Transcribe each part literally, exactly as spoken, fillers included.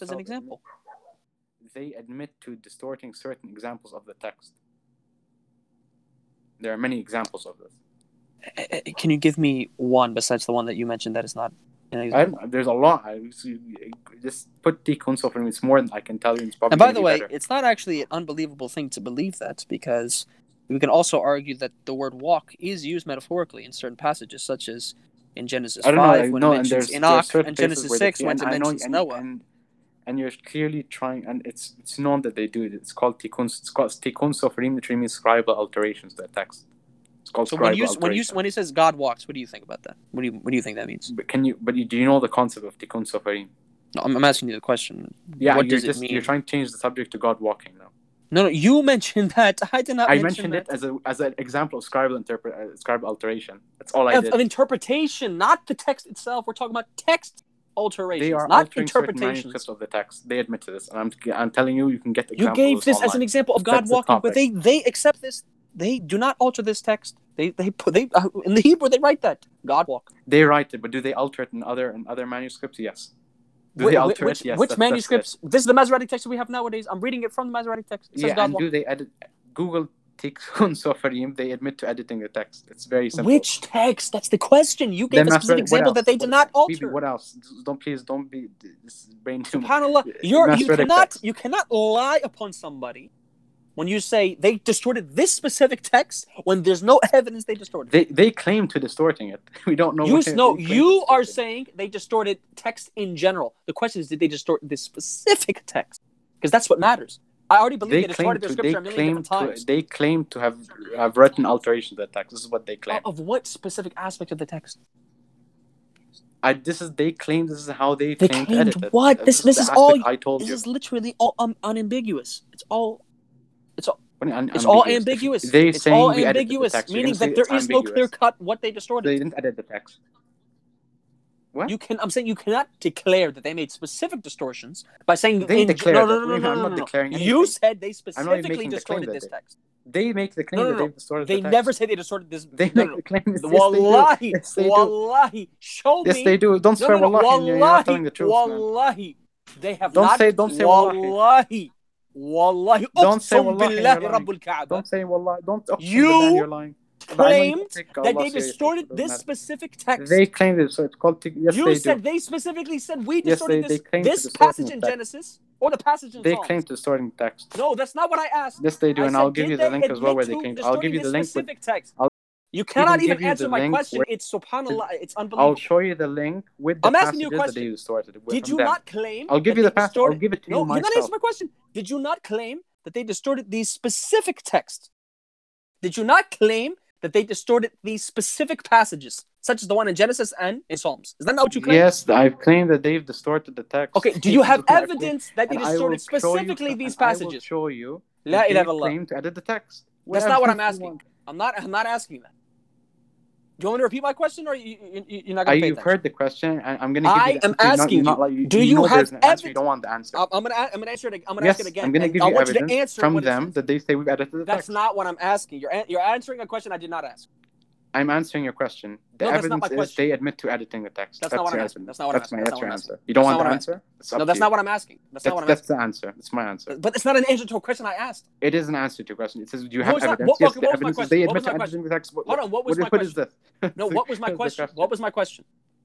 as an example. They admit to distorting certain examples of the text. There are many examples of this. Can you give me one besides the one that you mentioned that is not an example? I, there's a lot. I, just put Tikkun Sofrim. It's more than I can tell you. It's probably and by the way, better. It's not actually an unbelievable thing to believe that, because we can also argue that the word walk is used metaphorically in certain passages, such as in Genesis five know, when no, it mentions and Enoch, and Genesis six they, when it mentions and, Noah. And, and you're clearly trying, and it's it's known that they do it. It's called Tikkun. It's called Tikkun Sofrim, which means scribal alterations to the text. It's called so scribal when you alteration. when you when he says God walks, what do you think about that? What do you what do you think that means? But can you? But you, do you know the concept of Tikkun Sofrim? No, I'm, I'm asking you the question. Yeah, what you're does just it mean? you're trying to change the subject to God walking now. No, no, you mentioned that. I did not. I mention mentioned that. it as a as an example of scribal interpret uh, scribal alteration. That's all I of, did. Of interpretation, not the text itself. We're talking about text alterations, they are not altering certain interpretations. manuscripts of the text. They admit to this, and I'm I'm telling you, you can get You examples. gave this online. as an example of God That's walking, but they they accept this. They do not alter this text. They they put they uh, in the Hebrew they write that God walk. They write it, but do they alter it in other in other manuscripts? Yes. Do Wh- they alter which it? Yes. which that's, manuscripts? That's this is the Masoretic text that we have nowadays. I'm reading it from the Masoretic text. It says yeah, God and walk. do they edit? Google Tikkun Sofrim. They admit to editing the text. It's very simple. Which text? That's the question. You gave a specific example that they did not alter. Bibi, what else? Don't please don't be this is brain too. Subhanallah, you're, you cannot text. you cannot lie upon somebody when you say they distorted this specific text when there's no evidence they distorted. They they claim to distorting it. We don't know. You no, you are saying they distorted text in general. The question is, did they distort this specific text? Because that's what matters. I already believe they, they distorted their scripture a million different times. To, they claim to have have written alterations to the text. This is what they claim. Of, of what specific aspect of the text? I, this is they claim this is how they, they claim claimed to edit it. What this this, this is all I told this you. is literally all um, unambiguous. It's all it's all Un- it's all ambiguous. They it's all ambiguous, the meaning that there is ambiguous. no clear cut what they distorted. They didn't edit the text. What? You can I'm saying you cannot declare that they made specific distortions by saying they in, declare no, no, that. no, no, no, I'm no, not no. declaring anything. You said they specifically distorted the this text. They make the claim no, no, no. that they distorted they the text. They never say they distorted this. They no, make no, the claim. Yes, wallahi, yes, they do. Wallahi, show yes, me. Yes, they do. Don't swear no, no, no. wallahi. You're not telling the truth, wallahi. man. They have don't not. Say, don't say wallahi. Wallahi. Don't say wallahi. Billahi don't say wallahi. Don't. You you're lying. claimed that they distorted this specific text. They claimed it, so it's called. Yes, you they said do. they specifically said we distorted yes, they, this, they this passage in Genesis or the passage in They Psalms. claim to distorting text. No, that's not what I asked. Yes, they do, I and said, I'll give you the link as well where they claim. I'll give you the link specific with text. I'll you cannot even you answer my question. Where, it's subhanallah. It's unbelievable. I'll show you the link with the I'm asking passages you a question. that they distorted. Did you them. not claim? I'll give you the passage. I'll give it to no, you myself. You're not answering my question. Did you not claim that they distorted these specific texts? Did you not claim that they distorted these specific passages, such as the one in Genesis and in Psalms? Is that not what you claim? Yes, I've claimed that they've distorted the text. Okay, do you have evidence that they distorted specifically you, these passages? I will show you La that they ilaha claim to edit the text. That's not what I'm asking. I'm not. I'm not asking that. Do you want me to repeat my question, or you, you, you're not going to pay You've attention? heard the question, and I'm going to give I you the am asking you. Not, not like you. Do you, you know have evidence? You don't want the answer. I'm, I'm going to. I'm going to answer it. I'm going to yes, ask it again. I'm going to give you I want evidence you to answer from them that they say we've edited the That's text. That's not what I'm asking. You're you're answering a question I did not ask. I'm answering your question. The no, evidence is they admit to editing the text. That's, that's not what I'm your asking. Evidence. That's not what that's I'm asking. My, that's your answer. You don't that's want the answer? No, that's not what I'm asking. That's, that's not what I'm that's asking. the answer. It's my answer. But it's not an answer to a question I asked. It is an answer to your question. It says, do you have what evidence? What, yes, what, the what evidence was my is they question? admit to editing the text. Hold on, what was what, my what question? Is this? No, what was my question? What was my question?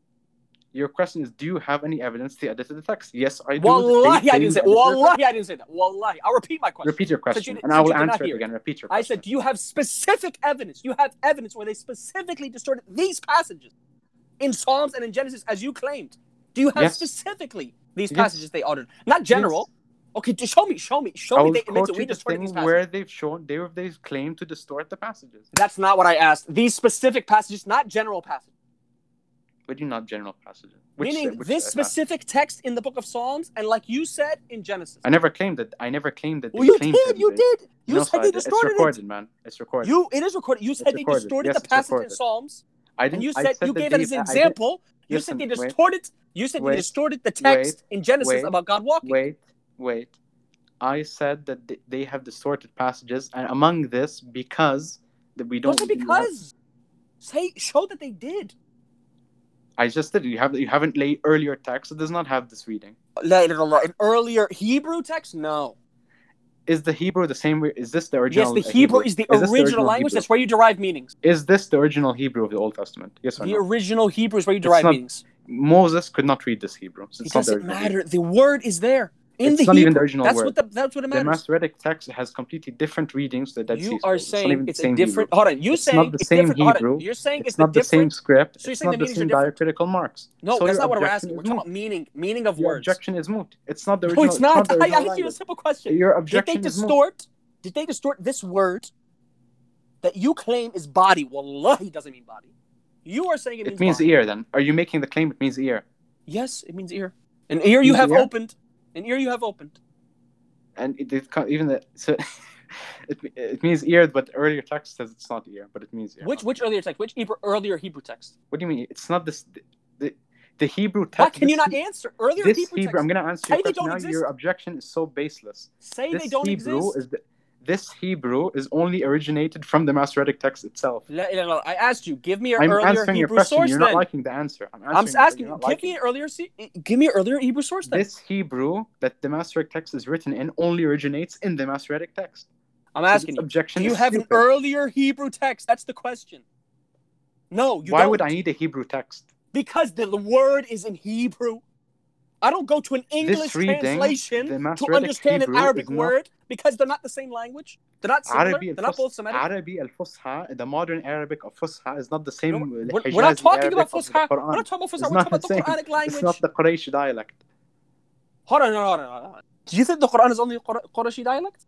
Your question is, do you have any evidence to edit the text? Yes, I do. Wallahi, I didn't say. Wallahi, I didn't say that. Wallahi, I'll repeat my question. Repeat your question, you, and I will answer it again. Repeat your question. I said, do you have specific evidence? You have evidence where they specifically distorted these passages in Psalms and in Genesis, as you claimed. Do you have yes. specifically these yes. passages they uttered, not general? Yes. Okay, just show me, show me, show I me. They admit we distorted these passages. Where they've shown, they they claim to distort the passages. That's not what I asked. These specific passages, not general passages. But you not general passages. Which, Meaning which, this uh, specific text in the book of Psalms, and like you said in Genesis. I never claimed that. I never claimed that. Well, you claimed did. You they, did. You no, said so they distorted It's recorded, it. man. It's recorded. You. It is recorded. You said it's they recorded. distorted yes, the passage recorded. in Psalms. I didn't. And you I said said you gave they, it as an example. You listen, said they wait, distorted. You said wait, they distorted the text wait, in Genesis wait, about God walking. Wait, wait. I said that they have distorted passages, and among this, because that we don't. What's it because? Say, show that they did. I just did. You have you haven't laid earlier text. It does not have this reading. La ilaha illallah. An earlier Hebrew text? No. Is the Hebrew the same? Is this the original? Yes, the Hebrew, Hebrew? is the is original, the original language. Hebrew? That's where you derive meanings. Is this the original Hebrew of the Old Testament? Yes or the no? The original Hebrew is where you derive not, meanings. Moses could not read this Hebrew. So it it's not doesn't the matter. Hebrew. The word is there. In it's the not Hebrew. even the original that's word. What the, that's what it matters. The Masoretic text has completely different readings to the Dead Sea You Scrolls. are saying it's, it's a different. Hebrew. Hold on. You it's saying not the it's same different. Hold Hebrew. on. You're saying it's, it's not the, the same script. So you're it's saying not the the meanings same are different. diacritical marks. No, so that's not what we're objection asking. We're is talking moot. about meaning, meaning of Your words. objection is moot. It's not the No, original. it's not. It's not the I original asked you a language. simple question. Your objection Did they is moot. distort? Did they distort this word that you claim is body? Wallahi, doesn't mean body. You are saying it means It means body. ear. Then are you making the claim? It means ear. Yes, it means ear. An ear you have ear? opened. An ear you have opened. And it, it even the so it it means ear, but earlier text says it's not ear, but it means ear. Which which earlier text? Which Hebrew, earlier Hebrew text? What do you mean? It's not this the the, the Hebrew text. Why can you not he, answer earlier this Hebrew, Hebrew text? I'm gonna answer Say your they question don't now. exist. Your objection is so baseless. Say this they don't Hebrew exist. Is the, this Hebrew is only originated from the Masoretic text itself. La, la, la. I asked you, give me your I'm earlier answering Hebrew your question. source. You're then. not liking the answer. I'm, I'm answering asking you. Give liking me earlier. Give me earlier Hebrew source. Then. This Hebrew that the Masoretic text is written in only originates in the Masoretic text. I'm so asking you. Objection do you is have stupid. an earlier Hebrew text? That's the question. No, you Why don't. would I need a Hebrew text? Because the, the word is in Hebrew. I don't go to an English reading, translation to understand Hebrew an Arabic not, word because they're not the same language. They're not similar. Arabi They're not both Semitic. Arabi al-Fusha, the modern Arabic of Fusha, is not the same. No, we're, we're not talking Arabic about Fusha. We're not talking about Fusha. It's we're talking about the same. Quranic language. It's not the Quraysh dialect. Hold on, hold on, hold on. Do you think the Quran is only Qurayshi dialect?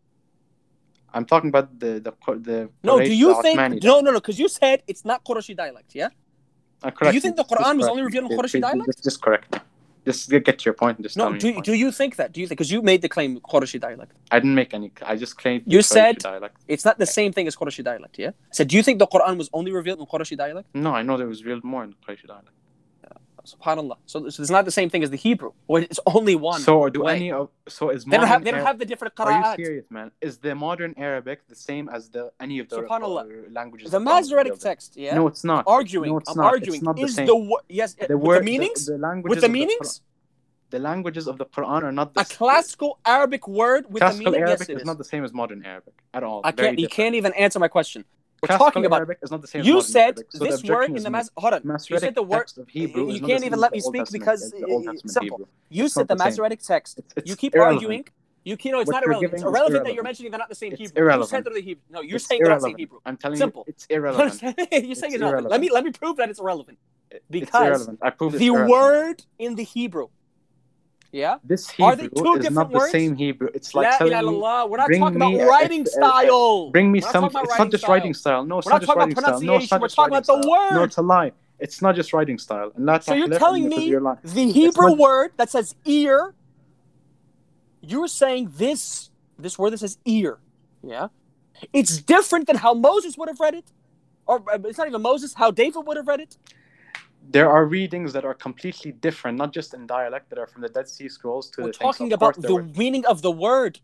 I'm talking about the the the no. Quraysh, Do you the think Osmani no, no, no? Because you said it's not Qurayshi dialect, yeah? Uh, do you think the Quran was only revealed in Qurayshi dialect? Just, just correct me. Just get to your point. And just no. Tell me Do do you think that? Do you think because you made the claim Qurayshi dialect? I didn't make any. I just claimed. You said dialect. It's not the same thing as Qurayshi dialect, yeah? I said, do you think the Quran was only revealed in Qurayshi dialect? No, I know there was revealed more in Qurayshi dialect. Subhanallah. So, so it's not the same thing as the Hebrew. Or it's only one. So do way. any of so is they don't have they don't Arab, have the different qira'at. Are you serious, man? Is the modern Arabic the same as the any of the Subhanallah. languages? The Masoretic text, yeah. No, it's not. I'm arguing. No, it's I'm not. arguing. It's not the is same. the yes the with word, the meanings? The, the languages with the of meanings? The, the languages of the Quran are not the a classical Arabic word with classical a meaning. Arabic yes, it is is not the same as modern Arabic at all. I can't. You can't even answer my question. We're classical talking about Arabic is not the same. You as said Arabic, so this word in the mas. Hold on. Masoretic you said the word. Text of Hebrew you can't even let me speak because it's simple. Hebrew. You it's said the, the Masoretic text. It's, it's you keep irrelevant. arguing. You, you know, it's what not irrelevant. It's irrelevant, irrelevant that you're mentioning they're not the same it's Hebrew. Irrelevant. You said they're the Hebrew. No, you're it's saying irrelevant. they're not the same Hebrew. I'm telling simple. you, it's irrelevant. you're saying it's, it's irrelevant. Let me let me prove that it's irrelevant. Because it's irrelevant. I proved the irrelevant. word in the Hebrew. Yeah. This Hebrew Are they two is different not words? the same Hebrew. It's like La telling me, We're not bring talking about me writing a, style. A, bring me We're some. Not it's writing not just style. writing style. No, it's We're not, not just talking writing about style. No, it's not We're just talking writing about the style. word. No, it's a lie. It's not just writing style. So you're telling me the Hebrew word that says ear. You're saying this this word that says ear. Yeah. It's different than how Moses would have read it. Or it's not even Moses, how David would have read it. There are readings that are completely different, not just in dialect, that are from the Dead Sea Scrolls to We're the talking things. about the meaning of the word.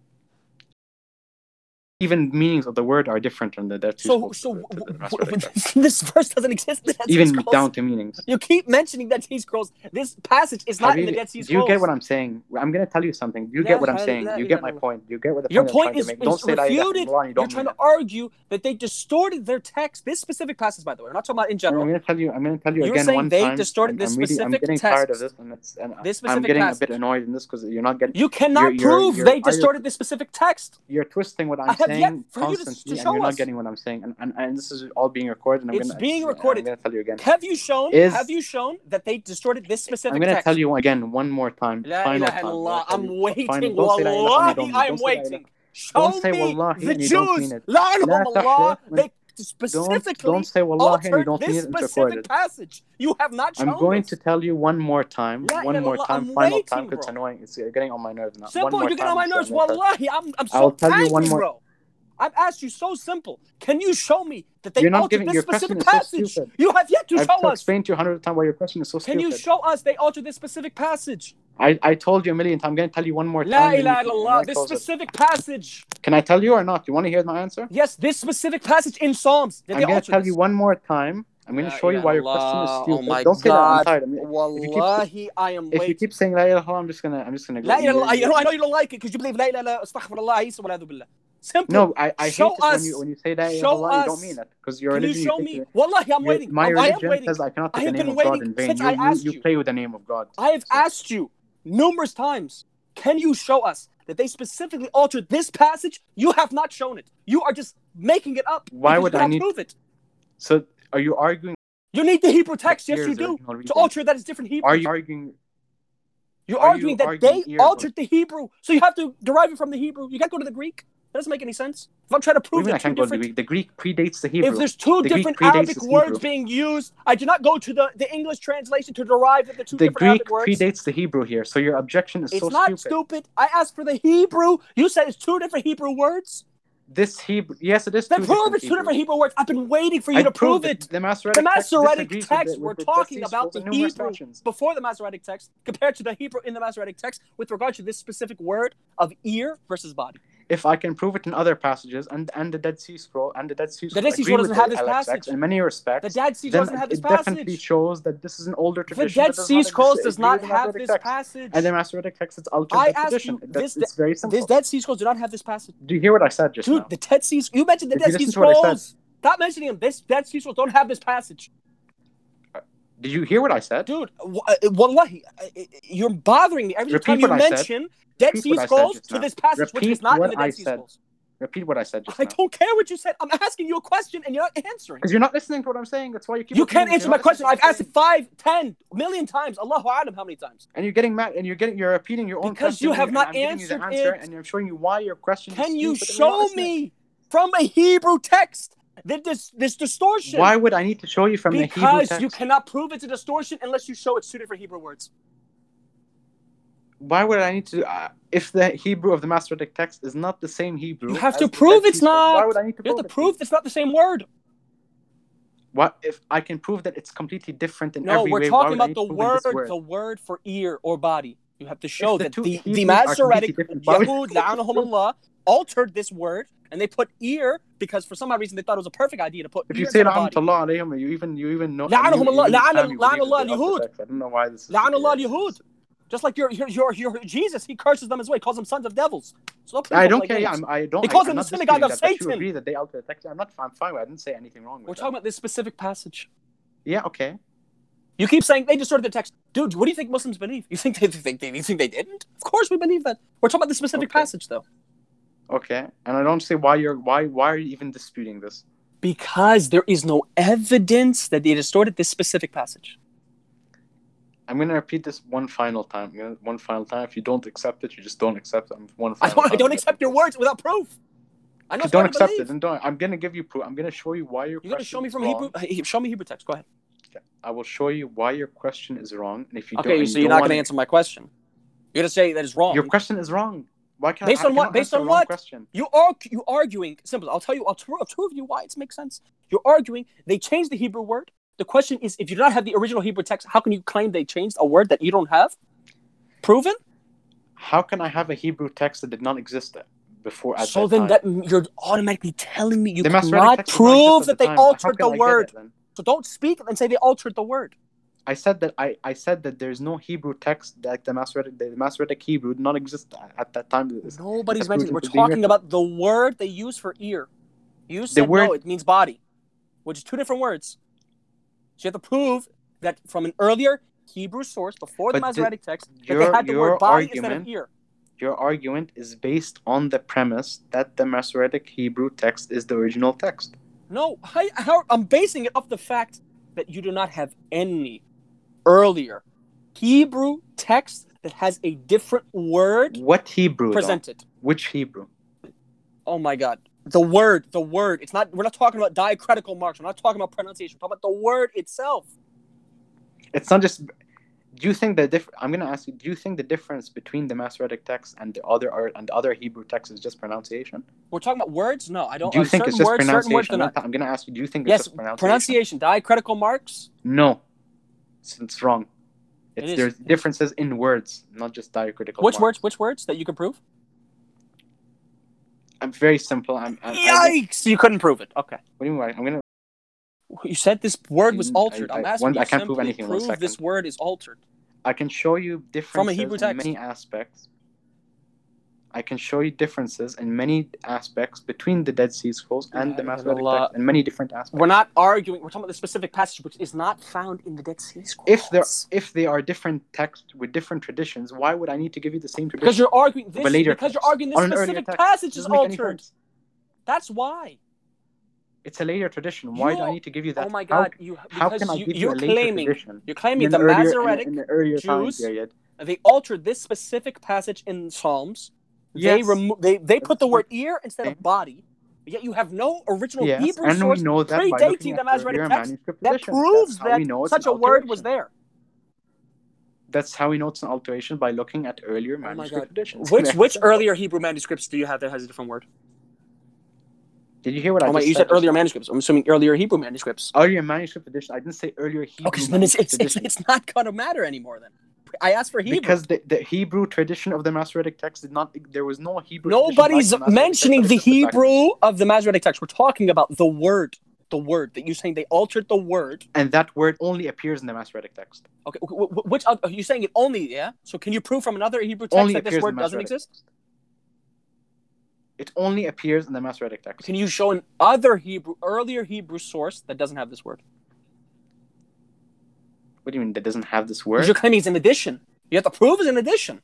Even meanings of the word are different from the Dead Sea so, Scrolls. So, to the, to the w- w- this verse doesn't exist in the Dead Even Sea Scrolls. down to meanings. You keep mentioning Dead Sea Scrolls. This passage is not Habibi, in the Dead Sea Scrolls. Do you get what I'm saying? I'm going to tell you something. Do you la, get what I'm la, saying? la, Do you la, get la, my la. point? Do you get what the Your point, point I'm is, trying to make? is Don't say refuted. La ilaha illallah, you don't You're trying mean to it. argue that they distorted their text. This specific passage, by the way, we're not talking about in general. I'm going to tell you. I'm going to tell you You're again saying one they time. distorted I'm, this I'm really, specific I'm getting text. tired of this, and, it's, and this specific I'm getting passage. a bit annoyed in this because you're not getting. You cannot you're, you're, prove you're, they you're, distorted this specific text. You're twisting what I'm I have saying yet for constantly, you to, to and show you're not us. getting what I'm saying. And, and, and this is all being recorded. And I'm it's gonna, being I'm recorded. going to tell you again. Have you shown? Is, have you shown that they distorted this specific I'm going to text? tell you again one more time. La final ilaha time. illallah. I'm you, waiting. Final, Wallahi, I am waiting. Show don't say me wallahi the and you don't Jews. mean it. La'anhum Allah. They specifically don't, don't say wallahi and you don't this mean it specific passage. You have not shown I'm going us. to tell you one more time. La one more Allah, time. I'm Final waiting, time because it's annoying. It's getting on my nerves now. Simple, one more you're getting time, on my nerves. Wallahi, I'm, I'm so I'll tell angry, you one more. bro. I've asked you so simple. Can you show me that they You're not altered giving, this your specific question passage? Is so stupid. You have yet to I've show us. I've explained to you a hundred times why your question is so Can stupid. you show us they altered this specific passage? I, I told you a million times. I'm going to tell you one more La time. ilaha illallah. This specific it. passage. Can I tell you or not? You want to hear my answer? Yes, this specific passage in Psalms. Did I'm they going to tell this? you one more time. I'm going to La show you ilaha why your question is illallah. stupid. Oh my Don't say that. I'm God. tired. I mean, if you keep Wallahi, I am if you waiting. keep saying la ilaha illallah, I'm just gonna I'm just gonna go. La ilaha You're- illallah. You know, I you're- know you don't like it because you believe la ilaha illallah, astaghfirullah, Isa wa billah. Simple. No, I, I hate Show it when us. you when you say la ilaha Show illallah, you don't us. mean it because your Can you religion. show think me? that- Wallahi, I'm your- waiting. My I'm, I am religion waiting. says I cannot I take the have name been of God waiting in vain. since You, I you, asked you you. play with the name of God. I have So- asked you numerous times. Can you show us that they specifically altered this passage? You have not shown it. You are just making it up. Why because would you I cannot need- prove it? So are you arguing? You need the Hebrew text. that Yes, you ears are do. original To reading? alter that is different Hebrew. Are you arguing? You're are you arguing that arguing they ears altered the Hebrew, so you have to derive it from the Hebrew. You can't go to the Greek. That doesn't make any sense. If I'm trying to prove Even I that two can't go to the different, Greek. The Greek predates the Hebrew. if there's two The Greek different predates Arabic the words Hebrew. being used, I do not go to the, the English translation to derive that the two The different Greek Arabic words. predates the Hebrew here, so your objection is It's so not stupid. stupid. I asked for the Hebrew. You said it's two different Hebrew words. This Hebrew, yes, it is Then two prove different it's two different Hebrews. Hebrew words. I've been waiting for you I to prove proved it. The Masoretic, The Masoretic text, disagrees text, with the, we're with the talking Dead Sea about Scrolls the in numerous Hebrew fashions. before the Masoretic text compared to the Hebrew in the Masoretic text with regard to this specific word of ear versus body. If I can prove it in other passages and and the Dead Sea Scroll and the Dead Sea Scroll, Dead Sea agree Scroll with doesn't have the this L X X passage. in many respects, The Dead Sea then doesn't have this it definitely passage. shows that this is an older The tradition. Dead that does Sea not Scrolls exist- does agree not with the have Masoretic this text. passage. And the Masoretic text has altered I the asked tradition. you, That's, this, it's very simple. this Dead Sea Scrolls do not have this passage. Do you hear what I said just Dude, now? the Dead Sea You mentioned the Did you Dead Sea listen to what I said? Scrolls. Stop mentioning them. This Dead Sea Scrolls don't have this passage. Did you hear what I said? Dude, wa- uh, wallahi, uh, uh, you're bothering me every Repeat time you what I said. mention Dead Repeat Sea what I said Scrolls just to now. this passage, which Repeat is not in what the I Dead Sea said. Scrolls. Repeat what I said just I now. don't care what you said. I'm asking you a question and you're not answering. Because you're not listening to what I'm saying. That's why you keep. You repeating can't it. answer You're my not question. listening I've to what asked I'm it five, ten, million times. Allahu Alam how many times. And you're getting mad, and you're getting, you're repeating your own Because question. you have and not I'm giving you the answered answer, it. and I'm showing you why your question Can is you stupid. and you're not show listening. me from a Hebrew text that this this distortion? Why would I need to show you from the Hebrew Because text? you cannot prove it's a distortion unless you show it's two different Hebrew words. Why would I need to? Uh, if the Hebrew of the Masoretic text is not the same Hebrew, You have as to the prove Dead it's Sea Scrolls, Why not. would I need to You have prove to it? prove it's not the same word. What if I can prove that it's completely different in No, every we're way? Why talking would I about need the to prove in word, this word? the word for ear or body. You have to show the that two the, the Hebrews are Masoretic completely different, why would- Yahud, la'anahumullah, altered this word and they put ear because for some odd reason they thought it was a perfect idea to put If ear you say instead of body. la'anatullah alayhim, you even you even know. La'anahum you- Allah, even la'ana- Islam, you believe la'ana Allah in the al-Yahud. text. I don't know why this is. La'anullah al-Yahud. Just like your your, your your Jesus, he curses them as well. He calls them sons of devils. So don't play I football don't like care. Yeah, games. I'm, I don't. He calls I, them I'm the not synagogue disputing of that, but you Satan. agree that they altered the text. I'm not. I'm fine. I didn't say anything wrong with We're that. talking about this specific passage. Yeah. Okay. You keep saying they distorted the text. Dude, what do you think Muslims believe? You think they think they, you think they didn't? Of course we believe that. We're talking about the specific Okay. passage though. Okay. And I don't see why you're why why are you even disputing this? Because there is no evidence that they distorted this specific passage. I'm gonna repeat this one final time. Gonna, one final time. If you don't accept it, you just don't accept it. I'm one I final don't, I time don't gonna accept repeat your this. words without proof. I know If you it's don't hard to accept believe. it, then don't. I'm gonna give you proof. I'm gonna show you why your You're going to question show me is from wrong. Hebrew? Show me Hebrew text. Go ahead. Okay. I will show you why your question is wrong. And if you don't, Okay, and so you you're don't not going to wanna- answer my question. You're going to say that it's wrong. Your question is wrong. Why can't Based I, on I what? cannot Based answer on a wrong what? question? You are you arguing. Simple. I'll tell you. I'll, tr- I'll prove you why it makes sense. You're arguing they changed the Hebrew word. The question is, if you do not have the original Hebrew text, how can you claim they changed a word that you don't have? Proven? How can I have a Hebrew text that did not exist before at So that then time? that you're automatically telling me you The Masoretic cannot text did not exist prove at that the they time. How altered can the I get word. it then? So don't speak and say they altered the word. I said that I, I said that there's no Hebrew text like the Masoretic the Masoretic Hebrew did not exist at that time. Nobody's Septuagint mentioning. We're was being talking written. about the word they use for ear. You said word- no, it means body, which is two different words. So you have to prove that from an earlier Hebrew source before the But the- Masoretic text that your- they had the your word body instead of argument- ear. Your argument is based on the premise that the Masoretic Hebrew text is the original text. No, how, how, I'm basing it off the fact that you do not have any earlier Hebrew text that has a different word What Hebrew? Though? presented. Which Hebrew? Oh my God. The word, the word. It's not. We're not talking about diacritical marks. We're not talking about pronunciation. We're talking about the word itself. It's not just. Do you think the diff- I'm gonna ask you. Do you think the difference between the Masoretic text and the other art and the other Hebrew text is just pronunciation? We're talking about words. No, I don't. Do you uh, think certain it's just words, certain words, pronunciation? they're I'm, not. not, I'm gonna ask you. Do you think it's Yes, just pronunciation? pronunciation. Diacritical marks. No, it's, it's wrong. It's, It is. There's differences in words, not just diacritical. Which marks. words? Which words that you can prove? I'm very simple. I'm. I'm I, Yikes! You couldn't prove it. Okay. what do you mean? I'm gonna. You said this word was I- altered. I- I'm I- asking one- you I can't prove simply anything in one prove this second. word is altered. I can show you differences Hebrew in text. many aspects. I can show you differences in many aspects between the Dead Sea Scrolls and the La ilaha Masoretic illallah. text in many different aspects. We're not arguing. We're talking about the specific passage which is not found in the Dead Sea Scrolls. If there, if they are different texts with different traditions, why would I need to give you the same tradition? Because you're arguing of a this. later Because you're text arguing this on an earlier specific text? passage is Doesn't make any altered. sense. That's why. It's a later tradition. Why do I You- need to give you that? Oh my How- God! You How because can I you, give you you're a later claiming tradition you're claiming in the an earlier, in, Masoretic a, in an earlier time Jews period? they altered this specific passage in Psalms. They Yes. remo- they they put the That's word what- ear instead of body. Yet you have no original Yes, Hebrew and we source know that by looking predating at the Masoretic earlier text manuscript that traditions. proves That's how that we know it's such an a word was alteration. there. That's how we know it's an alteration, by looking at earlier Oh my manuscript God! traditions. Which Very which simple. earlier Hebrew manuscripts do you have that has a different word? Did you hear what I Oh my! just You said? said just earlier now? manuscripts. I'm assuming earlier Hebrew manuscripts. Earlier manuscript edition. I didn't say earlier Hebrew Okay, so then it's manuscript it's, it's edition. it's not gonna matter anymore then. I asked for Hebrew. Because the, the Hebrew tradition of the Masoretic text did not. There was no Hebrew. Nobody's tradition like the Masoretic mentioning text the that existed back then. Hebrew of the Masoretic text. We're talking about the word, the word that you're saying they altered the word. And that word only appears in the Masoretic text. Okay, wh- wh- which are you saying it only? Yeah. So can you prove from another Hebrew text Only that this appears in word the doesn't Masoretic exist? text. It only appears in the Masoretic text. Can you show an other Hebrew, earlier Hebrew source that doesn't have this word? What do you mean that doesn't have this Because word? you're claiming it's an addition. You have to prove it's an addition.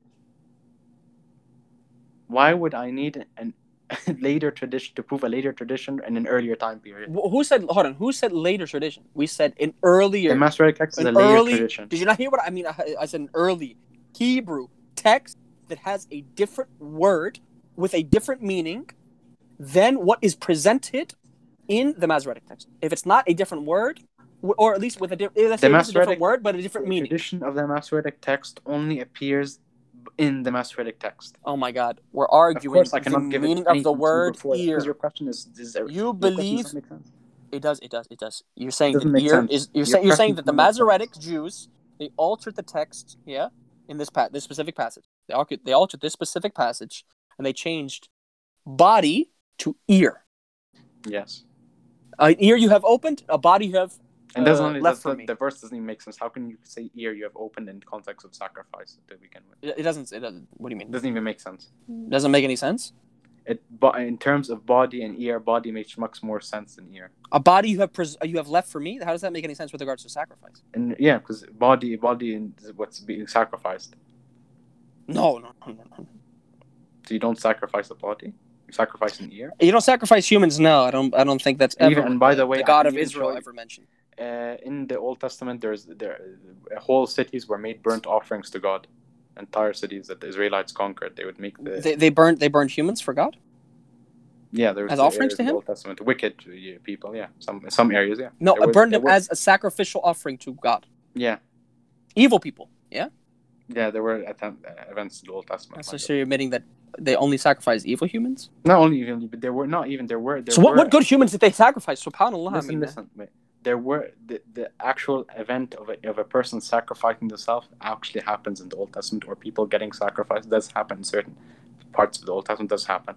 Why would I need an a later tradition to prove a later tradition in an earlier time period? Wh- Who said? Hold on. Who said later tradition? We said an earlier. The Masoretic text is an a later early. tradition. Did you not hear what I mean? I, I said an early Hebrew text that has a different word with a different meaning than what is presented in the Masoretic text. If it's not a different word, w- or at least with a different, let's The say it is a different Masoretic- word but a different The meaning. tradition of the Masoretic text only appears in the Masoretic text. Oh my God, we're Of arguing course, I the cannot give it meaning of the anything to you word before that, because ear. your question is, is there, You your question believe doesn't make sense. it does. It does. It does. You're saying Doesn't that make ear sense. is. You're Your saying you're saying that question the doesn't make Masoretic Jews they altered the text. Yeah, in this pa- this specific passage, they altered they altered this specific passage and they changed body to ear. Yes. An ear you have opened, a body you have And doesn't uh, only left that's for the, me. the verse doesn't even make sense. How can you say ear you have opened in context of sacrifice to begin with? It it doesn't. It doesn't. What do you mean? It doesn't even make sense. Doesn't make any sense. It but in terms of body and ear, body makes much more sense than ear. A body you have pres- you have left for me. How does that make any sense with regards to sacrifice? And yeah, because body body is what's being sacrificed. No, no, no, no, no. So you don't sacrifice a body. You sacrifice an ear. You don't sacrifice humans. No, I don't. I don't think that's ever. Even, and by the way, the I God can of even Israel show you- ever mentioned. Uh, in the Old Testament, there's there whole cities were made burnt offerings to God. Entire cities that the Israelites conquered, they would make the They they burned they burned humans for God yeah. There was as the offerings areas to in the him. Old Testament, wicked yeah, people. Yeah, some some areas. Yeah. No, There I was- burned there them were- as a sacrificial offering to God. yeah. Evil people. Yeah. Yeah, there were attempt, uh, events in the Old Testament. So, like so you're admitting that they only sacrifice evil humans. Not only even, but there were not even there were. There So what, were, what good humans did they sacrifice? Subhanallah. Listen, I mean, listen. Wait. There were the, the actual event of a, of a person sacrificing themselves actually happens in the Old Testament, or people getting sacrificed does happen in certain parts of the Old Testament. Does happen.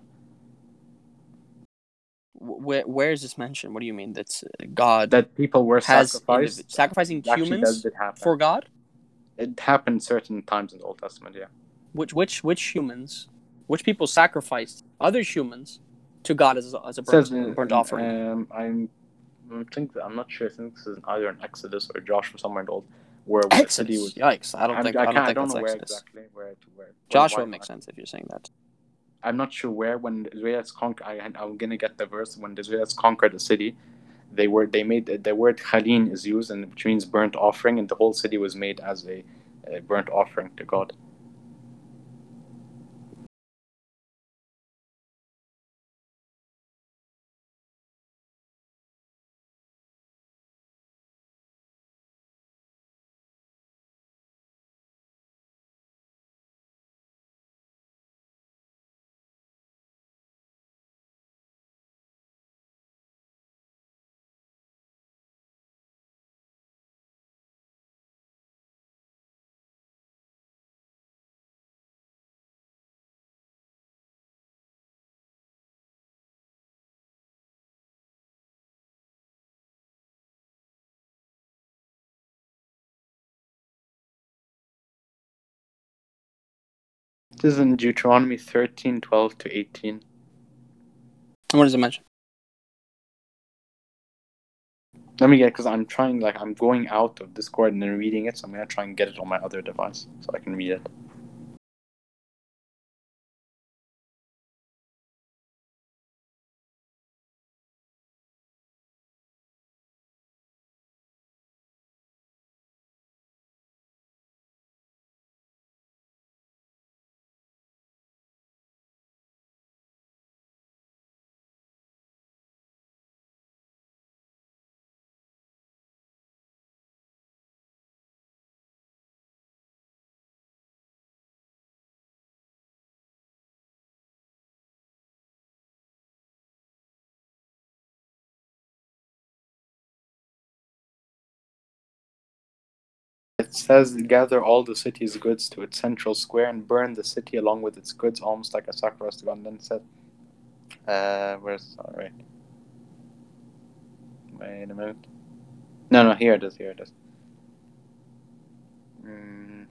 where where is this mentioned? What do you mean? That's uh, God That people were has sacrificed. individ- sacrificing Actually, humans does did happen. for God? It happened certain times in the Old Testament. Yeah. Which which which humans? Which people sacrificed other humans to God as a, as a It burnt, says in, burnt in, offering? Um, I'm, I think that, I'm not sure. I think this is either in Exodus or Joshua somewhere in the Old, where the city Exodus. was. Yikes! I don't I'm- think I, I, can't, don't I think don't that's know where Exodus. exactly where to where. Joshua why- makes sense if you're saying that. I'm not sure where when the Israelites conquered. I'm gonna get the verse when the Israelites conquered the city. They were they made the word Chalin is used, and which means burnt offering, and the whole city was made as a, a burnt offering to God. This is in Deuteronomy thirteen, twelve to eighteen. What does it mention? Let me get it, because I'm trying, like, I'm going out of Discord and then reading it, so I'm going to try and get it on my other device so I can read it. It says, gather all the city's goods to its central square and burn the city along with its goods, almost like a sacrifice to God. And then it said, uh, where's, all right. Wait a minute. No, no, here it is, here it is. Mm.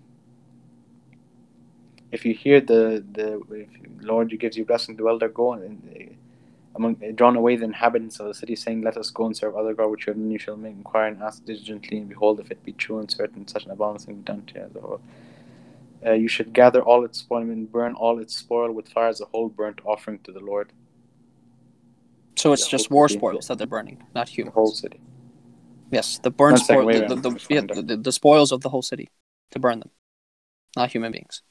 If you hear the, the if Lord, you gives you blessing, dwell there, go and uh, among drawn away the inhabitants of the city, saying, let us go and serve other God which you have done. You shall make inquire and ask diligently, and behold, if it be true and certain, such an abominable thing be done to you as a whole. Uh, you should gather all its spoil and burn all its spoil with fire as a whole burnt offering to the Lord. So it's The just whole war city. spoils that they're burning, not The humans. whole city. Yes, the burn One second, spoil, wait, the, wait, the, I'm the, gonna yeah, find the, it. the, the spoils of the whole city, to burn them, not human beings.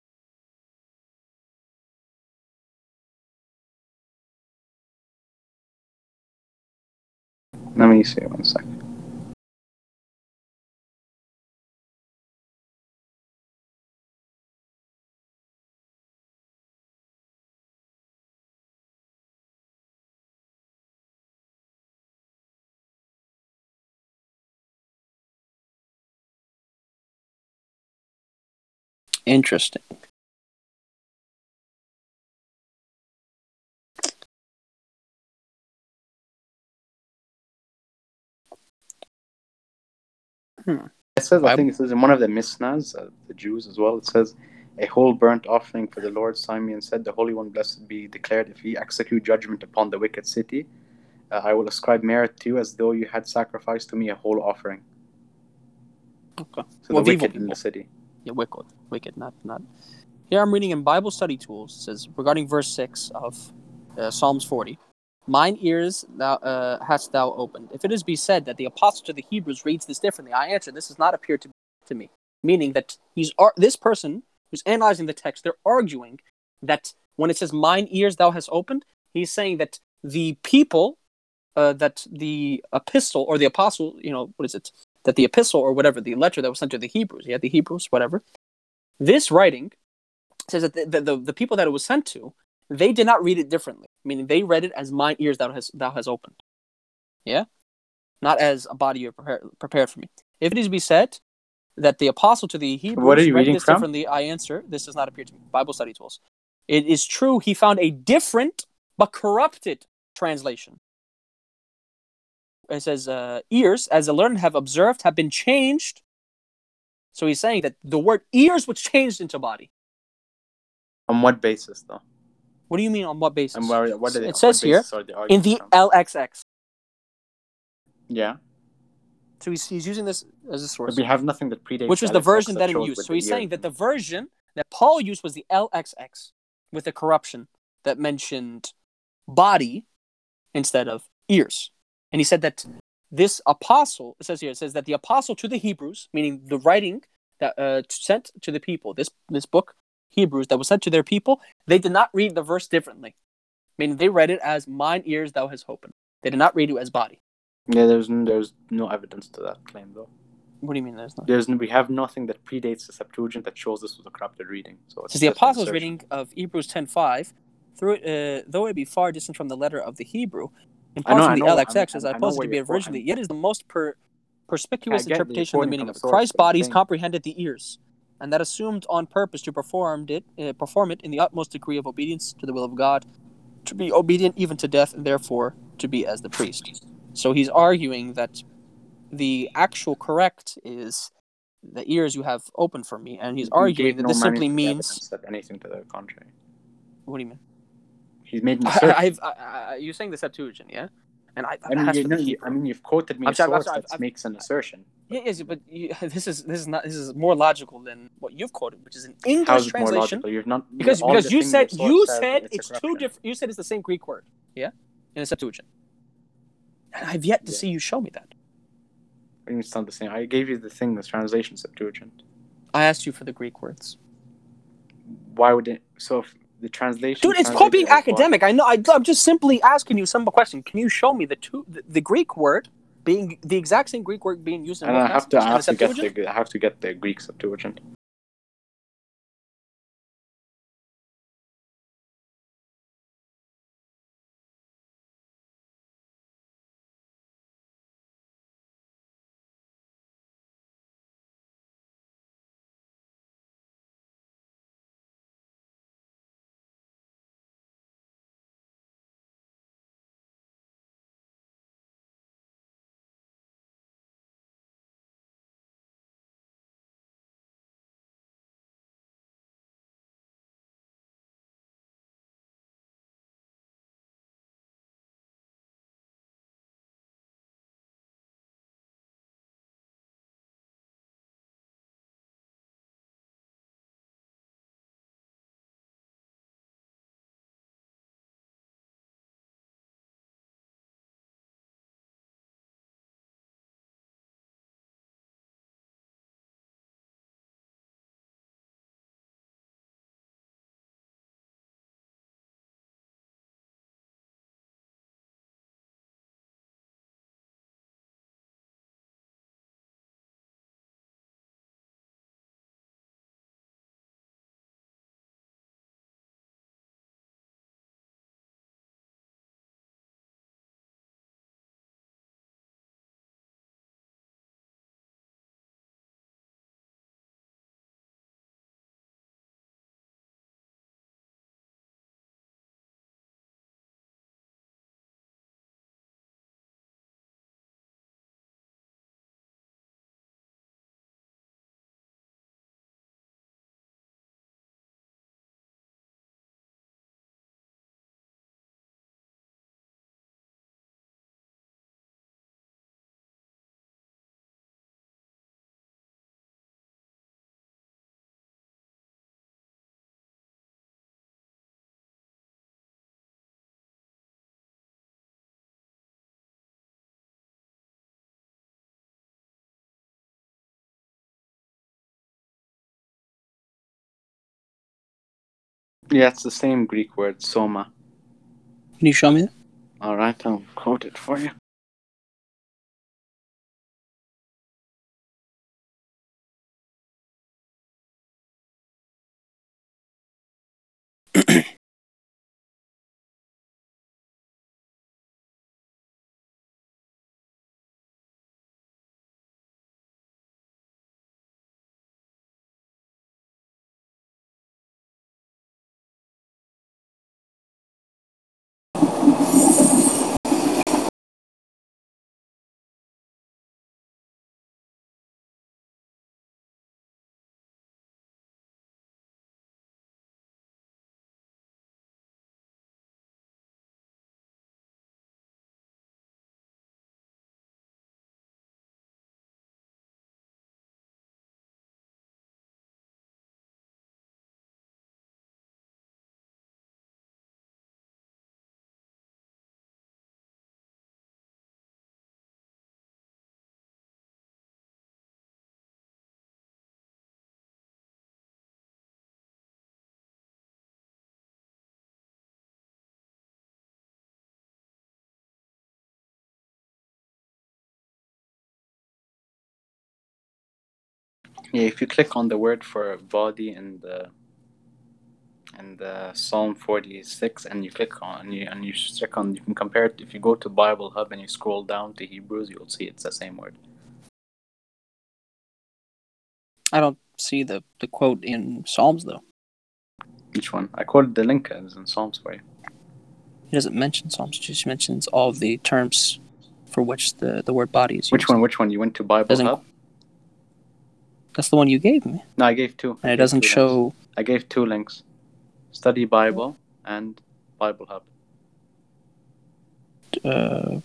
Let me see, one second. Interesting. Hmm. It says, I Bible? think it says in one of the Misnas, uh, the Jews as well, it says, a whole burnt offering for the Lord. Simeon said, the Holy One, blessed be declared, if he execute judgment upon the wicked city, uh, I will ascribe merit to you as though you had sacrificed to me a whole offering. Okay. So Well, the evil wicked in people. the city. Yeah, wicked, wicked, not not. Here I'm reading in Bible Study Tools. It says regarding verse six of uh, Psalms forty, "Mine ears thou uh, hast thou opened. If it is be said that the apostle to the Hebrews reads this differently, I answer, this does not appear to to me." Meaning that he's ar- this person who's analyzing the text. They're arguing that when it says "mine ears thou hast opened," he's saying that the people, uh, that the epistle or the apostle, you know, what is it? That the epistle or whatever, the letter that was sent to the Hebrews, yeah, the Hebrews, whatever. This writing says that the, the, the, the people that it was sent to, they did not read it differently, meaning they read it as mine ears thou has thou has opened. Yeah? Not as a body you prepared, prepared for me. If it is to be said that the apostle to the Hebrews What are you read reading this from? differently, I answer, this does not appear to me. Bible Study Tools. It is true he found a different but corrupted translation. It says, uh, ears, as the learned have observed, have been changed. So he's saying that the word ears was changed into body. On what basis, though? What do you mean on what basis? And where, what are they, It says what here, basis are they in arguing the from? L X X. Yeah. So he's, he's using this as a source. But we have nothing that predates Which was the L X X version that in shows use. with So the he's ears. saying that the version that Paul used was the L X X with a corruption that mentioned body instead of ears. And he said that this apostle, it says here, it says that the apostle to the Hebrews, meaning the writing that uh, sent to the people, this this book, Hebrews, that was sent to their people, they did not read the verse differently. Meaning they read it as mine ears thou hast opened. They did not read it as body. Yeah, there's no, there's no evidence to that claim, though. What do you mean there's no? There's we have nothing that predates the Septuagint that shows this was a corrupted reading. So it's Says the just an apostles' assertion. reading of Hebrews ten five, through uh, though it be far distant from the letter of the Hebrew, in I know, parts from I the know, L I X mean, X, as I I know posed it where to be you're quoting. originally, yet is the most per- perspicuous I get that you're interpretation of the quoting meaning from of it. source, Christ's but I'm bodies saying- comprehended the ears, and that assumed on purpose to perform it, uh, perform it in the utmost degree of obedience to the will of God, to be obedient even to death, and therefore to be as the priest. So he's arguing that the actual correct is the ears you have open for me, and he's He arguing gave that no this simply manuscript means. evidence that anything to the contrary. What do you mean? He's made an I, assertion. I've, I, I, you're saying the Septuagint, yeah? And I, I mean, asked you for know, the you, Hebrew. I mean, you've quoted me I'm a sorry, I'm source sorry, that I've- makes an assertion. Yeah, yes, but you, this is this is not this is more logical than what you've quoted, which is an English How is it more translation. logical? You've not Because all because the you things said your source you says, said it's, it's a two corruption. different. You said it's the same Greek word, yeah, in the Septuagint. And I've yet to Yeah. see you show me that. I mean, it's not the same. I gave you the thing, the translation Septuagint. I asked you for the Greek words. Why would it? So if the translation. Dude, it's called being translated as what? academic. I know. I, I'm just simply asking you some question. Can you show me the two the, the Greek word being the exact same Greek word being used in And both I have to, passages? I In have the to get Septuagint? the, I have to get the Greek Septuagint. Yeah, it's the same Greek word, soma. Can you show me that? All right, I'll quote it for you. Yeah, if you click on the word for body in the in the Psalm forty-six, and you click on and you and you check on, you can compare it. If you go to Bible Hub and you scroll down to Hebrews, you'll see it's the same word. I don't see the, the quote in Psalms though. Which one? I quoted the link as in Psalms for you. He doesn't mention Psalms; he just mentions all of the terms for which the, the word body is used. Which one? Which one? You went to Bible Doesn't Hub? That's the one you gave me. No, I gave two. And I it gave doesn't two show... links. I gave two links. Study Bible and Bible Hub. Uh,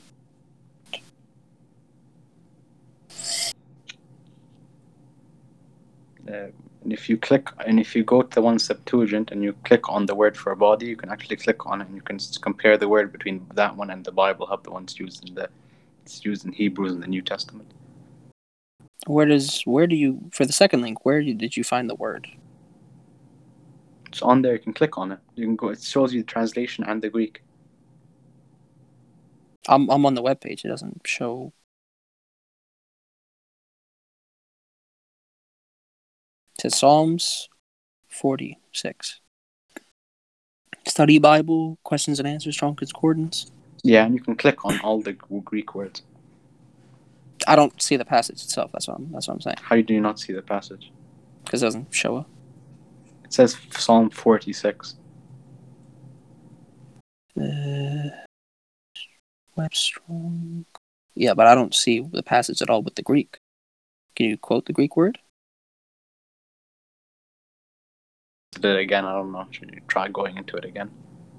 Uh, and if you click, and if you go to the one Septuagint and you click on the word for body, you can actually click on it and you can compare the word between that one and the Bible Hub, the ones used in the, it's used in Hebrews in the New Testament. Where does where do you for the second link? Where did you find the word? It's on there. You can click on it. You can go. It shows you the translation and the Greek. I'm I'm on the webpage. It doesn't show. It says Psalms forty-six. Study Bible, questions and answers, strong concordance. Yeah, and you can click on all the Greek words. I don't see the passage itself. That's what I'm, that's what I'm saying. How do you not see the passage? Because it doesn't show up. It says Psalm forty-six. Uh, Web strong. Yeah, but I don't see the passage at all with the Greek. Can you quote the Greek word? Did it again? I don't know. Should you try going into it again?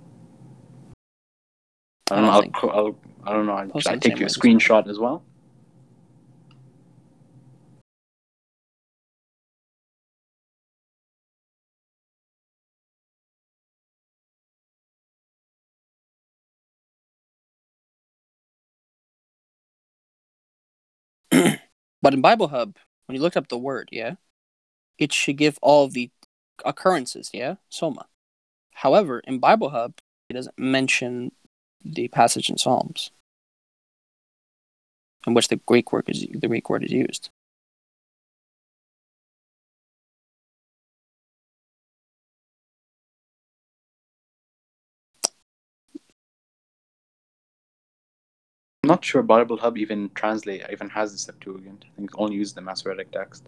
I I don't, don't know. think. I'll, I'll, I don't know. I, Post should I on the take same you a way as screenshot as well? But in Bible Hub, when you looked up the word, yeah, it should give all of the occurrences, yeah, soma. However, in Bible Hub, it doesn't mention the passage in Psalms in which the Greek word is the Greek word is used. I'm not sure Bible Hub even translate even has the Septuagint. I think it only uses the Masoretic text.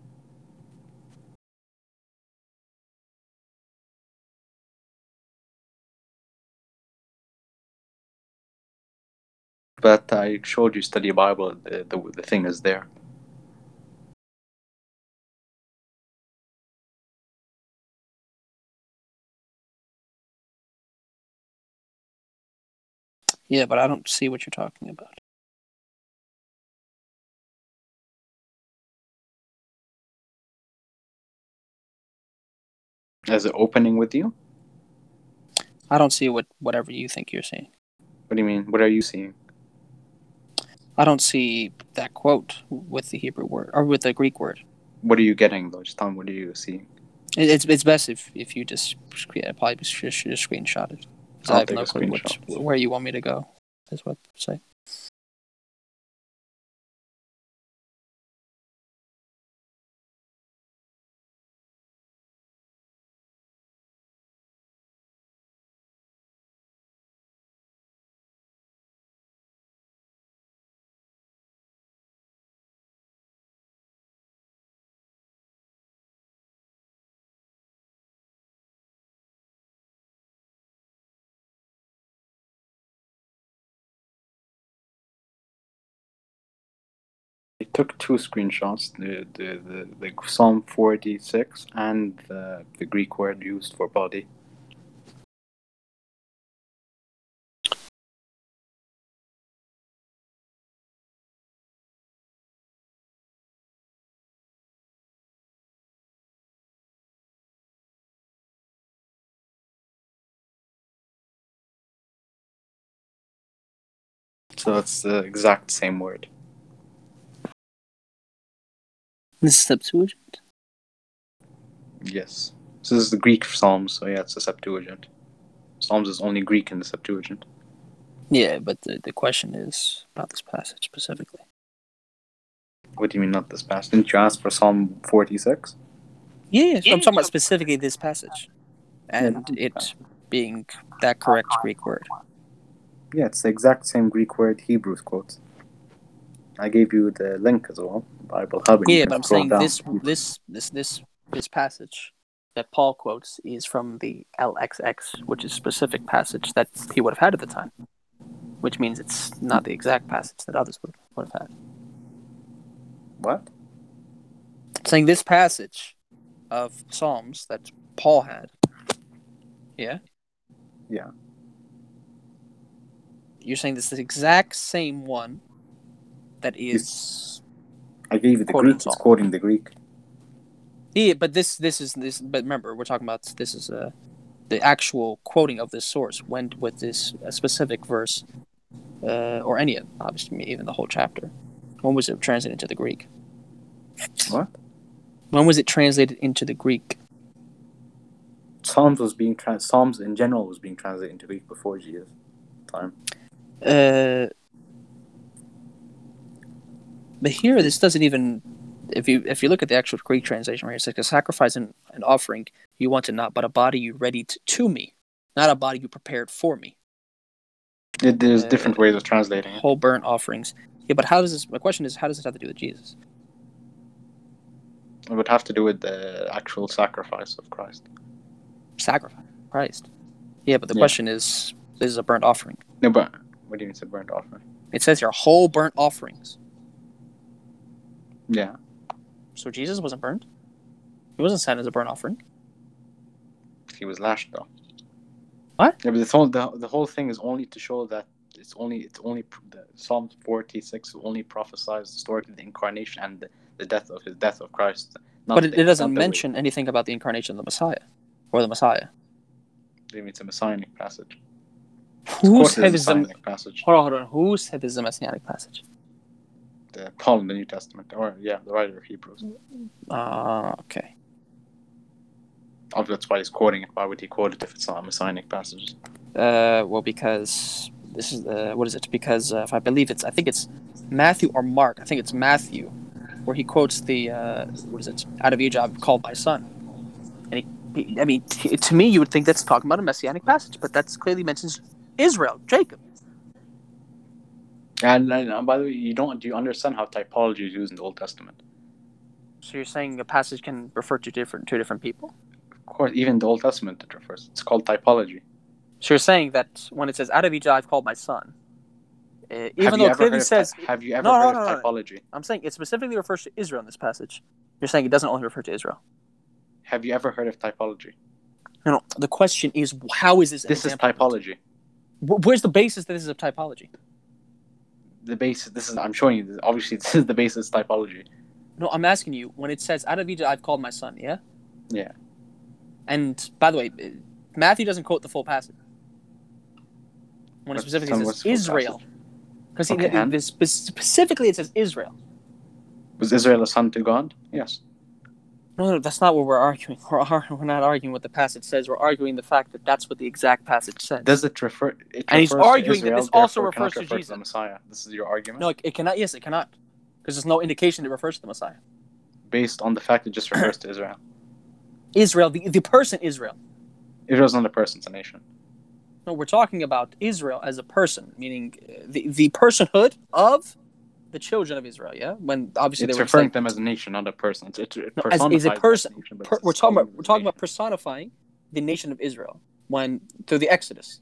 But I showed you Study Bible. The the, the thing is there. Yeah, but I don't see what you're talking about. Is it opening with you? I don't see what whatever you think you're seeing. What do you mean? What are you seeing? I don't see that quote with the Hebrew word or with the Greek word. What are you getting though? Just tell me, what are you seeing? It, it's it's best if, if you just yeah, probably just, just, just screenshot it because I I'll have take no a clue what, screenshot. where you want me to go. Is what I say. I took two screenshots: the the, the, the Psalm forty-six and the the Greek word used for body. So it's the exact same word. This is Septuagint. Yes. So this is the Greek Psalms, so yeah, it's a Septuagint. Psalms is only Greek in the Septuagint. Yeah, but the, the question is about this passage specifically. What do you mean not this passage? Didn't you ask for Psalm forty-six? Yeah, so I'm talking about specifically this passage and Yeah, it being that correct Greek word. yeah, it's the exact same Greek word Hebrews quotes. I gave you the link as well, Bible Hub. And you Yeah, can but I'm scroll saying down. this this this this this passage that Paul quotes is from the L X X, which is a specific passage that he would have had at the time, which means it's not the exact passage that others would, would have had. What? saying this passage of Psalms that Paul had. Yeah? Yeah. You're saying this is the exact same one that is. I gave you the quoting Greek. It's Psalm. quoting the Greek. Yeah, but this this is this. But remember, we're talking about this is uh, the actual quoting of this source. When with this a specific verse, uh, or any of obviously even the whole chapter. When was it translated into the Greek? What? When was it translated into the Greek? Psalms was being trans. Psalms in general was being translated into Greek before Jesus' time. Uh, but here, this doesn't even. If you if you look at the actual Greek translation, right, it's like a sacrifice and an offering you wanted not, but a body you readied to me, not a body you prepared for me. It, there's Uh, different ways of translating it. Whole burnt offerings. Yeah, but how does this? My question is, how does this have to do with Jesus? It would have to do with the actual sacrifice of Christ. Sacrifice, Christ. Yeah, but the Yeah. question is, this is a burnt offering. No, but what do you mean it's a burnt offering? It says here, whole burnt offerings. Yeah. So Jesus wasn't burnt. He wasn't sent as a burnt offering. He was lashed though. What? Yeah, but the whole the, the whole thing is only to show that it's only it's only the Psalm forty-six only prophesies historically the incarnation and the, the death of his death of Christ. Not But it, the, it doesn't not the mention way. anything about the incarnation of the Messiah or the Messiah. Maybe it's a messianic passage. Who Of said course, this it's a is a messianic passage. hold on, hold on? Who said this is a messianic passage? The Paul in the New Testament, or yeah, the writer of Hebrews. Ah, uh, okay. Obviously, that's why he's quoting it. Why would he quote it if it's not a messianic passage? Uh, well, because this is uh, what is it? Because uh, if I believe it's, I think it's Matthew or Mark. I think it's Matthew, where he quotes the uh, what is it? Out of Egypt, I've called my son. And he, he I mean, t- to me, you would think that's talking about a messianic passage, but that's clearly mentions Israel, Jacob. And, and, and by the way, you don't do you understand how typology is used in the Old Testament? So you're saying a passage can refer to different two different people? Of course, even the Old Testament it refers. It's called typology. So you're saying that when it says "out of Egypt I've called my son," uh, even have though you it clearly ever says, ty- have you ever no, heard no, of no, no, typology? I'm saying it specifically refers to Israel in this passage. You're saying it doesn't only refer to Israel. Have you ever heard of typology? No, no. The question is, how is this? An This is example? typology. Where's the basis that this is a typology? The basis. This is. I'm showing you. Obviously, this is the basis typology. No, I'm asking you. When it says "out of Egypt I've called my son," yeah. Yeah. And by the way, Matthew doesn't quote the full passage. When it specifically says Israel, because okay, specifically it says Israel. Was Israel a son to God? Yes. No, no, that's not what we're arguing. We're, we're not arguing what the passage says. We're arguing the fact that that's what the exact passage says. Does it refer? It and he's arguing Israel, that this also refers to refer Jesus. To the Messiah. This is your argument? No, it, it cannot. Yes, it cannot, because there's no indication it refers to the Messiah. Based on the fact it just refers to Israel. Israel, the the person Israel. Israel's not a person; it's a nation. No, we're talking about Israel as a person, meaning the the personhood of the children of Israel. Yeah, when obviously it's they were referring to them as a nation, not a person. It's, it no, as, as a person. A nation, per, we're talking about we're talking about personifying the nation of Israel when through the Exodus.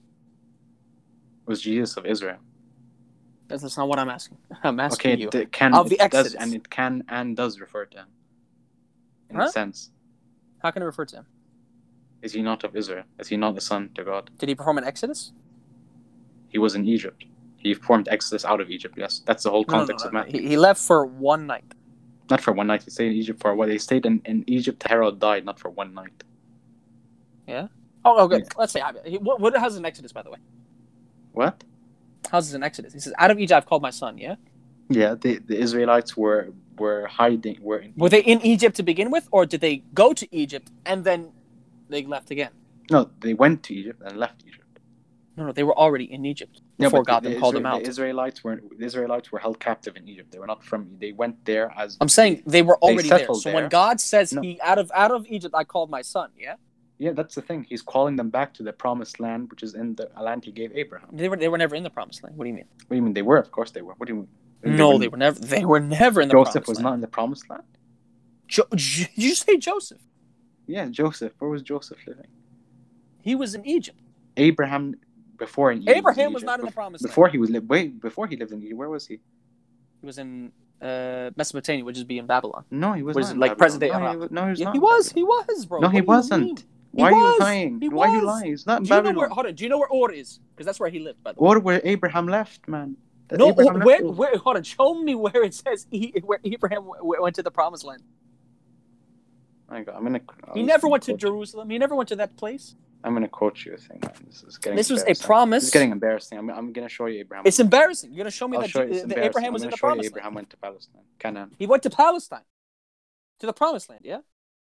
Was Jesus of Israel? That's, that's not what I'm asking. I'm asking okay, you it can, of the it Exodus, does, and it can and does refer to him in huh? a sense. How can it refer to him? Is he not of Israel? Is he not the son to God? Did he perform an Exodus? He was in Egypt. He performed Exodus out of Egypt. Yes, that's the whole context no, no, no, of Matthew. He, he left for one night. Not for one night. He stayed in Egypt for what? They stayed in, in Egypt. Herod died, not for one night. Yeah. Oh, okay. Yeah. Let's say what what how's an Exodus, by the way? What? How's an Exodus? He says, "Out of Egypt I've called my son." Yeah. Yeah. The the Israelites were were hiding. Were in were Egypt. They in Egypt to begin with, or did they go to Egypt and then they left again? No, they went to Egypt and left Egypt. No, no, they were already in Egypt before no, God the, then the called Isra- them out. The Israelites were the Israelites were held captive in Egypt. They were not from. They went there as. I'm saying they, they were already they there. So there. when God says no. He out of out of Egypt I called my son, yeah. Yeah, that's the thing. He's calling them back to the promised land, which is in the land He gave Abraham. They were they were never in the promised land. What do you mean? What do you mean they were? Of course they were. What do you mean? They no, were, they were never. They were never in the Joseph promised was land. not in the promised land. Jo- did you say Joseph? Yeah, Joseph. Where was Joseph living? He was in Egypt. Abraham, before in Egypt, Abraham was, was not in the promised before land. He was li- wait before he lived in Egypt. Where was he? He was in uh, Mesopotamia would just be in Babylon. No, he was Was not it in like Babylon. present day No, he, Iraq? wa- no, he was Yeah, not he in was. He Babylon. was, bro. No, he What do you wasn't. mean? Why he are you was. lying? He Why are you was. lying? He's not in Do you know where? Babylon. Hold on. Do you know where Ur is? Because that's where he lived, by the way. Or where Abraham left, man. That No, Abraham where, left. where? Hold on. Show me where it says he, where Abraham w- went to the Promised Land. My God, I'm gonna. He I'm never gonna went to quote Jerusalem. He never went to that place. I'm gonna quote you a thing, man. This is getting This was a embarrassing. promise. It's getting embarrassing. I'm, I'm gonna show you Abraham. It's embarrassing. You're gonna show me I'll that, show you. It's Ju- that embarrassing. Abraham I'm was gonna in the show you Promised Abraham Land. went to Palestine, Canaan. He went to Palestine, to the Promised Land. Yeah.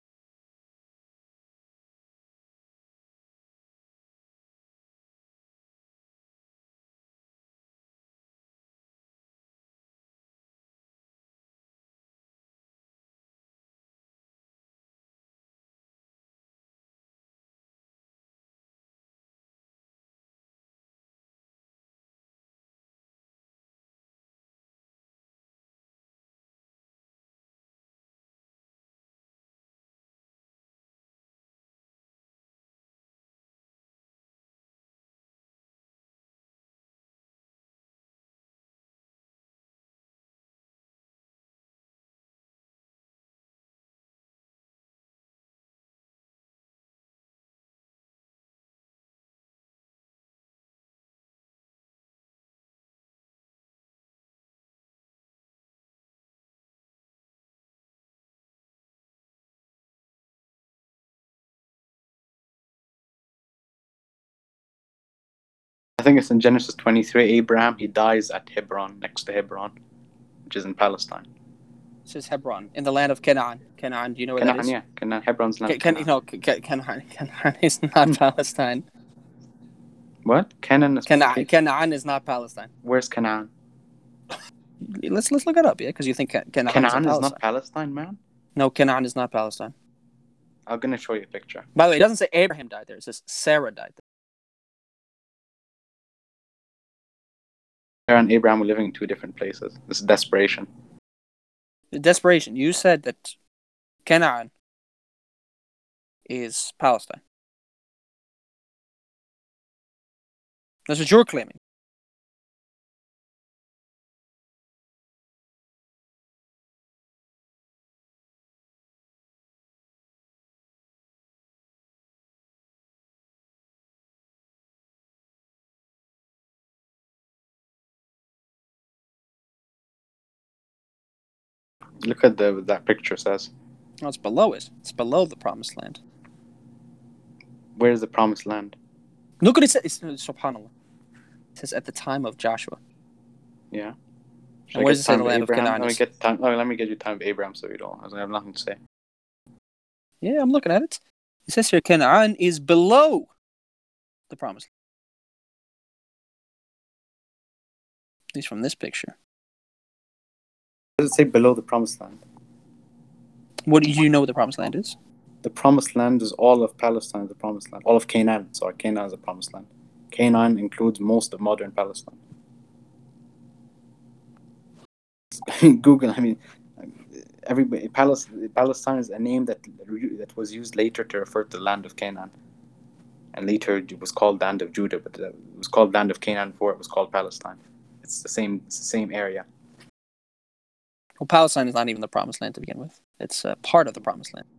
I think it's in Genesis twenty-three. Abraham he dies at Hebron, next to Hebron, which is in Palestine. It says Hebron in the land of Canaan. Canaan. Do you know where Canaan, that is? yeah, Canaan. Hebron's land. Can, Canaan. no, Canaan. Canaan is not Palestine. What? Canaan is. Canaan, Canaan is not Palestine. Where's Canaan? Let's let's look it up, yeah, because you think Canaan, Canaan is, in is Palestine. not Palestine, man. No, Canaan is not Palestine. I'm gonna show you a picture. By the way, it doesn't say Abraham died there. It says Sarah died there. Sarah and Abraham were living in two different places. This is desperation. The desperation. You said that Canaan is Palestine. That's what you're claiming. Look at the that picture says. No, it's below it. It's below the Promised Land. Where's the Promised Land? Look what it says. It's, subhanAllah. It says at the time of Joshua. Yeah. Should And I what get does it say the time land of Abraham? Canaan Let me is? get time. Oh, let me get you time of Abraham so you don't. I have nothing to say. Yeah, I'm looking at it. It says here Canaan is below the Promised Land. At least from this picture. Does it say below the Promised Land? What do you know what the Promised Land is? The Promised Land is all of Palestine. The Promised Land, all of Canaan. Sorry, Canaan is the Promised Land. Canaan includes most of modern Palestine. Google. I mean, everybody. Palestine, Palestine is a name that that was used later to refer to the land of Canaan, and later it was called land of Judah, but it was called land of Canaan before it was called Palestine. It's the same. It's the same area. Well, Palestine is not even the Promised Land to begin with. It's uh, part of the Promised Land.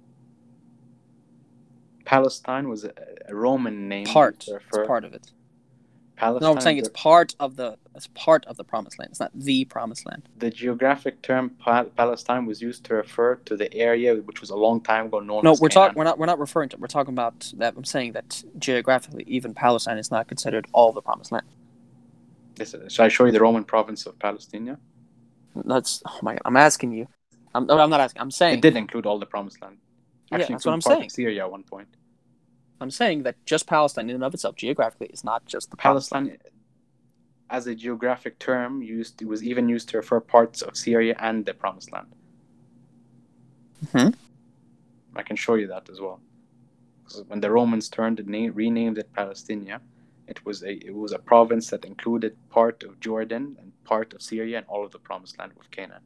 Palestine was a, a Roman name. Part. To refer. It's part of it. Palestine. No, I'm saying it's part of the. It's part of the Promised Land. It's not the Promised Land. The geographic term Pal- Palestine was used to refer to the area which was a long time ago known No, as we're Canaan. talking. We're not. We're not referring to. We're talking about that. I'm saying that geographically, even Palestine is not considered all the Promised Land. This is, should I show you the Roman province of Palestine? That's. Oh my God! I'm asking you. I'm. I'm not asking. I'm saying. It did include all the Promised Land. Actually, yeah, that's what I'm part saying. Of Syria at one point. I'm saying that just Palestine in and of itself, geographically, is not just the Promised Palestine, Land. as a geographic term, used it was even used to refer parts of Syria and the Promised Land. Hmm. I can show you that as well. When the Romans turned and name, renamed it Palestinia, it was a it was a province that included part of Jordan and part of Syria and all of the Promised Land of Canaan.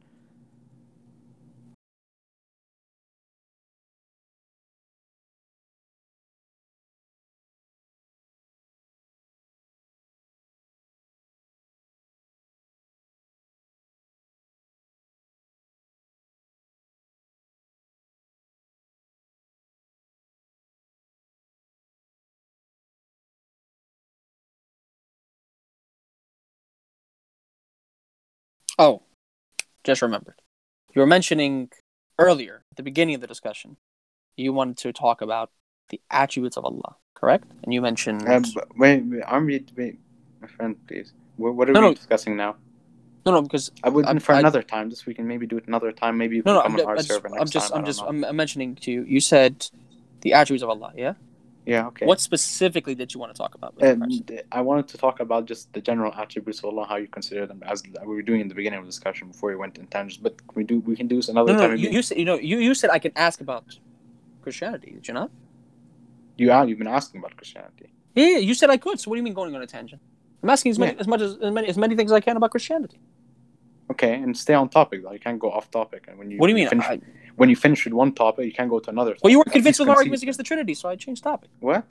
Oh, just remembered. You were mentioning earlier, at the beginning of the discussion, you wanted to talk about the attributes of Allah, correct? And you mentioned... Um, wait, wait, I'm wait, wait, my friend, please. What, what are no, we no. discussing now? No, no, because... I wouldn't I, for I, another time. Just we can maybe do it another time. Maybe you no, can no, come I'm, on our just, server next I'm just, time. I'm I just, don't know. I'm, I'm mentioning to you, you said the attributes of Allah, yeah? Yeah, okay. What specifically did you want to talk about with Um, I wanted to talk about just the general attributes of Allah, how you consider them, as we were doing in the beginning of the discussion before we went in tangents. But can we do we can do this another No, no, time. you, you said you know you, you said I can ask about Christianity, did you not? You are you've been asking about Christianity. Yeah, yeah, you said I could. So what do you mean going on a tangent? I'm asking as many Yeah. as much as, as many as many things as I can about Christianity. Okay, and stay on topic though. You can't go off topic. And when you What do you when mean? finish, I, when you finish with one topic, you can't go to another topic. well, you weren't At convinced least with concede arguments then. against the Trinity, so I changed topic. What?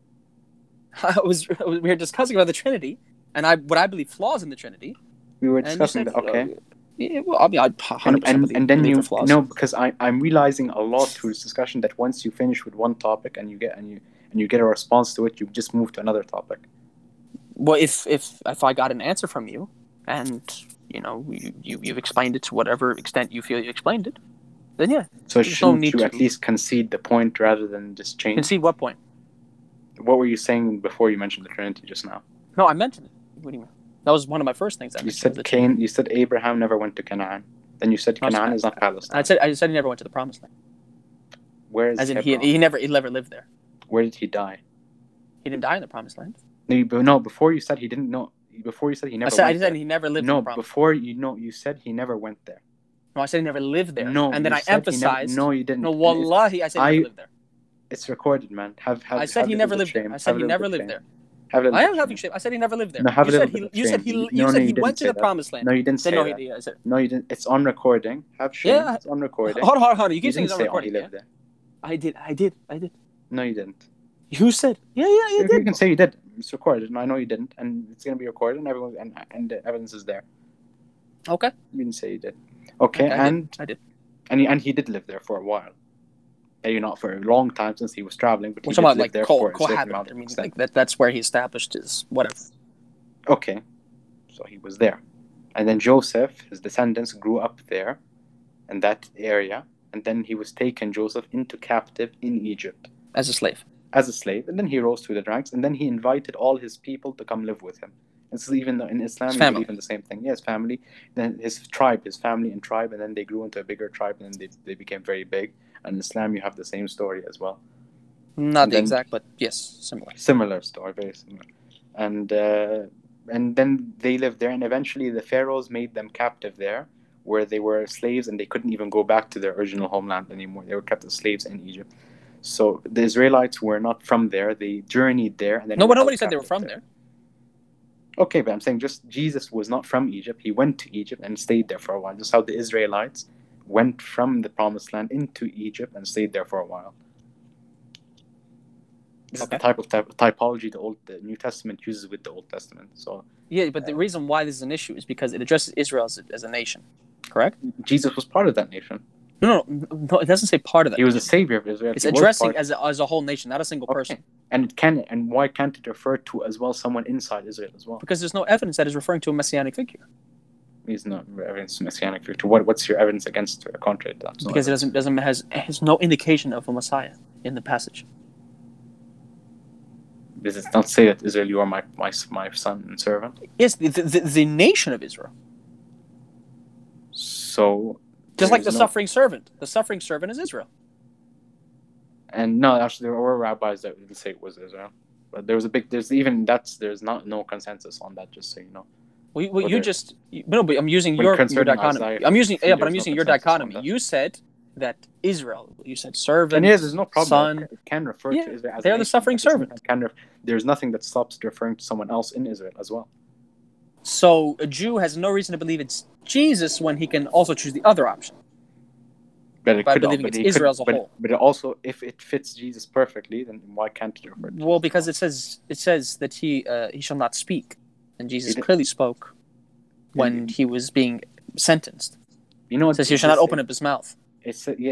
I was we were discussing about the Trinity and I what I believe flaws in the Trinity. We were And you discussing said, that. Okay. uh, yeah, well, I mean, I one hundred And percent and, believe, and then believe you the flaws. no because I I'm realizing a lot through this discussion that once you finish with one topic and you get and you and you get a response to it, you just move to another topic. Well, if if if I got an answer from you, and you know you, you you've explained it to whatever extent you feel you explained it, then yeah. So There's no shouldn't need you to at least concede the point rather than just change? concede what point? What were you saying before you mentioned the Trinity just now? No, I mentioned it. What do you mean? That was one of my first things I You mentioned. was said the Cain. Trinity. You said Abraham never went to Canaan. Then you said No, Canaan I- is not Palestine. I said I said he never went to the Promised Land. Where is As in he Hebron? he never he never lived there. Where did he die? He didn't die in the Promised Land. No, you, no. Before you said he didn't know. Before you said he never I said I went said there. he never lived No, in the Promised before you know, you said he never went there. Land. No, I said he never lived there. No, and then you I said he never- emphasized. no, you didn't. No, And it's- wallahi, I said he I- never lived there. It's recorded, man. Have have. I said have he a never little lived bit there. shame. I said Have a he little never bit lived shame. there. Have a little I bit am having shame. shame. I said he never lived there. No, have you a said little he bit you of said shame. he You- you no, said no, he you didn't went to say the that. Promised Land. No, you didn't Said say no, that. he did. I said No, you didn't. It's on recording. Have shame. yeah. It's on recording. Hold on, hold on, hold on. You You keep saying didn't it's on say recording. he Yeah? lived there. I did. I did. I did. No, you didn't. You said yeah, yeah, you You, did. you can say you did. It's recorded, and I know you didn't, and it's gonna be recorded, and everyone and and the evidence is there. Okay. You didn't say you did. Okay, Okay, I and did. I did. and he, and he did live there for a while. Maybe not for a long time since he was traveling, but he We're did talking about live like there co- for a certain cohabited. amount I of mean, extent. like that. That's where he established his whatever. Okay, so he was there, and then Joseph, his descendants, grew up there, in that area, and then he was taken, Joseph, into captive in Egypt As a slave. as a slave, and then he rose through the ranks, and then he invited all his people to come live with him. It's even though in Islam His you family. believe in the same thing. Yes, family, then his tribe, his family and tribe, and then they grew into a bigger tribe, and then they they became very big. And in Islam, you have the same story as well. Not And the then- exact, but yes, similar. Similar story, very similar. And uh, and then they lived there, and eventually the pharaohs made them captive there, where they were slaves, and they couldn't even go back to their original homeland anymore. They were kept as slaves in Egypt. So the Israelites were not from there. They journeyed there, and then No, were but nobody held said they were captive from there. Okay, but I'm saying just Jesus was not from Egypt. He went to Egypt and stayed there for a while. Just how the Israelites went from the Promised Land into Egypt and stayed there for a while. This Okay. is the type of type, typology the Old, the New Testament uses with the Old Testament. So Yeah, but the reason why this is an issue is because it addresses Israel as a, as a nation. Correct? Jesus was part of that nation. No, no, no. It doesn't say part of that. He was a nation. savior of Israel. It's He was addressing part- as a, as a whole nation, not a single Okay. person. And it can and why can't it refer to as well someone inside Israel as well? Because there's no evidence that is referring to a messianic figure. He's not evidence messianic figure. What what's your evidence against or contrary to that? So Because it doesn't doesn't has has no indication of a Messiah in the passage. does it not say that Israel, you are my my, my son and servant? Yes, the the, the nation of Israel. So Just like the there's no- suffering servant. The suffering servant is Israel. And no, actually, there were rabbis that didn't say it was Israel, but there was a big. There's even that's there's not no consensus on that. Just so you know. Well, you, well, you Whether- just you, no, but I'm using When your, your concerning dichotomy. Isaiah I'm using yeah, fifty-three, but I'm there's using no your consensus on dichotomy. that. You said that Israel. You said servant. And yes, there's no problem. Son. It can refer Yeah, to Israel as they a are the nation, suffering but at the same servant. time Can ref- there's nothing that stops it referring to someone else in Israel as well. So a Jew has no reason to believe it's Jesus when he can also choose the other option. But it By could, believing but it's it could- Israel as a but, whole. But it also, if it fits Jesus perfectly, then why can't it refer? To Well, Jesus? because it says it says that he uh, he shall not speak, and Jesus It- clearly spoke when he was being sentenced. you know, It says he shall not open up his mouth. It's yeah,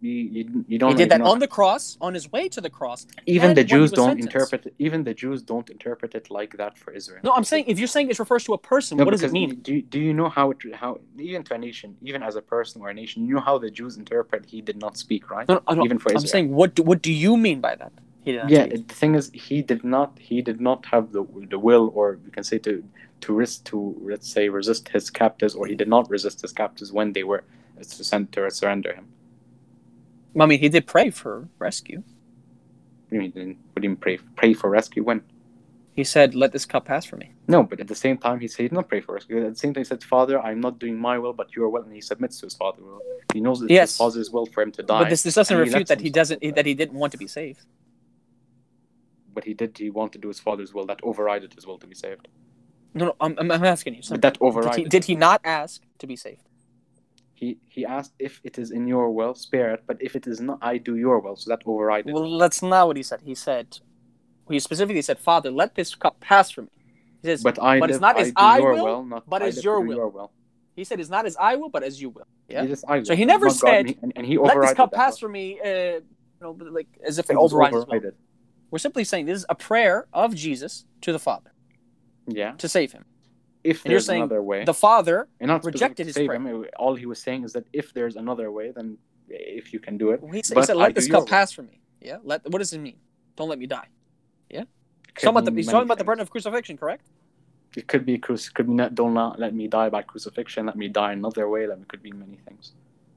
you, you, you don't. He did that you know, on the cross, on his way to the cross. even and the when he Jews was don't sentenced. interpret it. Even the Jews don't interpret it like that for Israel. No, I'm saying if you're saying it refers to a person, No, what does it because mean? Do you, do you know how it how even to a nation, even as a person or a nation, you know how the Jews interpret he did not speak, right? No, no, no, even for Israel. I'm saying what do, what do you mean by that? He did not Yeah, speak. the thing is, he did not he did not have the the will, or you can say to to risk to let's say resist his captors, or he did not resist his captors when they were to send to surrender him. I mean, he did pray for rescue. What do you mean? What do you mean pray pray for rescue when? He said, "Let this cup pass from me." No, but at the same time, he said he did not pray for rescue. At the same time, he said, "Father, I'm not doing my will, but your will," and he submits to his father's will. He knows it's Yes. his father's will for him to die. But this, this doesn't and he refute lets that he himself doesn't die. that he didn't want to be saved. But he did. He wanted to do his father's will. That overrided his will to be saved. No, no, I'm, I'm asking you. But that overrided. Did he, did he not ask to be saved? He he asked if it is in your will, spare it. But if it is not, I do your will. So that overrided. Well, that's not what he said. He said, he specifically said, "Father, let this cup pass from me." He says, but I but live, it's not I as do I your will, will, not but I as live your to do will. your will. He said, "It's not as I will, but as you will." Yeah. It is I will. So he never not God, said, and, he, and, and he "Let this overrided cup that pass will. from me," uh, you know, like as if it, It was overrides his will. overrided. We're simply saying this is a prayer of Jesus to the Father Yeah. to save him. If And you're there's saying another way, the Father and not rejected to his save prayer. him. It, all he was saying is that if there's another way, then if you can do it. He said, but he said I "Let do this your cup will." pass from me." Yeah. Let. What does it mean? Don't let me die. Yeah. Could Talking about the, mean he's many talking about the things. burden of crucifixion, correct? It could be cruci- could be not, don't not let me die by crucifixion. Let me die another way. That could be many things.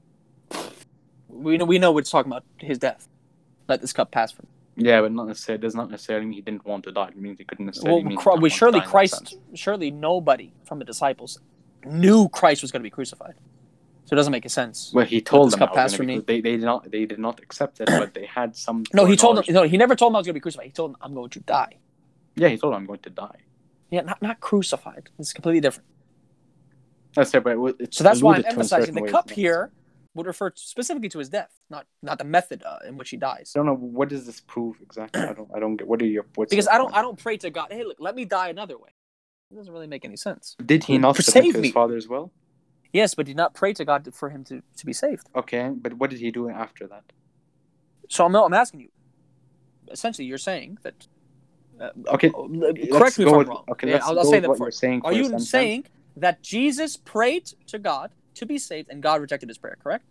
We know we know it's talking about his death. Let this cup pass from me. Yeah, but not necessarily. Does not necessarily mean he didn't want to die. It means he couldn't necessarily Well, mean he Cro- didn't we want surely to die in that Christ, sense. surely nobody from the disciples knew Christ was going to be crucified. So it doesn't make a sense. Well, he Let told this them cup that was pass going to from be. me. They they did not they did not accept it, but they had some. No, he told them. foreknowledge. No, he never told them I was going to be crucified. He told them I'm going to die. Yeah, he told them I'm going to die. Yeah, not not crucified. It's completely different. That's it, but it- it's So that's why I'm alluded to in emphasizing certain the ways, cup yeah. here would refer specifically to his death, not not the method uh, in which he dies. I don't know what does this prove exactly. I don't. I don't get. What are your? What's Because your I don't point? I don't pray to God. Hey, look, let me die another way. It doesn't really make any sense. Did he not For submit save to his me. father's will? Yes, but did not pray to God for him to, to be saved. Okay, but what did he do after that? So I'm I'm asking you. Essentially, you're saying that. Uh, Okay, uh, let's correct me if go I'm with- wrong. okay, Yeah, let's I'll, I'll go say with that what before. you're saying Are for a you sentence. saying that Jesus prayed to God to be saved and God rejected his prayer? Correct?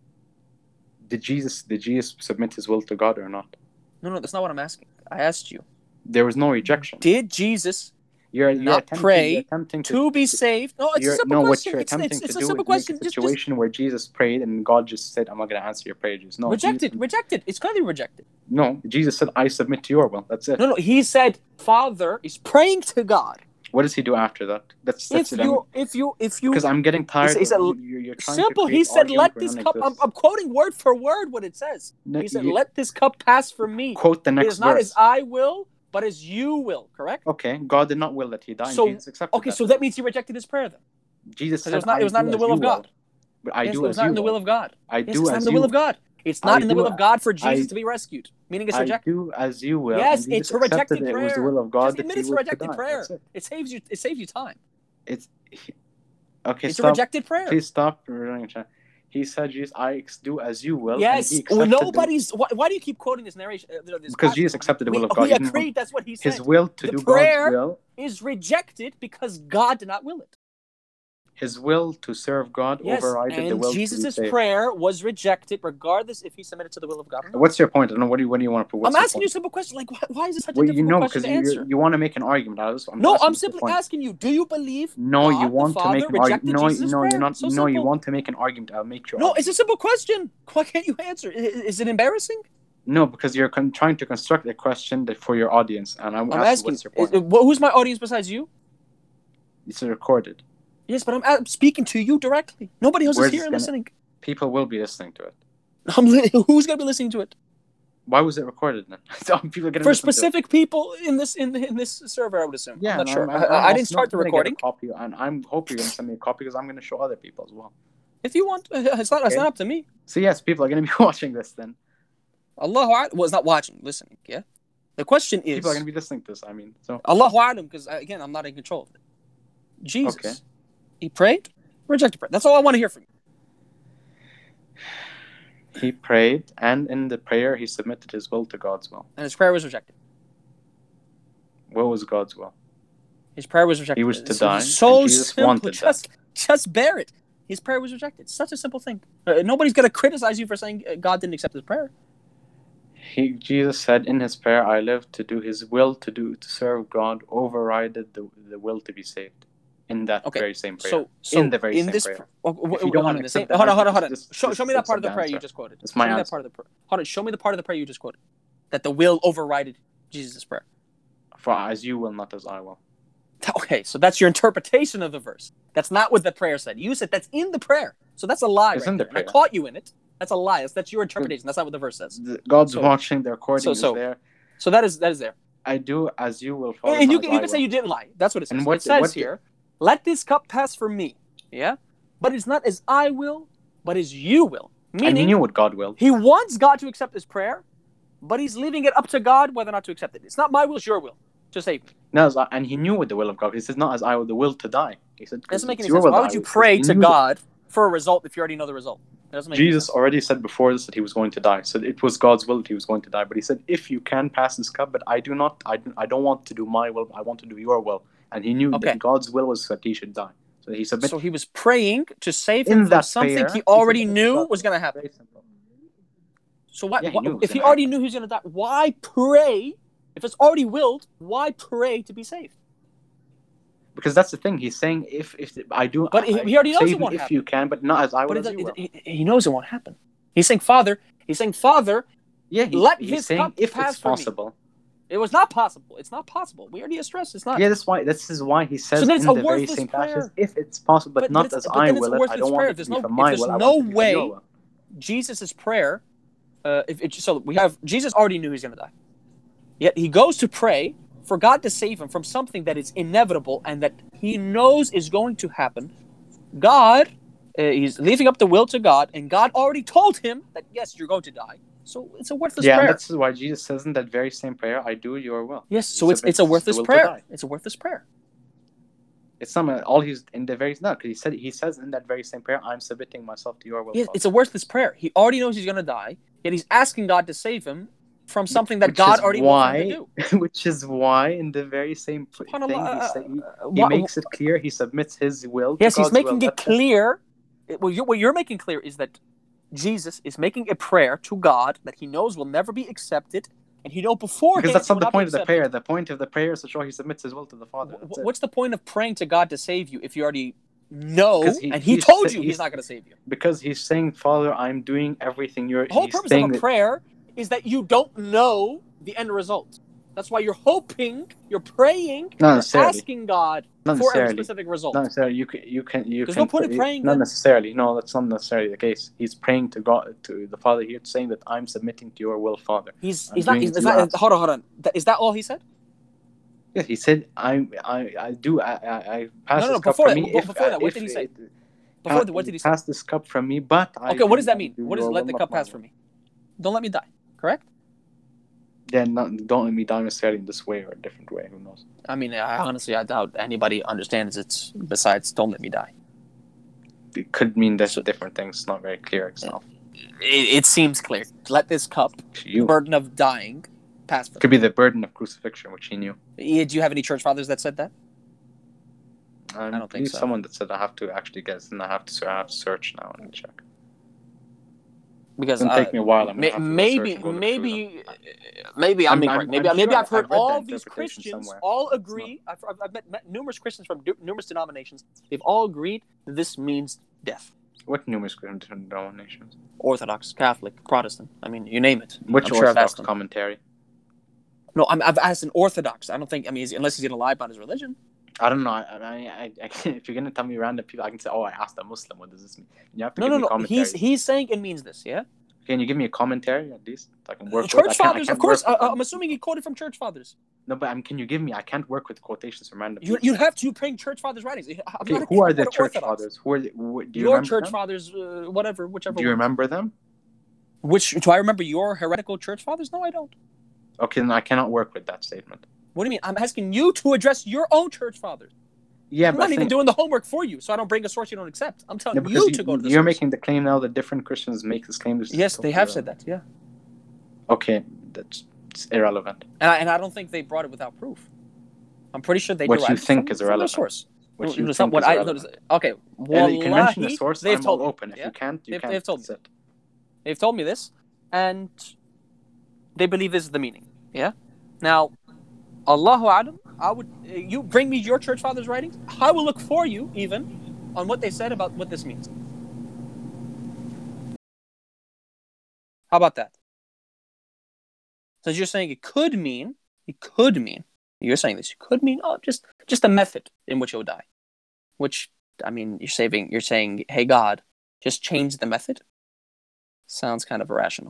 Did Jesus did Jesus submit his will to God or not? No, no, that's not what I'm asking. I asked you. There was no rejection. Did Jesus You're you're not attempting, pray you're attempting to, to be saved? No, it's a you're, simple no, what question. you're It's, attempting it's, it's to a do simple is make a question. Just, just situation where Jesus prayed and God just said, "I'm not going to answer your prayer." Just no, rejected, Jesus, rejected. It's clearly rejected. no, Jesus said, "I submit to your will." That's it. No, no, he said, Father is praying to God. What does he do after that? That's that's If it. you, if you, if you, Because I'm getting tired. he said, of you, you're, you're trying simple. to create He said, argument "Let where this none cup." I'm, exists. I'm quoting word for word what it says. No, He said, you- "Let this cup pass from me. Quote the It next is not verse. as I will, but as you will." Correct? Okay, God did not will that he die, So- and Jesus accepted Okay, that. so that means he rejected his prayer then, Jesus because said, it was not. "I It was not do in the as will you of God. will." But I Yes, do it as was not you in the will of God. I Yes, do it's not in as the you will of God. It's I not in the do- will of God for Jesus I- to be rescued, meaning it's I rejected. do as you will. Yes, and it's Jesus a accepted rejected it was the prayer. will of God Just that admit he it's a was to rejected die. prayer. That's it. It saves you. It saves you time. It's okay. It's stop. a rejected prayer. Please stop. running a chat. He said, "Jesus, I do as you will." Yes, and he well, accepted the- nobody's. Why, why do you keep quoting this narration? Uh, this Because passage? Jesus accepted the will we, of God. We He didn't agreed. want That's what he said. his will to The do prayer- God's will. Is rejected because God did not will it. His will to serve God Yes, overrided the and will to be Jesus' saved. prayer was rejected, regardless if he submitted to the will of God or not. What's your point? I don't know. What do you, what do you want to prove? I'm What's your asking you a point? simple question. Like, why, why is it such Well, a you difficult know, question because to you answer? you want to make an argument out of this. I'm No, asking I'm what's your simply point. asking you: do you believe No, God you want the to Father make an rejected argument. No, Jesus' no, prayer? you're not. So no, simple. you want to make an argument. I'll make your No, argument. it's a simple question. Why can't you answer? Is, is it embarrassing? No, because you're con- trying to construct a question that for your audience, and I'm, I'm asking, asking. what's your point? Is, uh, who's my audience besides you? It's recorded. Yes, but I'm, I'm speaking to you directly. Nobody else Where's is here this and gonna- listening. People will be listening to it. I'm li- who's going to be listening to it? Why was it recorded then? So people are gonna For listen to it. specific people in this in in this server, I would assume. Yeah, I'm not and sure. I'm, I'm, I, I'm I didn't also start not the gonna recording. Get a copy, and I'm hope you're gonna send me a copy because I'm gonna show other people as well. If you want, it's not. It's Okay. not up to me. So yes, people are gonna be watching this then. Allahu A'lam. Well, it's not watching, listening. Yeah. The question is. People are gonna be listening to this. I mean, so Allahu A'lam, because again, I'm not in control of it. Jesus, Okay. he prayed, rejected prayer. That's all I want to hear from you. He prayed, and in the prayer, he submitted his will to God's will. And his prayer was rejected. What was God's will? His prayer was rejected. He was to so die, so and Jesus simple. wanted just, that. just bear it. His prayer was rejected. Such a simple thing. Uh, nobody's going to criticize you for saying God didn't accept his prayer. He, Jesus said in his prayer, I live to do his will, to do to serve God, overrided the, the will to be saved. In that okay. very same prayer. So, so in the very in same this, prayer. Pr- w- if you don't want to accept hold on, hold on, hold on. Just, show, just show me that part of the the prayer answer. you just quoted. It's show my me answer. that part of the prayer. Hold on, show me the part of the prayer you just quoted. That the will overrided Jesus' prayer. For as you will, not as I will. Okay, so that's your interpretation of the verse. That's not what the prayer said. You said that's in the prayer. So that's a lie It's right in the there. And I prayer. caught you in it. That's a lie. That's, that's your interpretation. That's not what the verse says. God's so, watching. The recording so, so, is there. So that is that is there. I do as you will, Father. And you not can, as you I can say will. you didn't lie. That's what it says. And what, it says what here, let this cup pass from me. Yeah? But it's not as I will, but as you will. Meaning, and he knew what God willed. He wants God to accept his prayer, but he's leaving it up to God whether or not to accept it. It's not my will, it's your will to save me. No, and he knew what the will of God. He says, not as I will, the will to die. He said, it doesn't make any sense. Why would you pray to God for a result if you already know the result? It doesn't make Jesus any sense. already said before this that he was going to die. So it was God's will that he was going to die. But he said, if you can pass this cup, but I do not, I, I don't want to do my will, I want to do your will. And he knew okay. that God's will was that he should die. So he submitted. So he was praying to save him from something prayer, he already he knew was going to happen. So what? Yeah, he what if he already happen. knew he was going to die, why pray? If it's already willed, why pray to be saved? Because that's the thing. He's saying, if if I do, but he, he already knows it won't if happen. you can, but not as I will. But as you will. He, he knows it won't happen. He's saying, Father. He's saying, Father. Yeah, he, let he's this saying cup if pass it's possible. Me. It was not possible. It's not possible. We already stressed it's not. Yeah, that's why. This is why he says so in the very same passage, if it's possible, but, but not but as but I will. It, I don't prayer. want it there's to be no, from my there's will. no I want it to be way from your will. Jesus' prayer. Uh, if it, so we have Jesus already knew he's going to die. Yet he goes to pray for God to save him from something that is inevitable and that he knows is going to happen. God, uh, he's leaving up the will to God, and God already told him that, yes, you're going to die. So it's a worthless yeah, prayer. Yeah, that's why Jesus says in that very same prayer, I do your will. Yes, so it's it's a worthless prayer. It's a worthless prayer. It's some all he's in the very no, because he said he says in that very same prayer, I'm submitting myself to your will. Yes, it's a worthless prayer. He already knows he's going to die, yet he's asking God to save him from something that which God already why, wants him to do. Which is why in the very same thing he, say, he, uh, he makes it clear he submits his will to yes, God's he's making will. it clear. It, well, you're, what you're making clear is that Jesus is making a prayer to God that he knows will never be accepted, and he knows beforehand. Because that's not the not point of the prayer. The point of the prayer is to show he submits his will to the Father. W- what's the point of praying to God to save you if you already know he, and he told you he's, he's not going to save you? Because he's saying, Father, I'm doing everything you're. The whole purpose of a that... prayer is that you don't know the end result. That's why you're hoping, you're praying, not you're asking God not for a specific result. Not necessarily. You can. You can. You There's can no point in praying. Not then? necessarily. No, that's not necessarily the case. He's praying to God, to the Father here, saying that I'm submitting to your will, Father. He's. I'm He's not. He's, he's not hold on. Hold on. Is that all he said? Yeah, he said, "I. I. I do. I. I, I pass no, no, this cup before from that, me. Before if, that, what if did he say? It, before that, what did he say? Pass this cup from me, but I okay. What does that mean? Do what does let the cup pass from me? Don't let me die. Correct? Then not, don't let me die necessarily in this way or a different way. Who knows? I mean, I, honestly, I doubt anybody understands it. Besides, don't let me die. It could mean there's different things. It's not very clear itself. It, it seems clear. Let this cup, the burden of dying, pass from. Could be the burden of crucifixion, which he knew. Do you have any church fathers that said that? Um, I don't think so. Someone that said I have to actually guess, and I have to, I have to search now and check. Because it's gonna take me a while. I'm may, gonna have to maybe, go maybe, maybe I'm, I'm incorrect. Maybe, I'm maybe sure I've heard I've read all these Christians somewhere. all agree. I've, I've met, met numerous Christians from d- numerous denominations. They've all agreed that this means death. What numerous different denominations? Orthodox, Catholic, Protestant. I mean, you name it. Which I'm Orthodox sure I've asked them. commentary? No, I'm, I've asked an Orthodox. I don't think. I mean, unless he's gonna lie about his religion. I don't know. I, I, I, I if you're gonna tell me random people, I can say, "Oh, I asked a Muslim. What does this mean?" You have to no, give no, me no. commentary. He's he's saying it means this. Yeah. Can you give me a commentary at least? So I can work. Church with? fathers, I of course. I, I'm assuming he quoted from church fathers. No, but um, can you give me? I can't work with quotations from random. You you have to bring church fathers' writings. I'm okay, who are the church Orthodox. fathers? Who are the, who, do you your remember church them? fathers? Uh, whatever, whichever. Do you ones. remember them? Which do I remember? Your heretical church fathers? No, I don't. Okay, then I cannot work with that statement. What do you mean? I'm asking you to address your own church fathers. Yeah, I'm but not I even think, doing the homework for you, so I don't bring a source you don't accept. I'm telling yeah, because you you, to go to the you're source. making the claim now that different Christians make this claim. This is Yes, they totally have said irrelevant. that. Yeah, Okay, that's it's irrelevant. and I, and I don't think they brought it without proof. I'm pretty sure they What you derived think from, is from their irrelevant. source. What No, you no, it's not think what is I. No, irrelevant. it's- okay, And you can mention the wallahi, source. they've I'm told all me. open. If Yeah, you can't, you they've, can't. they've told me. That's it. They've told me this, and they believe this is the meaning. Yeah. Now, Allahu Alam, I would you bring me your church fathers' writings. I will look for you even on what they said about what this means. How about that? Since you're saying it could mean, it could mean. You're saying this. It could mean oh, just just a method in which you'll die. Which I mean, you're saving. You're saying, hey God, just change the method. Sounds kind of irrational.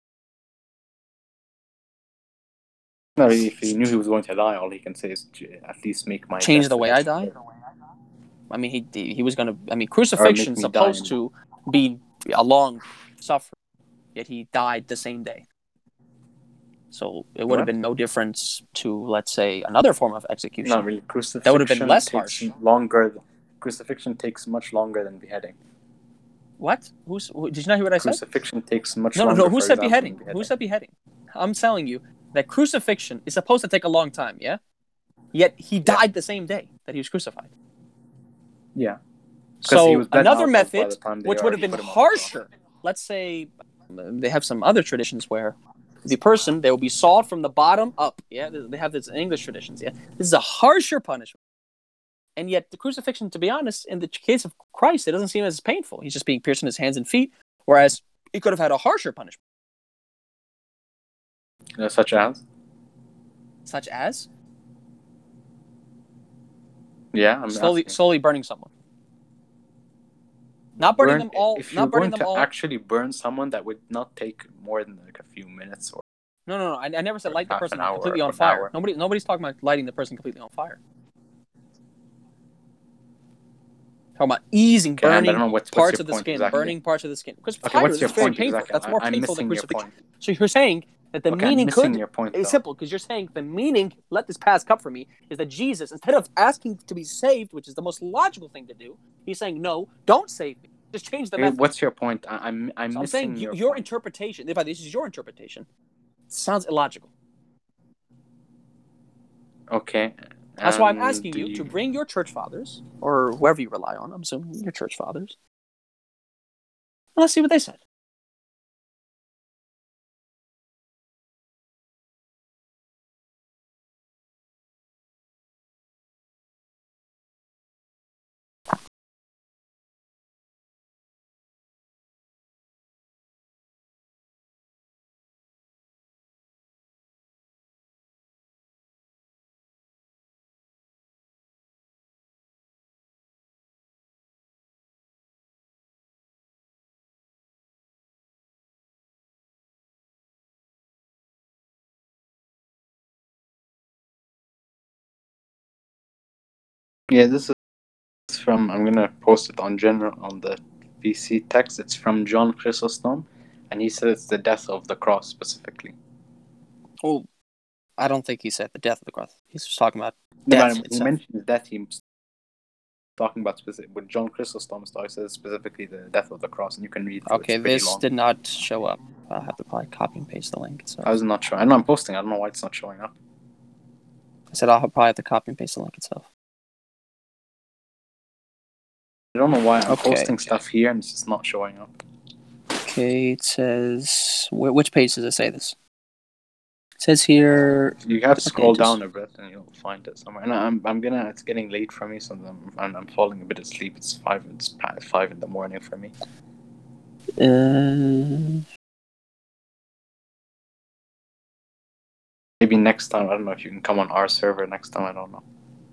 No, if he knew he was going to die, all he can say is at least make my Change death the way I better. die. I mean, he he was gonna. I mean, Or crucifixion make me supposed die. to be a long suffering, yet he died the same day. So it would What? have been no difference to, let's say, another form of execution. Not really. Crucifixion That would have been less takes harsh. longer. Crucifixion takes much longer than beheading. What? Who's? Who, did you not hear what I said? Crucifixion takes much No, no, longer. no. Who for said example, beheading? than beheading? Who said beheading? I'm telling you that crucifixion is supposed to take a long time. Yeah. Yet he died the same day that he was crucified. Yeah. So he was bled another out of by method, the time they which would have already been put him on the cross. harsher. Let's say um, they have some other traditions where the person they will be sawed from the bottom up. Yeah, they have this in English traditions. Yeah, this is a harsher punishment. And yet the crucifixion, to be honest, in the case of Christ, it doesn't seem as painful. He's just being pierced in his hands and feet, whereas he could have had a harsher punishment. Uh, such as? Such as? Yeah, I'm slowly, asking. slowly burning someone. Not burning burn, them all. If you're not burning going them to all. actually burn someone, that would not take more than like a few minutes or. No, no, no. I, I never said light the person completely on fire. Hour. Nobody, nobody's talking about lighting the person completely on fire. Talking about easing, okay, burning know, what's, parts what's of the skin, exactly? burning parts of the skin. Because okay, fire what's is your very point painful. exactly? That's more I'm painful than missing crucifixion. Your point. So you're saying that the okay, meaning I'm missing could. Your point, it's though. simple because you're saying the meaning. Let this pass cup for me is that Jesus, instead of asking to be saved, which is the most logical thing to do, he's saying no, don't save me. Just change the method. What's your point? I, I'm I'm so missing I'm saying your, your point. interpretation. If this is your interpretation, sounds illogical. Okay. That's why I'm asking you, you to bring your church fathers, or whoever you rely on, I'm assuming your church fathers. And let's see what they said. Yeah, this is from, I'm going to post it on general on the V C text. It's from John Chrysostom, and he said it's the death of the cross specifically. Well, I don't think he said the death of the cross. He's just talking about no, death He itself. mentioned death. He's talking about specific. With John Chrysostom, he says specifically the death of the cross, and you can read through. Okay, this long. did not show up. I'll have to probably copy and paste the link. So I was not sure. I know I'm posting. I don't know why it's not showing up. I said I'll probably have to copy and paste the link itself. I don't know why I'm okay. posting stuff here and it's just not showing up. Okay, it says... Which page does it say this? It says here... You have to scroll okay, down just... a bit and you'll find it somewhere. And I'm I'm gonna... It's getting late for me, so I'm, I'm, I'm falling a bit asleep. It's five, it's past five in the morning for me. Uh... Maybe next time. I don't know if you can come on our server next time. I don't know.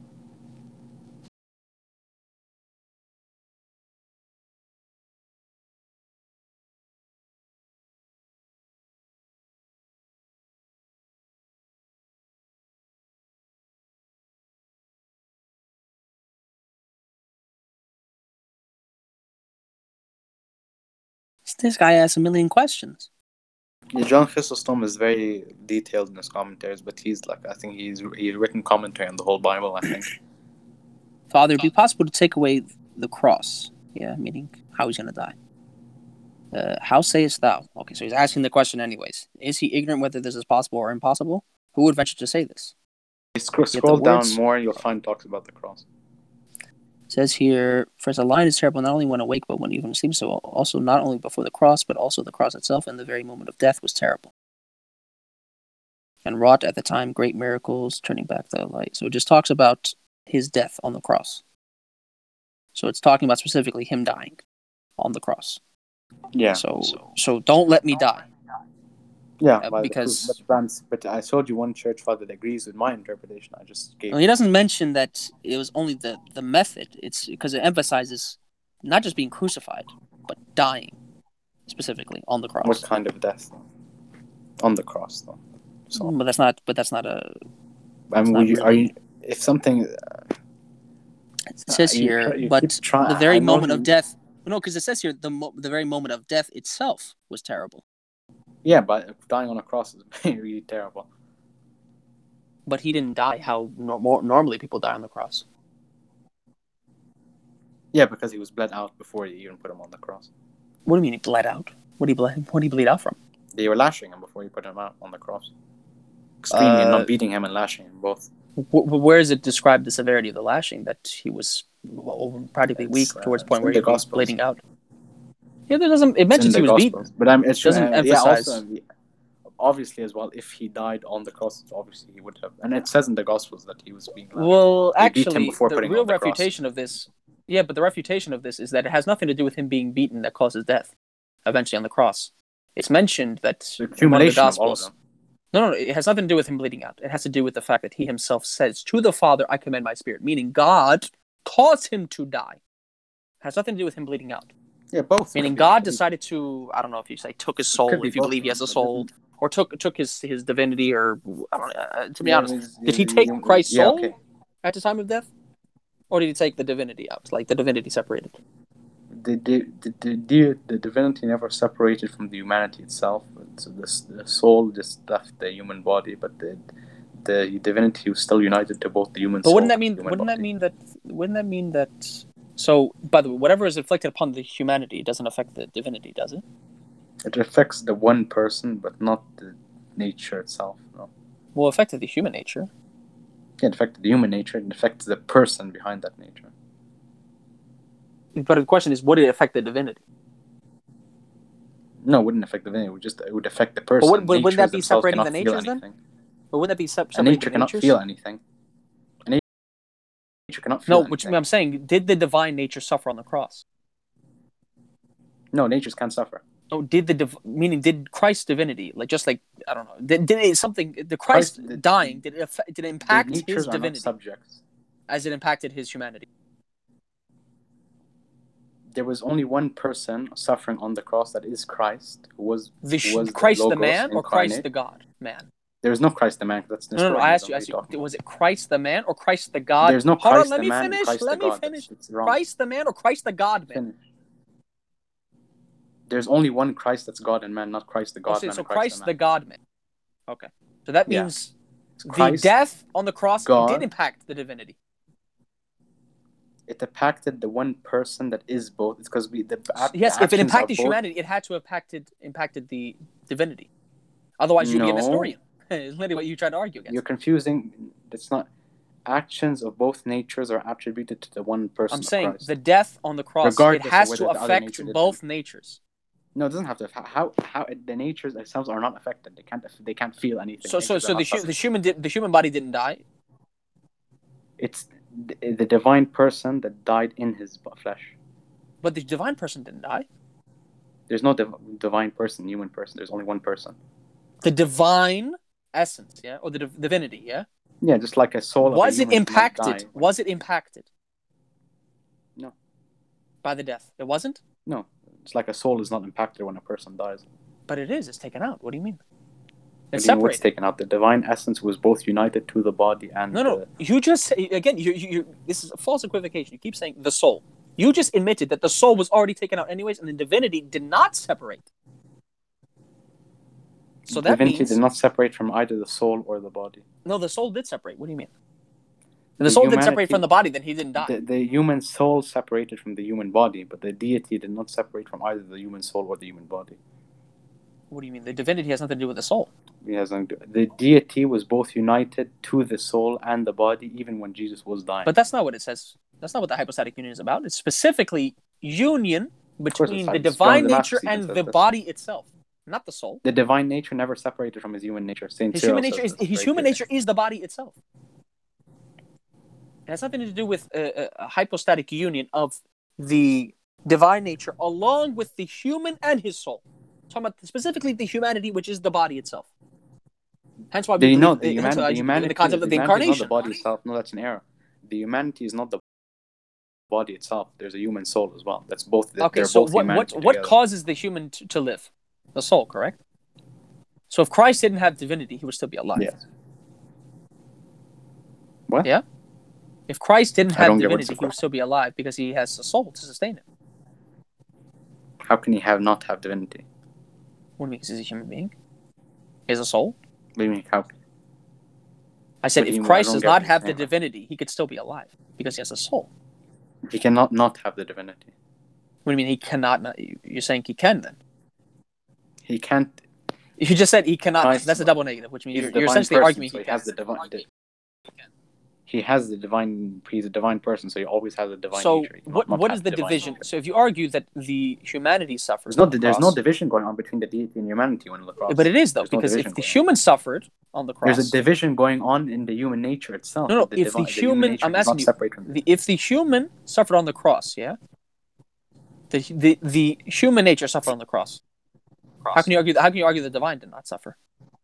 This guy asks a million questions. Yeah, John Chrysostom is very detailed in his commentaries, but he's like, I think he's he's written commentary on the whole Bible, I think. Father, it'd be possible to take away the cross. Yeah, meaning how he's going to die. Uh, how sayest thou? Okay, so he's asking the question anyways. Is he ignorant whether this is possible or impossible? Who would venture to say this? You scroll, Yet the scroll down words- more, you'll find talks about the cross. It says here, first, a lion is terrible not only when awake, but when even asleep. So also not only before the cross, but also the cross itself in the very moment of death was terrible. And wrought at the time great miracles, turning back the light. So it just talks about his death on the cross. So it's talking about specifically him dying on the cross. Yeah. So so don't let me die. Yeah, Uh, but, because- but, but I showed you one church father that agrees with my interpretation. I just gave. Well, he doesn't mention that it was only the, the method. It's because it emphasizes not just being crucified, but dying specifically on the cross. What kind of death? On the cross, though. So, But that's not. But that's not a. I mean, not will you, are really- you? If something, It says you here, try- you but keep try- the very I know moment of you- death. No, because it says here the mo- the very moment of death itself was terrible. yeah, but dying on a cross is really terrible. But he didn't die how nor- more, normally people die on the cross. Yeah, because he was bled out before you even put him on the cross. What do you mean he bled out? What did he bled? What did he bleed out from? They were lashing him before you put him out on the cross. Screaming and Uh, not beating him and lashing him both. W- where is it described the severity of the lashing? That he was well, practically It's, weak uh, towards the it's point in where the he was Gospels. bleeding out. Yeah, there doesn't. It It's mentions in he the was Gospels. beaten. But I'm, it's Doesn't uh, yeah, emphasize- also, obviously as well, if he died on the cross, obviously he would have. And it says in the Gospels that he was being lashed. Well, They beat him actually, before the putting him real on the cross. refutation of this, yeah, but the refutation of this is that it has nothing to do with him being beaten that causes death, eventually on the cross. It's mentioned that The in one of the accumulation of all of Gospels. them. No, no, no, it has nothing to do with him bleeding out. It has to do with the fact that he himself says, "To the Father I commend my spirit," meaning God caused him to die. It has nothing to do with him bleeding out. Yeah, both. Meaning could be- God could be- decided to, I don't know if you say took his soul, could be if you both believe he of has a them, but soul, doesn't- or took took his his divinity, or I don't know. Uh, to be Yeah, honest, it's- did he you- take you- Christ's yeah, soul okay. at the time of death, or did he take the divinity out, like the divinity separated? The, the, the, the, the divinity never separated from the humanity itself. So the, the soul just left the human body, but the the divinity was still united to both the human But soul wouldn't that and mean? the human Wouldn't that body. mean that? Wouldn't that mean that? So, by the way, whatever is inflicted upon the humanity it doesn't affect the divinity, does it? It affects the one person, but not the nature itself. No. Well, it affected the human nature. Yeah, it affected the human nature, and it affects the person behind that nature. But the question is, would it affect the divinity? No, it wouldn't affect the divinity. It would just it would affect the person. But would- wouldn't Natures that be themselves separating the cannot feel natures then? anything. But wouldn't that be sep- A separating nature the cannot natures? feel anything. A na- nature cannot feel No, anything. which I'm saying, did the divine nature suffer on the cross? No, natures can't suffer. No, did the div- meaning did Christ's divinity, like just like I don't know, did, did it something the Christ, Christ- the- dying did it affect, did it The impact his natures are not divinity subjects. as it impacted his humanity? There was only one person suffering on the cross, that is Christ, who was The sh- who was Christ the Logos man or Christ incarnate. the God man? There is no Christ the man. That's No, no, no. I asked you, Nestorianism. I asked What are you, talking was it Christ the man or Christ the God? about? There's no Hold Christ on, let the me man and finish. Christ Let the me God. finish. That's, it's wrong. Christ the man or Christ the God man? Finish. There's only one Christ that's God and man, not Christ the God Oh, so man. so and Christ the the man. God man. Okay, so that Yeah. means the Christ, death on the cross God. did impact the divinity. It impacted the one person that is both. It's because we the, act- Yes, the if it actions are impacted both- humanity, it had to have impacted impacted the divinity. Otherwise, you'd be a No. Nestorian. It's literally what you tried to argue against. You're confusing. It's not. Actions of both natures are attributed to the one person. I'm of saying Christ. the death on the cross, it Regardless of has whether to the other affect nature did both natures. No, it doesn't have to. How how the natures themselves are not affected. They can't they can't feel anything. So, so, Natures so are the, not hu- the subject. human di- the human body didn't die. It's the, the divine person that died in his b- flesh. But the divine person didn't die. There's no div- divine person, human person. There's only one person. The divine essence, yeah, or the div- divinity, yeah. Yeah, just like a soul. of a Was it human cannot impacted? die. Was it impacted? No. By the death, it wasn't. No, it's like a soul is not impacted when a person dies. But it is. It's taken out. What do you mean? What It's do you mean what's separated. taken out? The divine essence was both united to the body and No, no. the- You just say, again. You, you, you. This is a false equivocation. You keep saying the soul. You just admitted that the soul was already taken out anyways, and the divinity did not separate. So that divinity means did not separate from either the soul or the body. no. The soul did separate. What do you mean? the, the soul didn't separate from the body, then he didn't die. The, the human soul separated from the human body, but the deity did not separate from either the human soul or the human body. What do you mean? The divinity has nothing to do with the soul. It has nothing to, the deity was both united to the soul and the body, even when Jesus was dying. But that's not what it says. That's not what the hypostatic union is about. It's specifically union between the divine nature and the body itself, not the soul. The divine nature never separated from his human nature. Saint his human nature is his human nature is the body itself. It has nothing to do with a, a hypostatic union of the divine nature along with the human and his soul. I'm talking about specifically the humanity, which is the body itself. Hence why we you know the, the, human, the humanity, the concept of the, the incarnation. Is not the body itself. No, that's an error. The humanity is not the body itself. There's a human soul as well. That's both. Okay, so what what, what causes the human to, to live? The soul, correct? So if Christ didn't have divinity, he would still be alive. Yes. What? Yeah. If Christ didn't have divinity, he would still be alive because he has a soul to sustain it. How can he have not have divinity? What do you mean? Because he's a human being. He has a soul. What do you mean? How? I said if Christ does not have the divinity, he could still be alive because he has a soul. He cannot not have the divinity. What do you mean he cannot not? You're saying he can then? He can't. You just said he cannot. Christ, that's a double negative, which means you're, you're essentially person, arguing so he, he has the divine. Di- he has the divine. He's a divine person, so he always has a divine so nature. So what? What is the division? Nature. So if you argue that the humanity suffers, there's no, the there's cross, no division going on between the deity and humanity on the cross. But it is though, there's because no if the human on. suffered on the cross, there's a division going on in the human nature itself. No, no. The if divine, the human, the I'm asking you, the, if the human suffered on the cross, yeah, the the the human nature suffered on the cross. cross. How can you argue? How can you argue the divine did not suffer?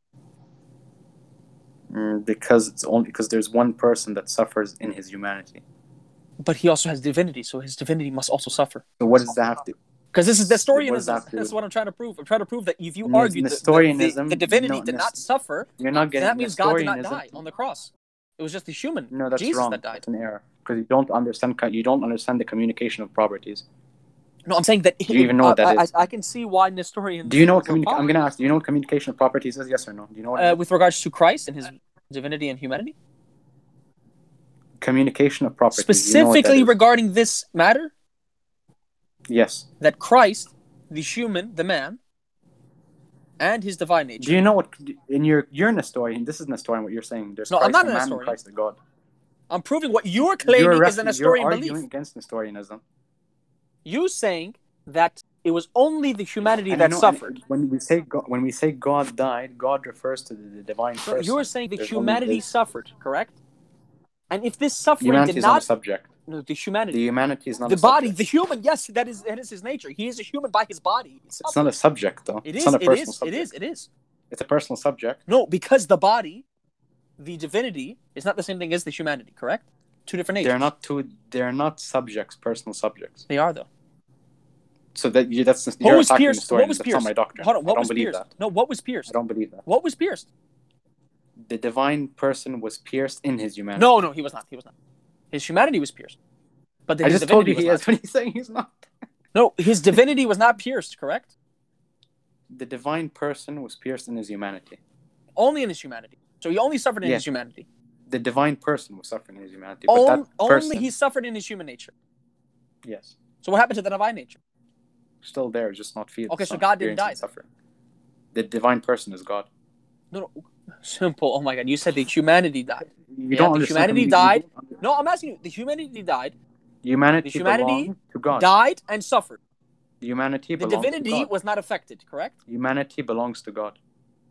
Mm, because it's only because there's one person that suffers in his humanity. But he also has divinity, so his divinity must also suffer. So what does that have to? Because this is Nestorianism. That That's what I'm trying to prove. I'm trying to prove that if you argue that the, the, the divinity no, did not suffer, you're not getting that means God did not die on the cross. It was just the human. No, that's Jesus wrong. that died. That's an error. Because you don't understand. You don't understand the communication of properties. No, I'm saying that. Do you even know what that I, is? I, I can see why Nestorian. Do you know what communi- I'm going to ask? Do you know what communication of properties is? Yes or no? Do you know what? Uh, with regards to Christ and his divinity and humanity. Communication of properties. Specifically you know regarding this matter. Yes. That Christ, the human, the man, and his divine nature. Do you know what? In your, you're a Nestorian. This is Nestorian. What you're saying? There's no, Christ, I'm not the a man, Nestorian. Christ, the God. I'm proving what you're claiming you're is a Nestorian you're belief. You're arguing against Nestorianism. You saying that it was only the humanity and that you know, suffered. When we say God, when we say God died, God refers to the, the divine person. So you're saying the There's humanity suffered, correct? And if this suffering humanity did is not, not a subject. No, the humanity. The humanity is not the a body, subject. the human. Yes, that is that is his nature. He is a human by his body. It's, it's not a subject, though. It it's is. Not a it personal is. subject. It is. It is. It's a personal subject. No, because the body, the divinity, is not the same thing as the humanity. Correct? Two different natures. They're not two. They're not subjects. Personal subjects. They are though. So that you, that's what you're was attacking pierced? the story. What was That's pierced? not my doctrine. Hold on. What I don't was believe pierced? that. No, what was pierced? I don't believe that. What was pierced? The divine person was pierced in his humanity. No, no, he was not. He was not. His humanity was pierced. But the, I his just told you was he not. is, but he's saying he's not. No, his divinity was not pierced, correct? The divine person was pierced in his humanity. Only in his humanity. So he only suffered in yeah. his humanity. The divine person was suffering in his humanity. Only, but that person, only he suffered in his human nature. Yes. So what happened to the divine nature? Still there, just not feeling. Okay, so God didn't die. Suffering. The divine person is God. No, no, simple. Oh my God, you said the humanity died. You yeah, don't the humanity you, died. You no, I'm asking you. The humanity died. Humanity, the humanity to God. died and suffered. The humanity the belongs divinity to God. was not affected, correct? Humanity belongs to God.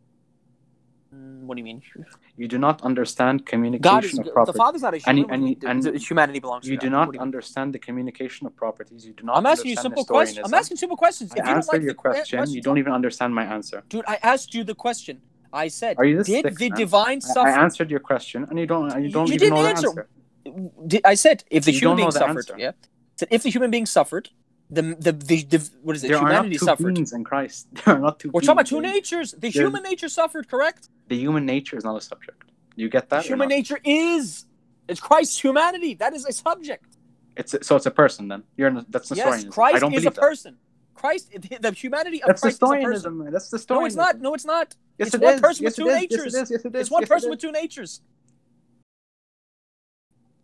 Mm, what do you mean? You do not understand communication God is, of properties. The Father's not a human. And, and, and humanity belongs to you God. do not do you understand the communication of properties. You do not I'm asking you simple questions. I'm asking simple questions. I if you answered don't like your the question. question, you don't even understand my answer. Dude, I asked you the question. I said, Are you this did sick, the man? divine suffer? I answered your question, and you don't. You don't you even didn't know answer. the answer. Did, I said, if the you human being the suffered, answer. yeah. I said, if the human being suffered, the the the, the what is it? There humanity are not two suffered. beings in Christ. There are not two. We're beings. talking about two natures. The There's, human nature suffered, correct? The human nature is not a subject. You get that? The human nature is. It's Christ's humanity. That is a subject. It's a, so it's a person then. You're that's Nestorianism. Yes, Christ I don't is a that. person. Christ, the humanity of that's Christ is a person. Man. That's Nestorianism. No, it's not. No, it's not. Yes, it's it one is. person yes, with two it natures. Yes, it is. Yes, it is. It's one yes, person it with two natures.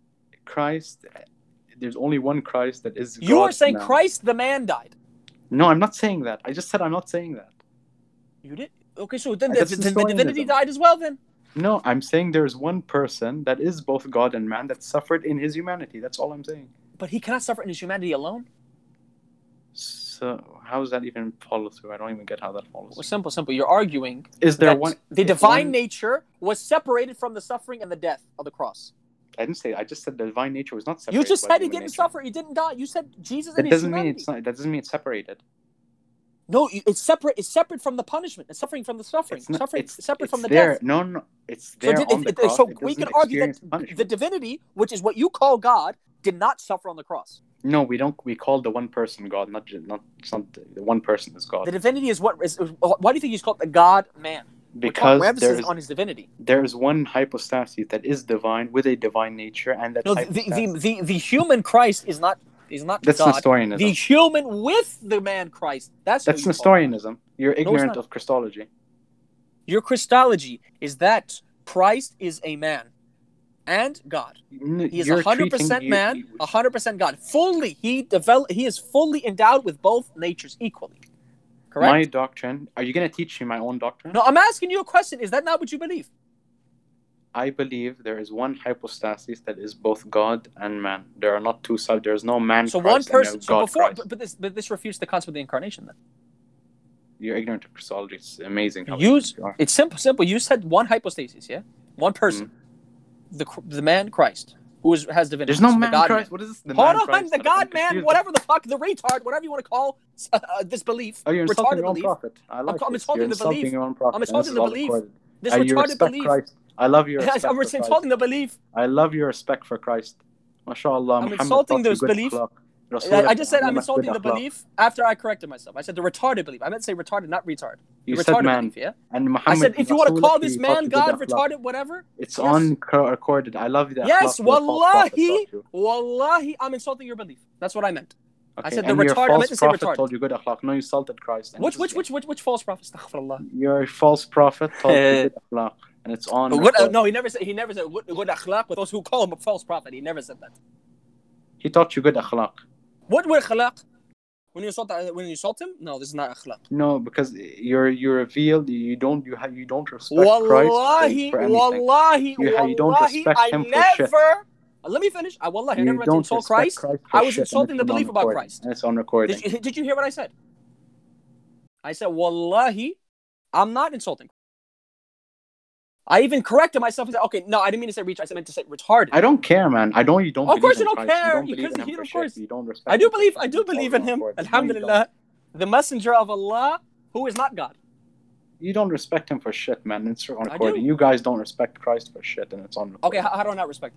Christ. There's only one Christ that is God. You are saying now. Christ the man died. No, I'm not saying that. I just said I'm not saying that. You did? Okay, so then, That's the, then the divinity Nestorianism. died as well then? No, I'm saying there's one person that is both God and man that suffered in his humanity. That's all I'm saying. But he cannot suffer in his humanity alone. So how does that even follow through? I don't even get how that follows. Well, simple, simple. You're arguing Is there that one? the divine one, nature was separated from the suffering and the death of the cross. I didn't say. I just said the divine nature was not separated. You just by said he human didn't nature. suffer. He didn't die. You said Jesus That in his doesn't mean humanity. it's not. That doesn't mean it's separated. No, it's separate. It's separate from the punishment. It's suffering from the suffering. It's not. suffering it's separate it's from the there. death. No, no. It's So, there did, on if, the if, cross. so It we doesn't can argue that experience punishment. the divinity, which is what you call God, did not suffer on the cross. No, we don't. We call the one person God, not just, not. It's not the one person is God. The divinity is what is. Why do you think he's called the God Man? Because we're emphasis there's on his divinity. there's one hypostasis that is divine with a divine nature, and that No, the, hypostasis. the, the, the human Christ is not is not That's God. Nestorianism. The human with the man Christ. That's That's who you call God. Nestorianism. You're ignorant not. of Christology. Your Christology is that Christ is a man and God. N- He is you're a hundred treating- percent you- man, you- a hundred percent God. Fully, he develop. He is fully endowed with both natures equally. Correct. My doctrine. Are you going to teach me my own doctrine? No, I'm asking you a question. Is that not what you believe? I believe there is one hypostasis that is both God and man. There are not two sides. There is no man So Christ one person. and a So God before, Christ. but, but this, but this refutes the concept of the incarnation. Then You're ignorant of Christology. It's amazing how you. ignorant you are. It's simple. Simple. You said one hypostasis. Yeah, one person. Mm-hmm. The the man Christ who is, has divinity. There's no So the man God Christ. man. What is this? The Hold man on, Christ? the I'm God man, confused. whatever the fuck, the retard, whatever you want to call uh, this belief. Oh, you're insulting retarded your own belief. prophet. I like I'm this. insulting You're the insulting belief. your own prophet. I'm and insulting this the is all belief. recorded. This Uh, you retarded respect belief. Christ. I love your respect I'm for Christ. insulting the belief. I love your respect for Christ. MashaAllah, I'm Muhammad insulting taught you this good belief. akhlaq. I, Rasulullah I just said I'm allama insulting good the akhlaq. belief after I corrected myself. I said the retarded belief. I meant to say retarded, not retard. You The said retarded man. belief, yeah? And I Muhammad said if you want to Rasulullah, call this he taught man you good God, akhlaq. retarded, whatever. It's yes. on cor- recorded. I love the Yes, akhlaq the false prophet wallahi, taught you. wallahi, I'm insulting your belief. That's what I meant. Okay. I said the and your retarded. I false meant to say prophet retarded. told you good akhlaq. No, you insulted Christ. And Which this which is- which which which false prophet? Astaghfirullah. Your false prophet told you good akhlaq. And it's on Good, uh, record. no, he never said. He never said good, good akhlaq with those who call him a false prophet. He never said that. He taught you good akhlaq. What were akhlaq? When you insult when you insult him? No, this is not akhlaq. No, because you're you're revealed. You don't you ha- you don't respect Christ Wallahi, for, for anything. wallahi, You, ha- you don't wallahi, respect I him for never. shit. Uh, Let me finish. I wallahi, I You never meant to don't insult respect Christ. Christ for I was shit, and insulting it's the on belief about recording. Christ. And it's on recording. Did you, did you hear what I said? I said wallahi, I'm not insulting. I even corrected myself and said, okay, no, I didn't mean to say retard. I meant to say retarded. I don't care, man. I don't. You don't. Of believe course in you don't Christ. care, You don't because believe in him he- for of shit. course. You don't respect. I do him for believe, shit. I do It's all believe in on him. recording. No, you Alhamdulillah, the messenger of Allah, who is not God. don't. You don't respect him for shit, man. It's on I recording. do. You guys don't respect Christ for shit, and it's on recording. Okay, how, how do I not respect him?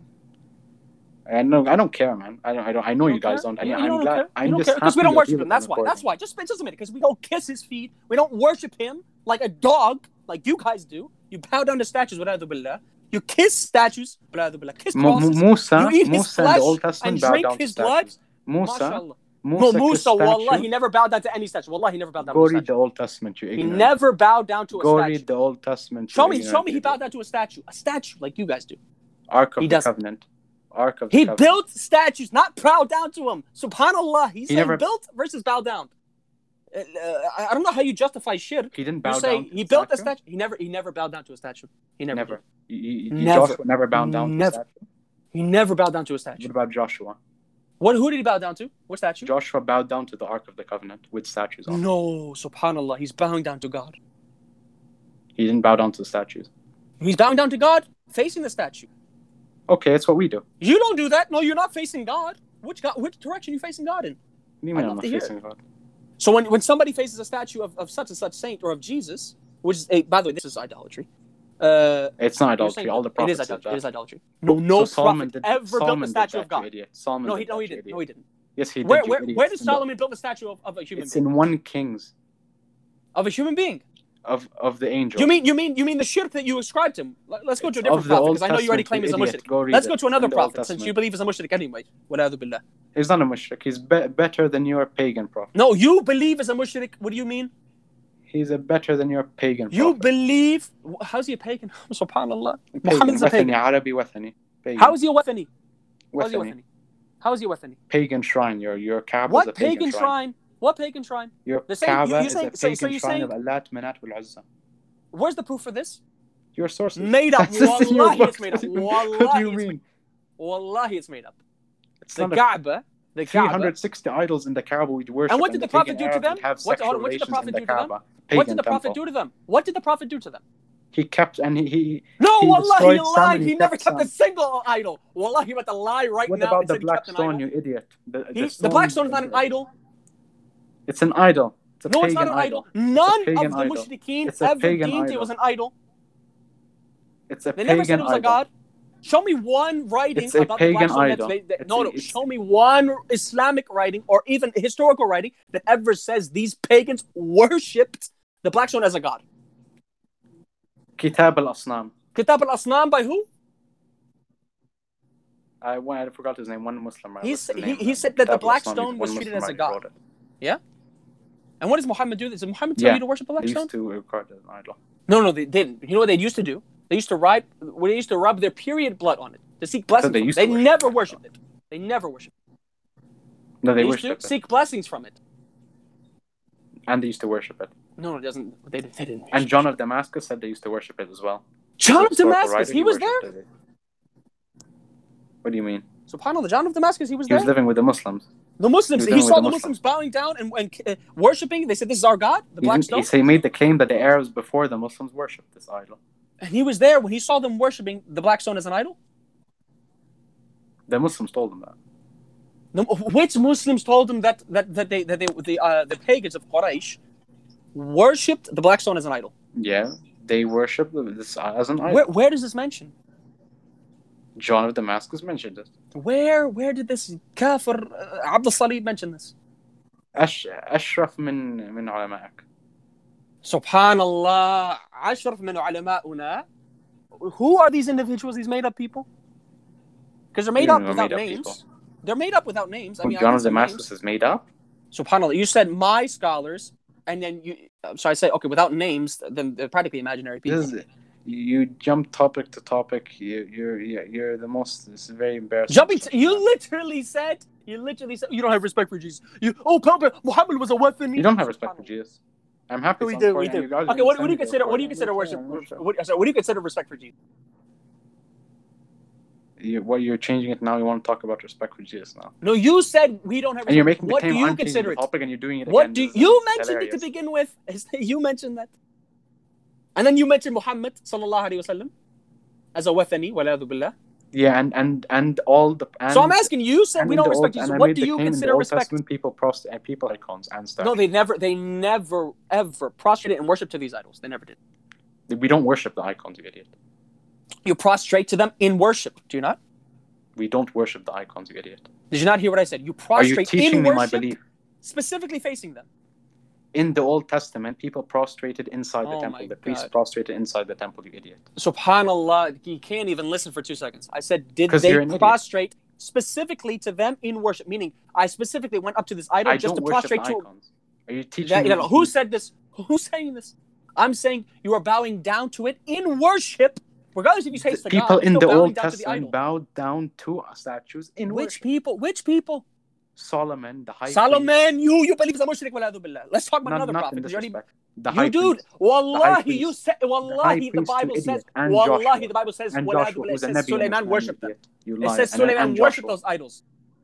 I know. I don't care, man. I don't. I don't. I know you, You guys care? don't. I, You, you I'm don't glad. care? I'm You don't just care because we happy don't that worship you him. live That's on why. recording. That's why. Just, just a minute, because we don't kiss his feet. We don't worship him like a dog, like you guys do. You bow down to statues, wa'adu billah. You kiss statues, wa'adu billah. Kiss Mu- crosses. Mu- Musa, You eat his Musa in the flesh Old Testament and bowed drink down his to blood. statues. Musa, MashaAllah. Musa No, kissed Musa, wallah, statue. he never bowed down to any statue. Wallah, he never bowed down Go to a read statue. the Old Testament, you He ignorant. never bowed down to a Go statue. read the Old Testament. Show you me, show ignorant me he idiot. bowed down to a statue. A statue, like you guys do. Ark of He the doesn't. Covenant. Ark of the He Covenant. built statues, not bow down to him. Subhanallah. He's He saying never- built versus bow down. Uh, I I don't know how you justify shirk. He didn't You bow say down. To he the built a statue? statue. He never, he never bowed down to a statue. He never. Never. did. You, you, Never. Joshua never bowed down to a Never. statue. He never bowed down to a What statue. about Joshua? What? Who did he bow down to? What statue? Joshua bowed down to the Ark of the Covenant with statues on. No, Subhanallah. He's bowing down to God. He didn't bow down to the statues. He's bowing down to God, facing the statue. Okay, that's what we do. You don't do that. No, you're not facing God. Which God? Which direction are you facing God in? What do you I'd mean love I'm not to hear facing God? So when, when somebody faces a statue of, of such and such saint or of Jesus, which is a, by the way, this is idolatry. Uh, It's not you're idolatry. saying All the it prophets is said idolatry. that. It is idolatry. No, no So Solomon prophet did, ever Solomon built a did statue that, of God. you idiot. Solomon No, did he, no, that, he you didn't. idiot. No, he didn't. Yes, he did. Where, you where, idiot. where did It's in the- Solomon build a statue of, of a human It's being? in one Kings Of a human being? of of the angels. You mean you mean you mean the shirk that you ascribe to him? Let- Let's go to a It's different of the prophet Old because I know you already Testament, claim you he's a idiot. mushrik. Go read Let's it. go to another In the Old prophet since you Testament. believe he's a mushrik anyway. Wala'adhu billah. He's not a mushrik. He's be- better than your pagan prophet. No, you believe is a mushrik. What do you mean? He's a better than your pagan You prophet. believe? How's he a pagan? Subhanallah. Pagan. Muhammad's a Wathani, pagan. Arabi Wathani. Pagan. How is he a Wathani? How's he Wathani. Wathani? How is he Wathani? Pagan shrine. Your your Kaaba What is a pagan, pagan shrine. shrine? What pagan shrine? Your The same- you- Kaaba you're is saying- a so- pagan so you're shrine saying- of Allat, Manat, wal Uzza. Where's the proof for this? Your sources. Made up. That's just in your Wallahi, it's books. made up. What do you- Wallahi, What do you it's mean? made- Wallahi, it's made up. It's The not a Kaaba, the three Kaaba. hundred sixty idols in the Kaaba we'd worship. And what did the Prophet pagan do to Arabs them? would have What- sexual hold on, what did the relations Prophet in the do to them? Kaaba. What did Pagan the Prophet temple. do to them? What did the Prophet do to them? He kept and he, he No, He Wallahi, he destroyed some lied. and He, he never kept kept a some. single idol. Wallahi, about to lie right What now. about and the said he black kept an stone, idol. you idiot? The, He- the, the black stone is not an idol. It's an idol. It's a No, pagan it's not an idol. idol. None pagan of the idol. mushrikeen It's a ever pagan deemed it idol. was an idol. It's a They pagan never said it was idol. a god. Show me one writing It's a about the black pagan stone idol. that's made. That, It's no, a- no. it's- Show me one Islamic writing or even historical writing that ever says these pagans worshipped the black stone as a god. Kitab al-Asnam. Kitab al-Asnam by who? I, I forgot his name. One Muslim. He what's said- his he- name? he said that the Kitab black al-Asnam, stone was one treated Muslim as a wrote god. it. And what does Muhammad do? Does Muhammad tell Yeah, you to worship the black They stone? used to record an idol. No, no, they didn't. You know what they used to do? They used to rub, they used to rub their period blood on it to seek blessings. they from it. used They to worship never it. worshipped it. They never worshipped it. No, they, They used worshipped to it. seek blessings from it. And they used to worship it. No, no, it doesn't. They, they didn't. And John of Damascus said they used to worship it as well. John of Historical Damascus, writer, he was there. worshipped it. What do you mean? SubhanAllah, John of Damascus, he was He there. was living with the Muslims. The Muslims, he he, was living saw with the the Muslims bowing down and, and uh, worshipping. They said, "This is our God, the He, black didn't- stone." he say- made the claim that the Arabs before the Muslims worshipped this idol. And he was there when he saw them worshipping the black stone as an idol. The Muslims told him that. The, which Muslims told him that that that they that they the uh, the pagans of Quraysh worshipped the black stone as an idol? Yeah, they worshipped this as an idol. Where where does this mention? John of Damascus mentioned it. Where where did this kafir uh, Abd al-Salib mention this? أش أشرف من من علمائك. Subhanallah, ashraf min ulama'una. Who are these individuals? These made up people? Because they're made You up know, without made up names. people. They're made up without names. I Who mean, I John can of say Damascus names. is made up. Subhanallah, you said my scholars, and then you. So I say okay, without names, then they're practically imaginary people. This is, you jump topic to topic. You, you're you're you're the most. This is very embarrassing. Jumping, to, you literally said, you literally said, you don't have respect for Jesus. You, oh, Papa, Muhammad was a weapon. You don't have respect for Jesus. I'm happy. We it's do, on we recording, do. and you guys Okay, will what, send what do you me the consider? What do you recording. consider worship? I'm not sure. What, sorry, what do you consider respect for Jesus? You, what you're changing it now? You want to talk about respect for Jesus now, No, you said we don't have. and you're respect. making the What claim do you I'm changing consider the it? topic, and you're doing it What again. do This is you mentioned hilarious. it to begin with? You mentioned that, and then you mentioned Muhammad sallallahu alaihi wasallam as a wathani, waladu billah. Yeah, and and and all the. And, So I'm asking you. Said and we in don't the respect Old, Jesus. and I What made do the you claim in the consider Old respect? Testament people prost and people icons and stuff. No, they never, they never, ever prostrated and worship to these idols. They never did. We don't worship the icons, you idiot. You prostrate to them in worship. Do you not? We don't worship the icons, you idiot. Did you not hear what I said? You Are you prostrate teaching in me worship, my belief? specifically facing them. In the Old Testament, people prostrated inside the Oh temple. my The priests God. prostrated inside the temple, you idiot. Subhanallah, you can't even listen for two seconds. I said, did 'Cause they you're an idiot. prostrate specifically to them in worship? Meaning, I specifically went up to this idol I just to don't worship prostrate the to. icons. Are you teaching That, me? you know, who said this? Who's saying this? I'm saying you are bowing down to it in worship, regardless if you say it's to People God. you're in still the bowing Old down to the idol. Testament bowed down to statues in Which worship. people? Which people? Solomon, the high priest. Solomon, you you believe he's a mushrik, waladu billah. Let's talk about Not, another not prophet. in 'cause this you already- respect. The You high dude, priest. wallahi, priest. you said, wallahi, the, priest, you Bible idiot. says, And wallahi, Joshua. the Bible says, And waladu Joshua billah, it was a says Nabi. Sulaiman and worshipped them. idiot. You It liar. says And- and Sulaiman worshipped Joshua. those idols.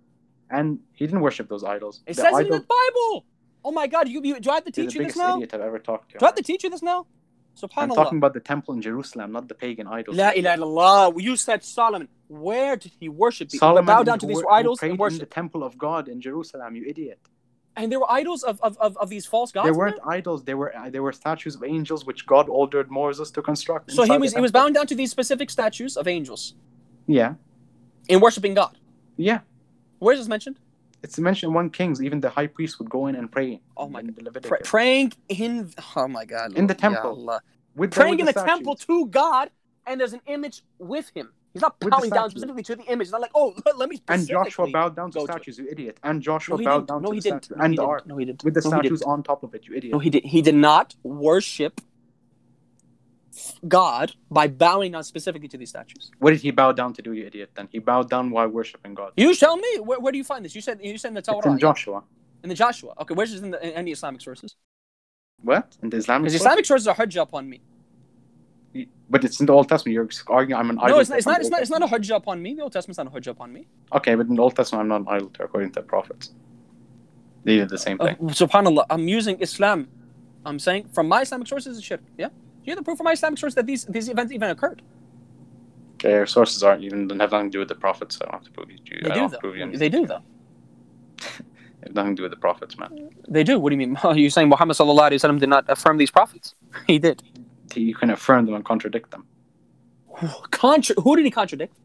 And he didn't worship those idols. It the says it idol, in the Bible. Oh my God, you, you do I have to You're teach the you this biggest now? idiot I've ever talked to. Do I have to teach you this now? I'm Subhanallah. talking about the temple in Jerusalem, not the pagan idols. La ilaha illallah. You said Solomon. Where did he worship? People? Solomon Bow down to who these wor- idols who prayed and in worship. the temple of God in Jerusalem, you idiot. And there were idols of, of, of, of these false gods. There in weren't idols. There were uh, there were statues of angels which God ordered Moses to construct. So he inside was the he was temple. bound down to these specific statues of angels Yeah, in worshiping God. yeah. Where is this mentioned? It's mentioned in one Kings. Even the high priest would go in and pray. Oh my in God. the Leviticus. Pra- praying in oh my God. In the Ya temple. Allah. With the- Praying with in the statues. temple to God, and there's an image with him. He's not With the bowing down statue. specifically to the image. He's not like, oh, let me And specifically. Joshua bowed down to go to it. statues, you idiot. And Joshua No, he bowed didn't. down No, to he the didn't. statue. No, and he the didn't. ark. No, he didn't. With the No, he statues didn't. on top of it, you idiot. No, he did. He did not worship God by bowing down specifically to these statues. What did he bow down to do, you idiot? Then he bowed down while worshiping God. You tell me. Where, where do you find this? You said you said in the Torah. It's in Joshua. In the Joshua. Okay, where's this in, the, in any Islamic sources? What? In the Islamic Because Islamic sources are hujjah upon me. But it's in the Old Testament. You're arguing I'm an idol. No, it's not. It's not. It's not. It's not a hujjah upon me. The Old Testament's not a hujjah upon me. Okay, but in the Old Testament, I'm not an idol according to the prophets. They did the same thing. Uh, Subhanallah. I'm using Islam. I'm saying from my Islamic sources, it's shirk. Yeah. Do you have the proof from my Islamic source that these these events even occurred? Okay, your sources aren't even don't have nothing to do with the prophets. So I don't have to prove you. They I do don't though. prove you They do though. They have nothing to do with the prophets, man. They do. What do you mean? You're saying Muhammad sallallahu alaihi wasallam did not affirm these prophets? He did. You can affirm them and contradict them. Contra- who did he contradict?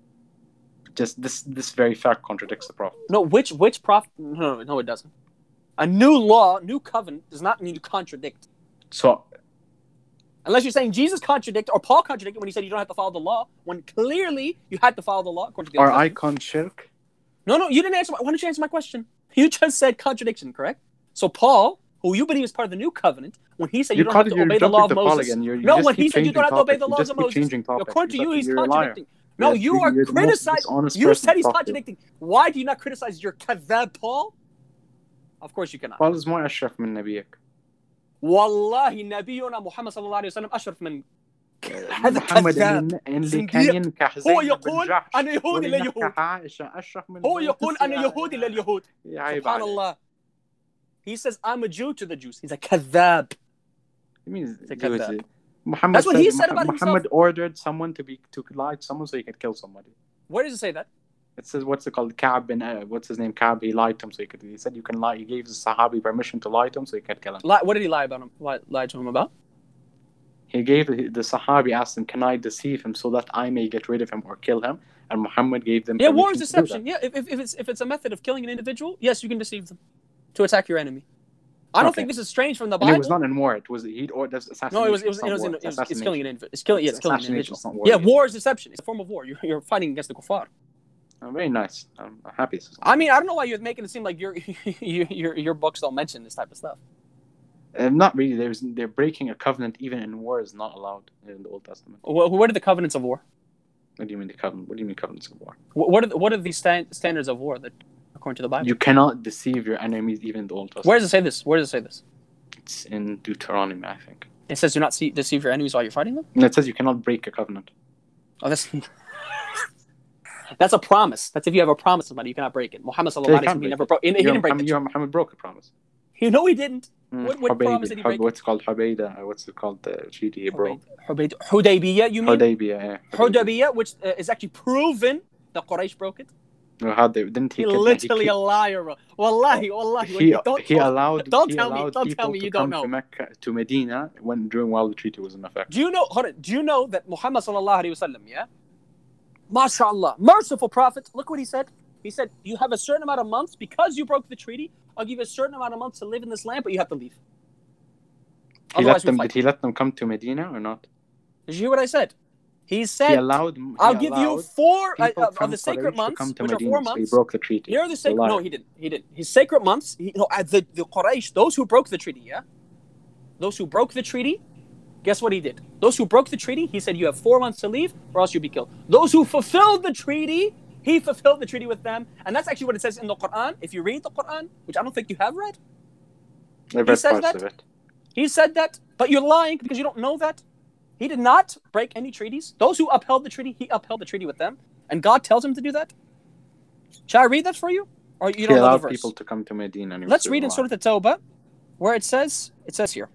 Just this this very fact contradicts the prophet. No, which which prophet? No, no, it doesn't. A new law, new covenant does not mean you contradict. So, unless you're saying Jesus contradicted or Paul contradicted when he said you don't have to follow the law, when clearly you had to follow the law according to the are icons shirk? No, no, you didn't answer. My, why don't you answer my question? You just said contradiction, correct? So Paul, who you believe is part of the new covenant, when he said you, you don't have to obey the law of Moses. You're, you no, when he said you don't have to obey the laws of Moses. According to you, he's contradicting. No, yes, you are criticizing. You said he's contradicting. Why do you not criticize your kadhab Paul? Of course you cannot. Paul is more ashraf min nabiyyak. Wallahi, nabiyuna Muhammad sallallahu alayhi wa sallam ashraf min هذا كذاب. هو يقول أنا يهودي لليهود. هو يقول أنا يهودي لليهود. سبحان الله. He says I'm a Jew to the Jews. He's a kadhab. He means he's a kadhab. Muhammad That's what said, he said about Muhammad himself. ordered someone to be to lie to someone so he could kill somebody. Where does it say that? It says what's it called? Ka'b bin uh, what's his name? Ka'b. He lied to him so he could. He said you can lie. He gave the Sahabi permission to lie to him so he could kill him. Lie, what did he lie about him? Lie, lie to him about? He gave the, the Sahabi asked him, "Can I deceive him so that I may get rid of him or kill him?" And Muhammad gave them. Yeah, war is deception. Yeah, if, if if it's if it's a method of killing an individual, yes, you can deceive them to attack your enemy. I don't okay. think this is strange from the Bible. And it was not in war. It was he'd ordered assassination. No, it was it was, it was, in, it was it's killing an individual. It's killing yeah, it's killing an individual. War, yeah, yeah, war is deception. It's a form of war. You're you're fighting against the kuffar. Oh, very nice. I'm happy. I mean, I don't know why you're making it seem like your your your books don't mention this type of stuff. Uh, not really. There's they're breaking a covenant even in war is not allowed in the Old Testament. What, what are the covenants of war? What do you mean the covenant? What do you mean covenants of war? What, what are the, what are these stand, standards of war that according to the Bible? You cannot deceive your enemies even in the Old Testament. Where does it say this? Where does it say this? It's in Deuteronomy, I think. It says do not see, deceive your enemies while you're fighting them? And it says you cannot break a covenant. Oh, that's that's a promise. That's if you have a promise to somebody, you cannot break it. Muhammad sallallahu alaihi wasallam he never broke. He, he didn't break it. Muhammad broke a promise. You know he didn't. Mm, what what promise did he break? What's called Hubayda? What's it called? The treaty he broke. Hubayda. Hudaybiyah, you mean? Hudaybiyah, yeah. Hudaybiyah, which uh, is actually proven that Quraysh broke it. No, how they didn't he? He literally he, a liar, bro. Wallahi, wallahi. He, don't, he allowed. Don't he tell allowed me. Don't tell me you don't know. To Mecca, to Medina, when during while the treaty was in effect. Do you know? Hold on, do you know that Muhammad sallallahu alaihi wasallam? Yeah. MashaAllah, merciful Prophet. Look what he said. He said, "You have a certain amount of months because you broke the treaty. I'll give you a certain amount of months to live in this land, but you have to leave." He let them, did he let them come to Medina or not? Did you hear what I said? He said, he allowed, he I'll allowed give you four uh, of the sacred months, which Medina, are four months. So he broke the treaty. Here are the sacred. No, he didn't. He didn't. His sacred months. He, no, the the Quraysh, those who broke the treaty, yeah, those who broke the treaty. Guess what he did? Those who broke the treaty, he said, you have four months to leave, or else you'll be killed. Those who fulfilled the treaty, he fulfilled the treaty with them, and that's actually what it says in the Quran. If you read the Quran, which I don't think you have read, I've read parts that. of it. He said that, but you're lying because you don't know that. He did not break any treaties. Those who upheld the treaty, he upheld the treaty with them. And God tells him to do that. Shall I read that for you? Or you don't he know the allowed verse? people to come to Medina. And Let's read in Surah At-Tawbah, where it says, it says here.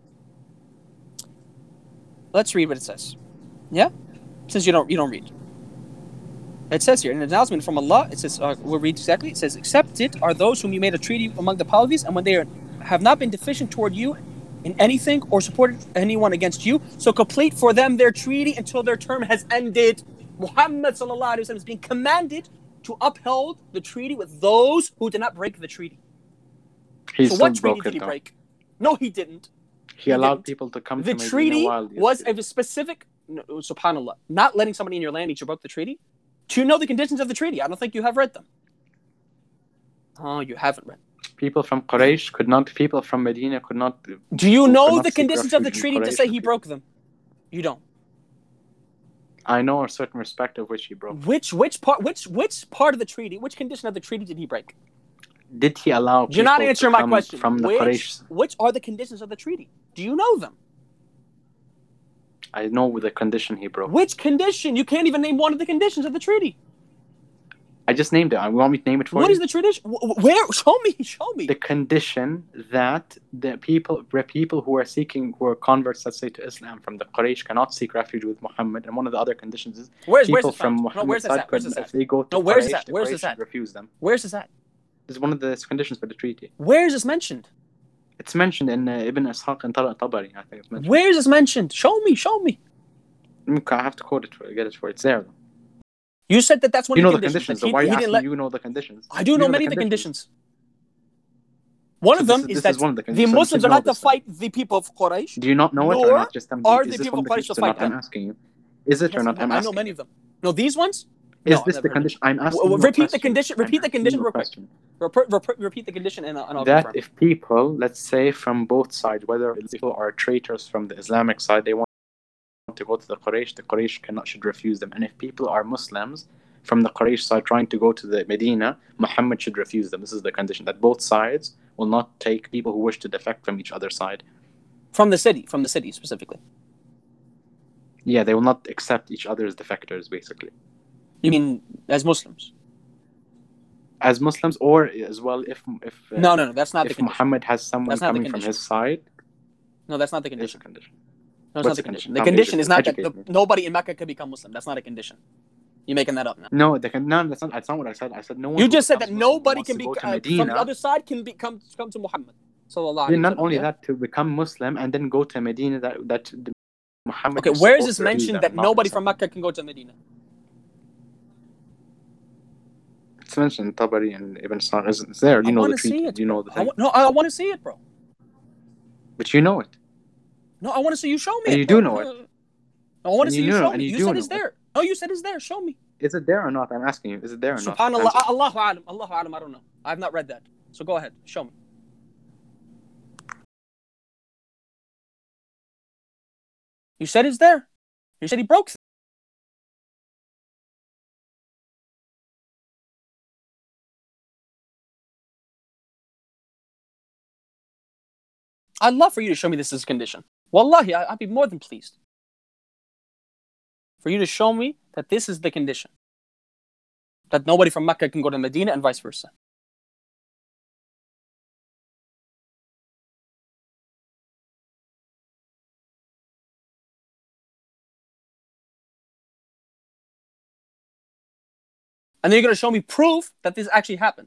Let's read what it says. Yeah? Since you don't you don't read. It says here, in an announcement from Allah, it says, uh, we'll read exactly, it says, accepted are those whom you made a treaty among the polytheists, and when they are, have not been deficient toward you in anything or supported anyone against you, so complete for them their treaty until their term has ended. Muhammad sallallahu alaihi wasallam is being commanded to uphold the treaty with those who did not break the treaty. He so still what treaty broke did he it, break? No, he didn't. He, he allowed didn't. people to come the to Medina treaty while was a specific, no, subhanallah, not letting somebody in your land eat your broke the treaty. Do you know the conditions of the treaty? I don't think you have read them. Oh, you haven't read. People from Quraysh could not, people from Medina could not. Do you know the conditions of the treaty to say he broke them? You don't. I know a certain respect of which he broke. Which which part which which part of the treaty, which condition of the treaty did he break? Did he allow You're not people answering to my come question. from the Which Quraysh? which are the conditions of the treaty? Do you know them? I know the condition he broke. Which condition? You can't even name one of the conditions of the treaty. I just named it. You want me to name it for What you? is the tradition? Wh- Where? Show me. Show me. The condition that the people, the people who are seeking, who are converts, let's say, to Islam from the Quraysh, cannot seek refuge with Muhammad. And one of the other conditions is Where's people where's from no, Muhammad's where's this side at? Where's could, this if at? they go to No, where's Quraysh, this at? the Where's Quraysh this should at? refuse them. Where's this at? This is one of the conditions for the treaty. Where is this mentioned? It's mentioned in uh, Ibn Ishaq and Tala Tabari. I think it's mentioned. Where is this mentioned? Show me. Show me. I have to quote it for get it for it. It's there. You said that that's one You of know the the conditions. conditions. So He, why are you he asking? didn't let... You know the conditions. I do You know many of the conditions. One of So them this is this that is one of the the conditions. So you Muslims should are know not to this then. fight the people of Quraysh. Do you not know it or Nor not? Just um, are is the this people one of of the Quraysh to conditions or fight not? I'm them. asking you. Is it or Yes, not? I'm I asking know many you. of them. No, these ones? Is No, this I've the never heard of condition? I'm asking W- you a Repeat the question. condition. I'm Repeat the asking condition you a real quick. question. Rep- rep- repeat the condition and, and I'll That confirm. if people, let's say from both sides, whether people are traitors from the Islamic side, they want to go to the Quraysh, the Quraysh cannot should refuse them. And if people are Muslims from the Quraysh side trying to go to the Medina, Muhammad should refuse them. This is the condition, that both sides will not take people who wish to defect from each other's side. From the city, from the city specifically. Yeah, they will not accept each other's defectors, basically. You mean as Muslims? As Muslims, or as well if if uh, No, no, no. That's not the if condition. Muhammad has someone That's not the coming from condition. his side, No, that's not the it's a condition. condition. No, it's What's not the the condition. condition? The Come, condition is educate- not that educate the, me. nobody in Mecca can become Muslim. That's not a condition. You're making that up now. No, they can. No, that's not. That's not what I said. I said no one. You who just said becomes that Muslim who nobody wants can to be go to uh, Medina. from the other side can be come come to Muhammad. Sallallahu Then alaihi not wasallam, only yeah? that, to become Muslim and then go to Medina, that that the Muhammad. Okay, is where is supposed this to refuse mentioned them that and not nobody accept from them. Mecca can go to Medina? It's mentioned in Tabari and Ibn Sa'd. It's it's there. You I know want the to see treaty. it. You bro. know the I thing. wa- no, I want to see it, bro. But you know it. No, I want to see you show me And it. you bro. do know it. I want to And see you you know- show and me. you You do said know it's it. there. Oh, you said it's there. Show me. Is it there or not? I'm asking you. Is it there or not? Subhanallah. Answer. Allahu alam. Allahu alam. I don't know. I have not read that. So go ahead. Show me. You said it's there. You said he broke it. I'd love for you to show me this as a condition. Wallahi, I- I'd be more than pleased. For you to show me that this is the condition. That nobody from Mecca can go to Medina and vice versa. And then you're going to show me proof that this actually happened.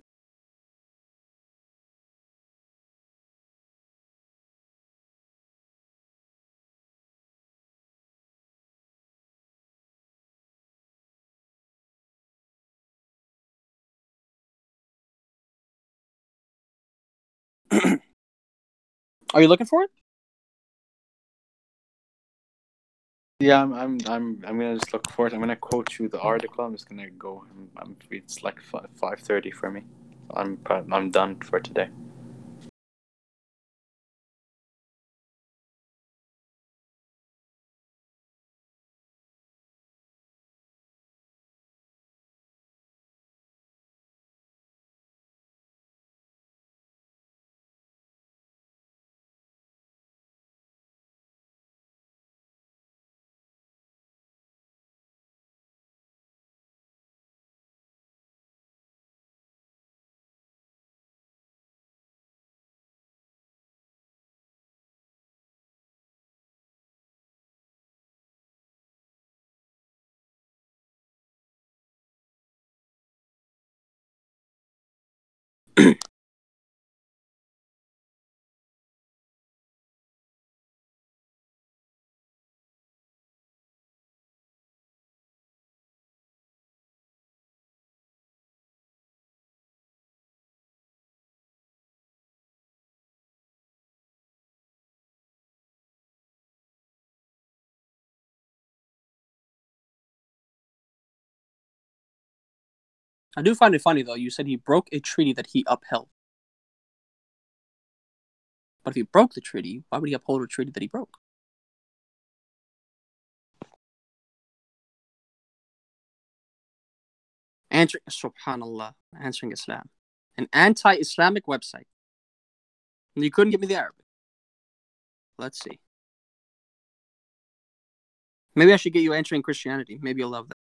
Are you looking for it? Yeah, I'm. I'm. I'm. I'm gonna just look for it. I'm gonna quote you the article. I'm just gonna go. I'm. I'm it's like five five thirty for me. I'm. I'm done for today. I do find it funny, though. You said he broke a treaty that he upheld. But if he broke the treaty, why would he uphold a treaty that he broke? Answer, subhanallah, answering Islam. An anti-Islamic website. And you couldn't give me the Arabic. Let's see. Maybe I should get you answering Christianity. Maybe you'll love that.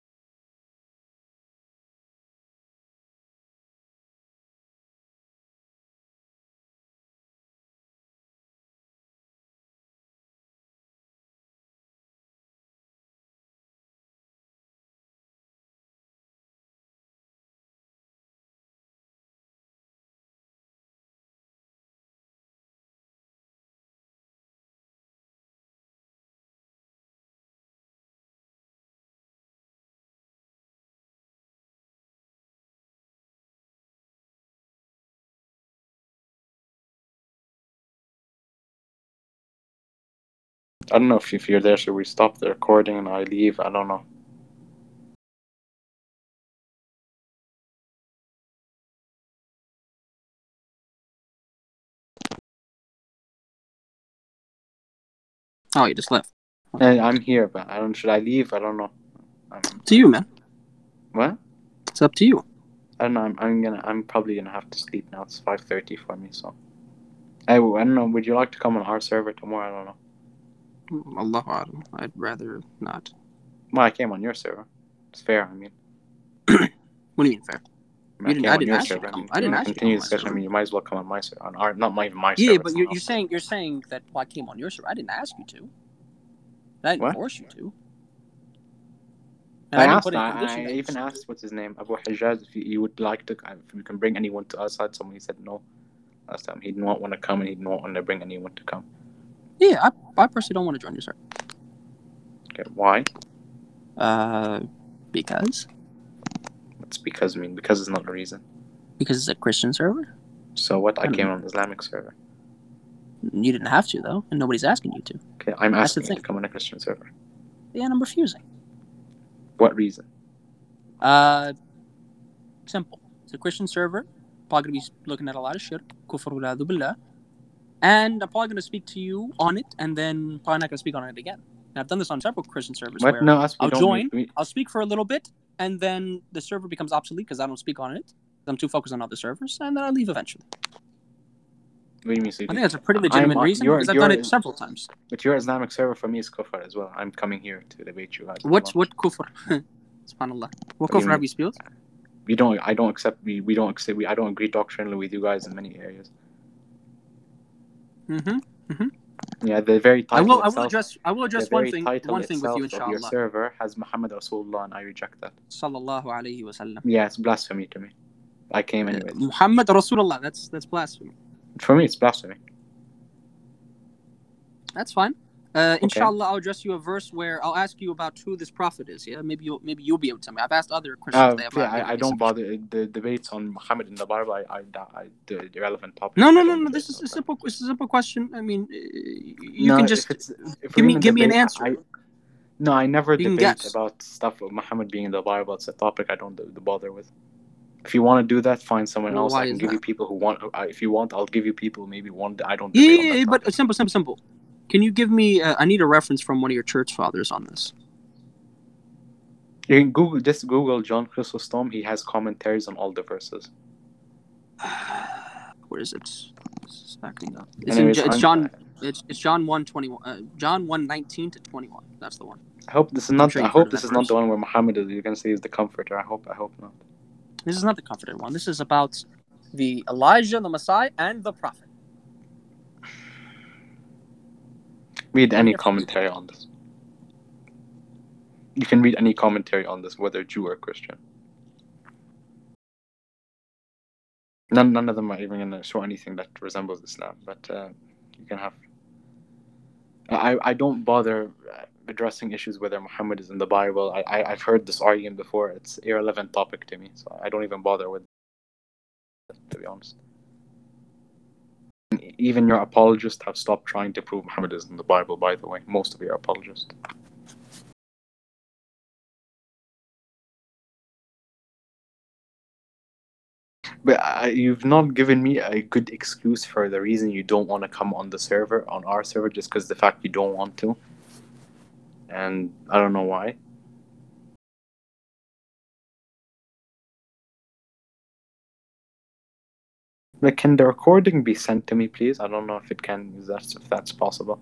I don't know if, if you're there, should we stop the recording and I leave? I don't know. Oh, you just left. And I'm here, but I don't. Should I leave? I don't know. I'm, To you, man. What? It's up to you. I don't know. I'm, I'm gonna. I'm probably gonna have to sleep now. It's five thirty for me, so. I, I don't know. Would you like to come on our server tomorrow? I don't know. Allahu A'lam. I'd rather not. Well, I came on your server. It's fair. I mean. What do you mean fair? I, You didn't, came I on didn't your ask you server. to I come. mean, I didn't want ask to you to continue come the on my discussion? I server. mean, you might as well come on my server. On our, not my my Yeah, server. but you're, you're saying you're saying that well, I came on your server. I didn't ask you to. I didn't What? force you to. And I I, didn't asked. put in I, condition I that you even should. asked what's his name, Abu Hajjaj, if you, you would like to, if you can bring anyone to us. Had someone. He said no. Last time he did not want to come, and he did not want to bring anyone to come. Yeah, I, I personally don't want to join your server. Okay, why? Uh, because It's because I mean because it's not the reason. because it's a Christian server. So what? I I came mean, on an Islamic server. You didn't have to though, and nobody's asking you to. Okay, I'm That's the asking you to thing. come on a Christian server. Yeah, and I'm refusing. What reason? Uh, simple. It's a Christian server. Probably gonna be looking at a lot of shirk, kufr wal billah, and I'm probably gonna speak to you on it, and then probably not gonna speak on it again. And I've done this on several Christian servers What? where No, us we I'll don't. join, We, we, I'll speak for a little bit, and then the server becomes obsolete because I don't speak on it. I'm too focused on other servers, and then I leave eventually. what do you mean? So you I do- think that's a pretty legitimate I'm, reason you're- because I've you're- done it several times. But your Islamic server for me is kufr as well. I'm coming here to debate you guys. as What's well. what kufr? Subhanallah. What What do you kufr mean? have you spilled? We don't. I don't accept. We, we don't accept. We, I don't agree doctrinally with you guys in many areas. Mm-hmm. Mm-hmm. Yeah, the very I title will. I itself. will address. I will address the one very thing. title One thing with you, itself of your inshallah. server has Muhammad Rasulullah, and I reject that. Sallallahu alayhi wa sallam. Yeah, it's blasphemy to me. I came anyway. Uh, Muhammad Rasulullah. That's that's blasphemy. For me, it's blasphemy. That's fine. Uh, inshallah, I'll address you a verse where I'll ask you about who this prophet is. Yeah, maybe you'll maybe you'll be able to tell me. I've asked other Christians. Uh, they have yeah, not given I, I me don't some- bother the debates on Muhammad in the Bible. I, I, I the irrelevant topic. No, no, I no, don't no. debate This is about a that. simple. This is a simple question. I mean, uh, you No, can if just it's, if give we're me in a give me an debate, answer. I, no, I never You can debate guess. about stuff of Muhammad being in the Bible. It's a topic I don't d- bother with. If you want to do that, find someone Well, else. why I can is give that? you people who want. I, if you want, I'll give you people. Maybe one. I don't Yeah, debate on yeah, that yeah, topic. but simple, simple, simple. Can you give me? Uh, I need a reference from one of your church fathers on this. You can Google just Google John Chrysostom. He has commentaries on all the verses. Where is it? It's not coming up. It's, Anyways, in, it's I'm- John. It's it's John one twenty one. Uh, John one nineteen to twenty one. That's the one. I hope this is not. sure I you've heard hope of this that is not verse. the one where Muhammad is. You can say is the comforter. I hope. I hope not. This is not the comforted one. This is about the Elijah, the Messiah, and the Prophet. Read I'm any here for- commentary on this. You can read any commentary on this, whether Jew or Christian. None, none of them are even going to show anything that resembles Islam. But uh, you can have. I, I don't bother addressing issues whether Muhammad is in the Bible. I, I I've heard this argument before. It's irrelevant topic to me, so I don't even bother with it, to be honest. Even your apologists have stopped trying to prove Muhammad is in the Bible. By the way, most of your apologists. But I, you've not given me a good excuse for the reason you don't want to come on the server, on our server, just because the fact you don't want to. And I don't know why. Like, can the recording be sent to me, please? I don't know if it can. If that's if that's possible.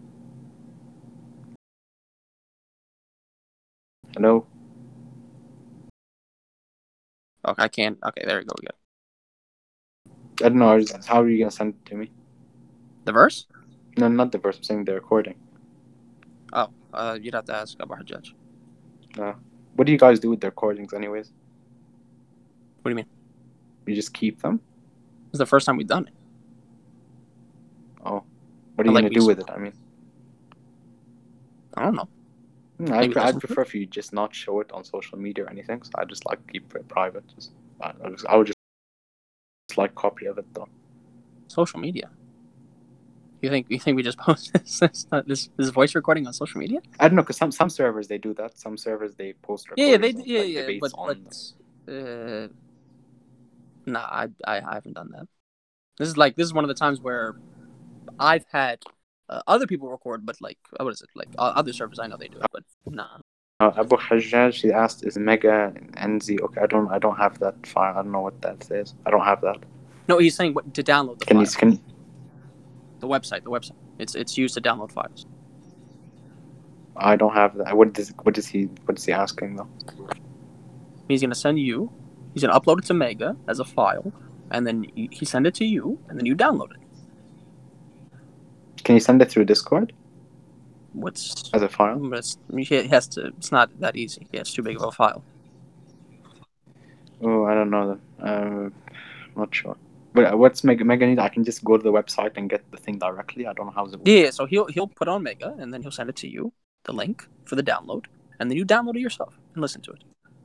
Hello. Okay, I can't. Okay, there we go again. I don't know. How are you gonna send it to me? The verse? No, not the verse. I'm saying the recording. Oh, uh, you'd have to ask Abu Hajjaj. Uh, what do you guys do with the recordings, anyways? What do you mean? You just keep them? This is the first time we've done it. Oh, what are you Like gonna we do s- with it? I mean, I don't know. Hmm, Maybe I'd, I'd listen to prefer if you just not show it on social media or anything. So I just like keep it private. Just I, I, just, I would just, just like copy of it though. social media. You think you think we just post this this, this, this voice recording on social media? I don't know, because some, some servers they do that. Some servers they post Yeah, recordings yeah, they of yeah, like yeah, debates but on. but uh, nah, I, I I haven't done that. This is like this is one of the times where I've had uh, other people record, but like what is it? Like uh, other servers, I know they do it, but nah. Uh, Abu Hajjaj, she asked, "Is Mega N Z okay?" I don't, I don't have that file. I don't know what that says. I don't have that. No, he's saying what, to download the Can file. you can? The website, the website. It's it's used to download files. I don't have that. What is what is he what is he asking though? He's gonna send you. He's gonna upload it to Mega as a file, and then he, he send it to you, and then you download it. Can you send it through Discord What's as a file? but it's, he has to. It's not that easy. Yeah, it's too big of a file. Oh, I don't know. Uh, not sure. But what's Mega Mega need? I can just go to the website and get the thing directly. I don't know how it works. Yeah, so he'll he'll put on Mega, and then he'll send it to you, the link for the download, and then you download it yourself and listen to it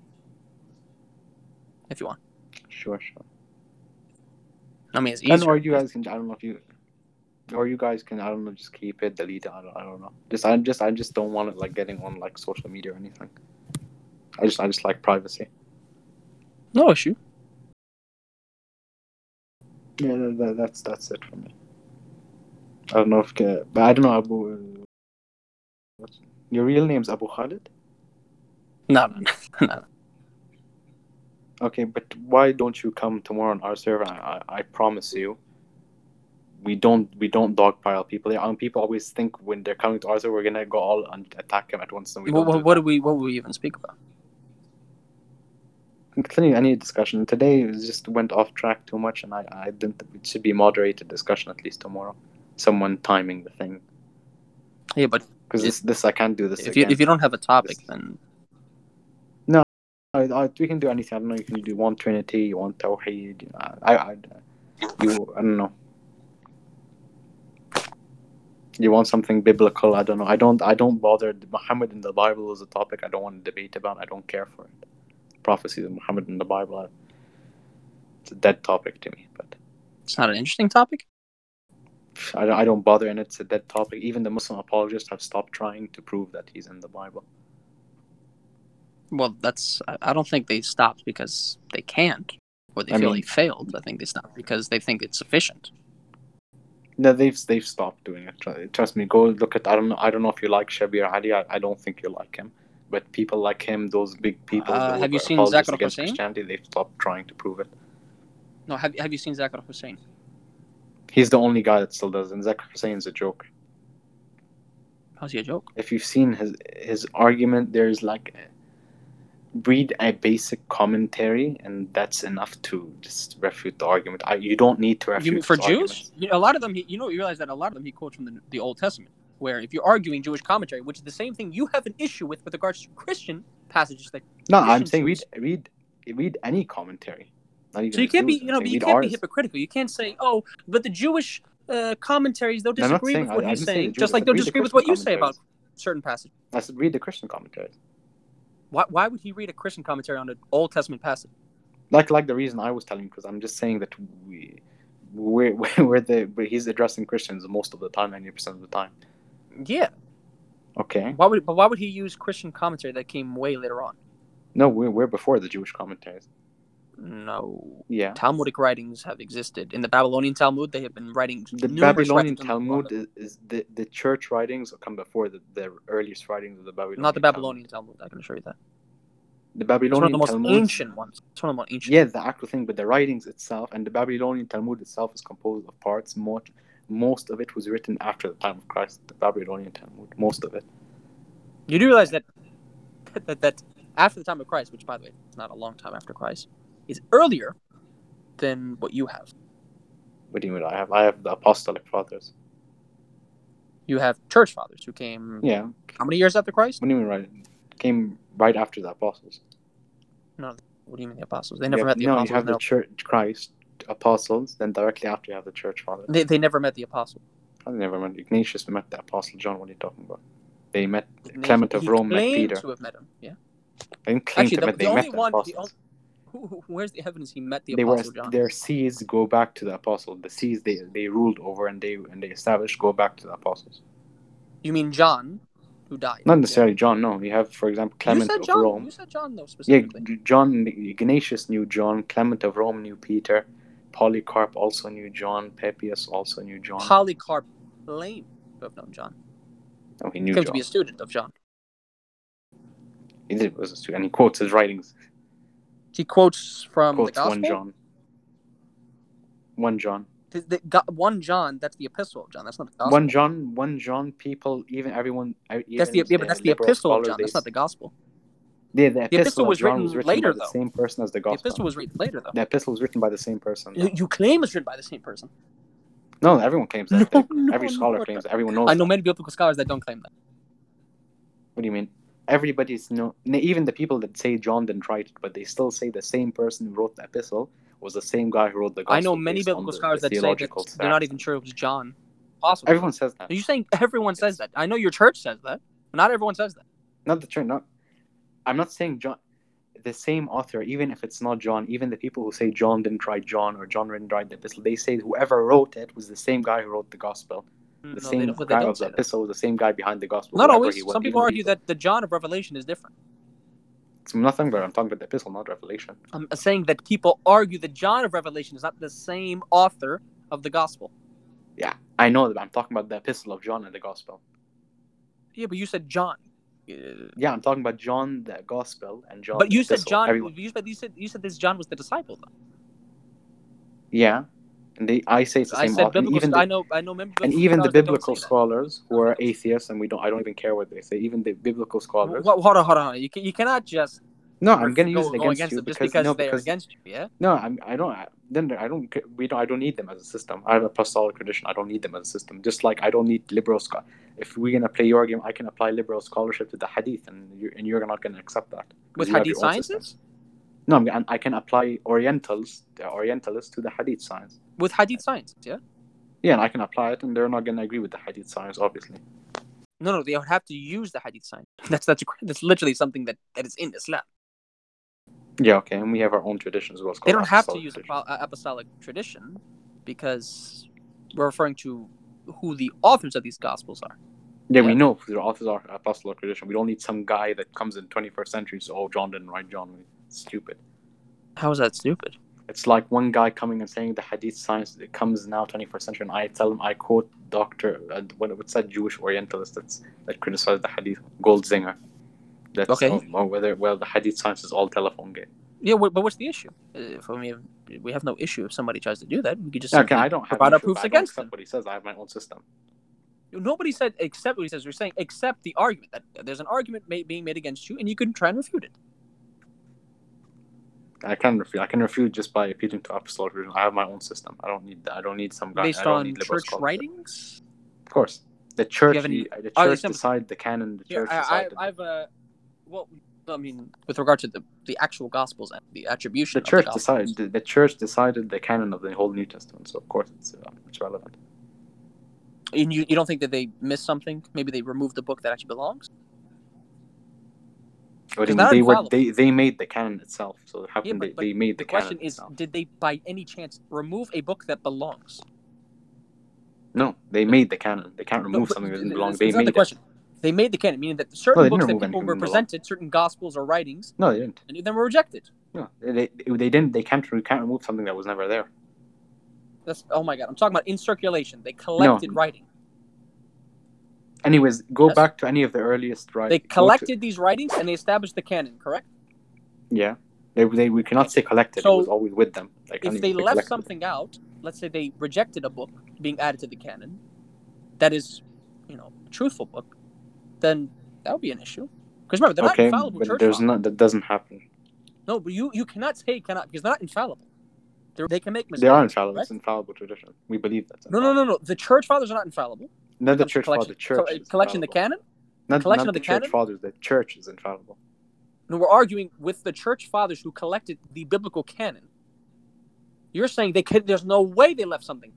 if you want. Sure, sure. I mean, it's And easier. or you guys can. I don't know if you. Or you guys can. I don't know. Just keep it, delete it. I don't. I don't know. Just I just I just don't want it like getting on like social media or anything. I just I just like privacy. No issue. Yeah, that, that, that's that's it for me. I don't know if, but I don't know Abu. Uh, what's, your real name's Abu Khalid? No, no, no, no. Okay, but why don't you come tomorrow on our server? I, I, I promise you, we don't we don't dogpile people. Um, people always think when they're coming to our server, we're gonna go all and attack them at once, and we What, don't what, do what that. do we what would we even speak about? Continue any discussion. Today it just went off track too much, and I, I didn't. It should be moderated discussion at least tomorrow. Someone timing the thing. Yeah, but because this this I can't do this if again. you if you don't have a topic, This- then No, I, I, we can do anything. I don't know. You can do one Trinity, you want Tawheed. I, I, you, I don't know. You want something biblical? I don't know. I don't. I don't bother. Muhammad in the Bible is a topic I don't want to debate about. I don't care for it. Prophecies of Muhammad in the Bible. It's a dead topic to me. But it's not an interesting topic. I, I don't bother, and it's a dead topic. Even the Muslim apologists have stopped trying to prove that he's in the Bible. Well, that's I don't think they stopped because they can't, or they I feel mean, they failed. I think they stopped because they think it's sufficient. No, they've they've stopped doing it. Trust me. Go look at. I don't know. I don't know if you like Shabir Ali. I, I don't think you like him. But people like him, those big people, Uh, those have you seen apologists Zakir against Hussain? Christianity, they've stopped trying to prove it. No, have have you seen Zakir Hussain? He's the only guy that still does, and Zakir Hussain's a joke. How's he a joke? If you've seen his his argument, there's like read a basic commentary, and that's enough to just refute the argument. I, you don't need to refute You mean for his Jews? arguments. You know, a lot of them, he, you know, you realize that a lot of them he quotes from the, the Old Testament, where if you're arguing Jewish commentary, which is the same thing you have an issue with with regards to Christian passages, like No, Christian I'm saying read Jews. read read any commentary. Not even So you can't Jews. be, you know, Saying but you read can't be ours. hypocritical. You can't say, oh, but the Jewish uh, commentaries they'll I'm not disagree saying with what I, I he's didn't say the saying, Jews. just I like said they'll read the disagree with Christian what you say commentaries. about certain passages. I said read the Christian commentaries. Why, why would he read a Christian commentary on an Old Testament passage? Like like the reason I was telling, because I'm just saying that we we're, we're the he's addressing Christians most of the time, ninety percent of the time. Yeah. Okay. Why would but why would he use Christian commentary that came way later on? No, we're we're before the Jewish commentaries. No. Yeah. Talmudic writings have existed. In the Babylonian Talmud, they have been writing The numerous Babylonian writings on Talmud the is, is the the church writings come before the, the earliest writings of the Babylonian. Not the Babylonian Talmud. Talmud, I can assure you that. The It's one of Babylonian the most Talmud. ancient ones. It's one of the most ancient. Yeah, the actual thing, but the writings itself and the Babylonian Talmud itself is composed of parts. Most, most of it was written after the time of Christ. The Babylonian Talmud, most of it. You do realize that that that after the time of Christ, which by the way, is not a long time after Christ, is earlier than what you have. What do you mean? I have I have the apostolic fathers. You have church fathers who came. Yeah. How many years after Christ? What do you mean right? Came right after the apostles. No. What do you mean the apostles? They never have, met the no, apostles. No, you have no. the church, Christ, apostles. Then directly after you have the church fathers. They they never met the apostles. I never met Ignatius. Met the apostle John. What are you talking about? They met Ignatius, Clement of he Rome. Met claimed Peter. to have met him. Yeah. They didn't claim Actually, to the, met. the They only met the one. The apostles. only, who, where's the evidence he met the they apostle were John? their sees go back to the apostle. The sees they they ruled over and they and they established go back to the apostles. You mean John, who died? Not necessarily yeah. John. No, you have, for example, Clement you said of John, Rome. You said John, though, specifically. Yeah, John. Ignatius knew John. Clement of Rome knew Peter. Polycarp also knew John. Papias also knew John. Polycarp claimed to have known John. Oh, he knew he claimed John. to be a student of John. He did was a student, and he quotes his writings. He quotes from quotes the Gospel. One John. One John. The, the, one John. That's the Epistle of John. That's not the Gospel. One John. One John. People, even everyone. Even that's the yeah, but that's the Epistle of John. That's not the Gospel. Yeah, the Epistle, the epistle was, of John written was written later, by though. the same person as the Gospel. The Epistle was written later, though. The Epistle was written by the same person. You, you claim it's written by the same person. No, everyone claims that. No, they, no, every scholar no, claims that. Everyone knows I know that. many biblical scholars that don't claim that. What do you mean? Everybody's no, even the people that say John didn't write it, but they still say the same person who wrote the epistle was the same guy who wrote the Gospel. I know many biblical the, scholars the that say that stats. They're not even sure it was John. Possibly. Everyone says that. Are you saying everyone says that? I know your church says that. But not everyone says that. Not the church. Not. I'm not saying John. The same author, even if it's not John, even the people who say John didn't write John or John didn't write the epistle, they say whoever wrote it was the same guy who wrote the Gospel. The no, same they guy of the epistle was the same guy behind the Gospel. Not always. Some people argue people. that the John of Revelation is different. It's nothing, but I'm talking about the epistle, not Revelation. I'm saying that people argue that John of Revelation is not the same author of the Gospel. Yeah, I know that. I'm talking about the epistle of John and the Gospel. Yeah, but you said John. Yeah, I'm talking about John the Gospel and John. But you the said epistle. John. Everyone. You said you said you said this John was the disciple, though. Yeah, and they I say it's the I same. Said author. biblical, even the, I know I know. And even the biblical scholars who are atheists, and we don't. I don't even care what they say. Even the biblical scholars. Well, hold on, hold on. You can, you cannot just. No, I'm going to use it go against, against you them because, just because no, they're because against you. Yeah. No, I'm. I don't. Then I don't. We don't. I don't need them as a system. I have a apostolic tradition. I don't need them as a system. Just like I don't need liberal scholar. If we're gonna play your game, I can apply liberal scholarship to the hadith, and you're and you're not gonna accept that. With hadith sciences? No, I'm, I can apply Orientals, the Orientalists, to the hadith science. With hadith science, yeah. Yeah, and I can apply it, and they're not gonna agree with the hadith science, obviously. No, no, they would have to use the hadith science. That's that's that's literally something that, that is in Islam. Yeah, okay, and we have our own tradition as well. They don't have to use tradition. apostolic tradition because we're referring to who the authors of these gospels are. Yeah, yeah. We know who the authors are apostolic tradition. We don't need some guy that comes in twenty-first century. So, oh, John didn't write John. It's stupid. How is that stupid? It's like one guy coming and saying the hadith science it comes now twenty-first century, and I tell him I quote Doctor uh, when it said Jewish Orientalist that's that criticized the hadith Goldzinger. That's okay. All, or whether well the hadith science is all telephone game. Yeah, but what's the issue? If I mean, we have no issue if somebody tries to do that. We could just okay. I don't have provide our proofs against him. What he says, I have my own system. Nobody said accept what he says. We're saying accept the argument that there's an argument made, being made against you, and you can try and refute it. I can refute. I can refute just by appealing to apostolic tradition. I have my own system. I don't need. I don't need some guy. Based I don't on need church writings. Of course, the church. Any, the, the church oh, decided the canon. The church yeah, decided. I, I've uh, well, I mean, with regard to the, the actual gospels and the attribution. The church of the decided. The, the church decided the canon of the whole New Testament. So of course it's uh, it's relevant. And you, you don't think that they missed something? Maybe they removed the book that actually belongs? But I mean, they were they, they made the canon itself. So how can yeah, but, they, but they made the, the question canon is, itself. Did they by any chance remove a book that belongs? No, they made the canon. They can't remove no, something that doesn't it's, belong. It's they not made the question. It. They made the canon, meaning that certain no, books that people were presented, certain gospels or writings, no, they didn't. Any of them were rejected. No, they they didn't. They can't. We can't remove something that was never there. That's oh my god! I'm talking about in circulation. They collected no. writing. Anyways, go yes. back to any of the earliest writings. They collected to... these writings and they established the canon. Correct? Yeah. They, they, we cannot say collected. So, it was always with them. Like, if they left something out, let's say they rejected a book being added to the canon that is, you know, a truthful book, then that would be an issue. Because remember, they're okay, not infallible but church there's fathers. not, that doesn't happen. No, but you, you cannot say cannot because they're not infallible. They're, they can make mistakes. They are infallible. Right? It's infallible tradition. We believe that. No, no, no, no. The church fathers are not infallible. Not the church fathers. The church co- collection the canon. Not, collection not of the, the church canon? fathers. The church is infallible. No, we're arguing with the church fathers who collected the biblical canon. You're saying they could. There's no way they left something.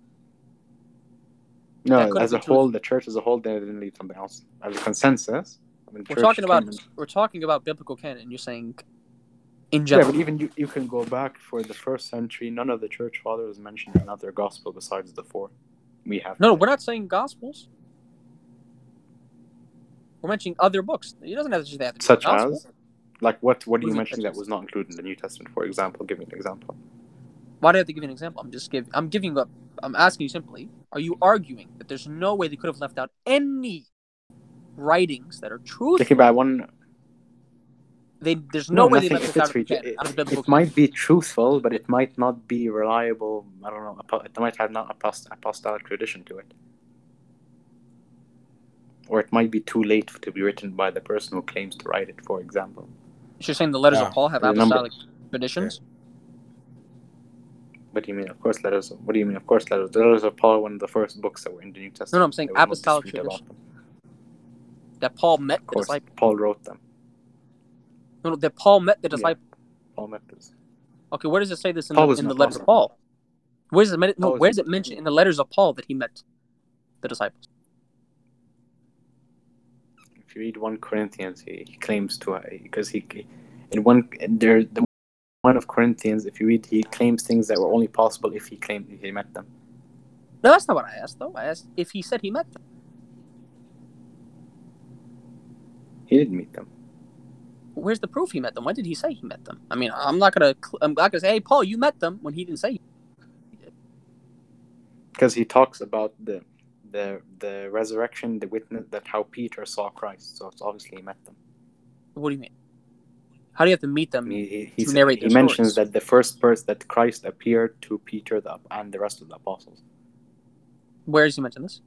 No, as a whole, the church as a whole, they didn't leave something else. As a consensus, I mean, we're talking about canon. we're talking about biblical canon. You're saying, in general. Yeah, but even you, you can go back for the first century. None of the church fathers mentioned another gospel besides the four we have. No, today. We're not saying gospels. We're mentioning other books. It doesn't have to just have to be such gospel. as, like what? What, what do you mention that was not included in the New Testament? For example, give me an example. Why do I have to give you an example? I'm just giving. I'm giving up. I'm asking you simply: are you arguing that there's no way they could have left out any writings that are truthful? Thinking about one. They, there's no, no way they left if this out it's of the canon, it, out of the biblical it might be truthful, but it might not be reliable. I don't know. It might have not apost- apostolic tradition to it, or it might be too late to be written by the person who claims to write it. For example, so you're saying the letters yeah. of Paul have the apostolic traditions? What do you mean? Of course, letters. What do you mean? Of course, letters. The letters of Paul are one of the first books that were in the New Testament. No, no, I'm saying apostolic tradition. That Paul met of course, the disciples. Paul wrote them. No, no, that Paul met the disciples. Yeah, Paul met this. Okay, where does it say this in Paul the, in the letters of Paul? Where does it, no, where does it mention in the letters of Paul that he met the disciples? If you read First Corinthians, he, he claims to, because he, in one, there, the one of Corinthians, if you read, he claims things that were only possible if he claimed he met them. No, that's not what I asked, though. I asked if he said he met them. He didn't meet them. Where's the proof he met them? When did he say he met them? I mean, I'm not gonna, I'm not gonna say, "Hey, Paul, you met them," when he didn't say he did. Because he talks about the, the, the resurrection, the witness that how Peter saw Christ. So it's obviously he met them. What do you mean? How do you have to meet them? He, he, he, to narrate he their mentions stories? that the first person that Christ appeared to Peter the, and the rest of the apostles. Where does he mention this?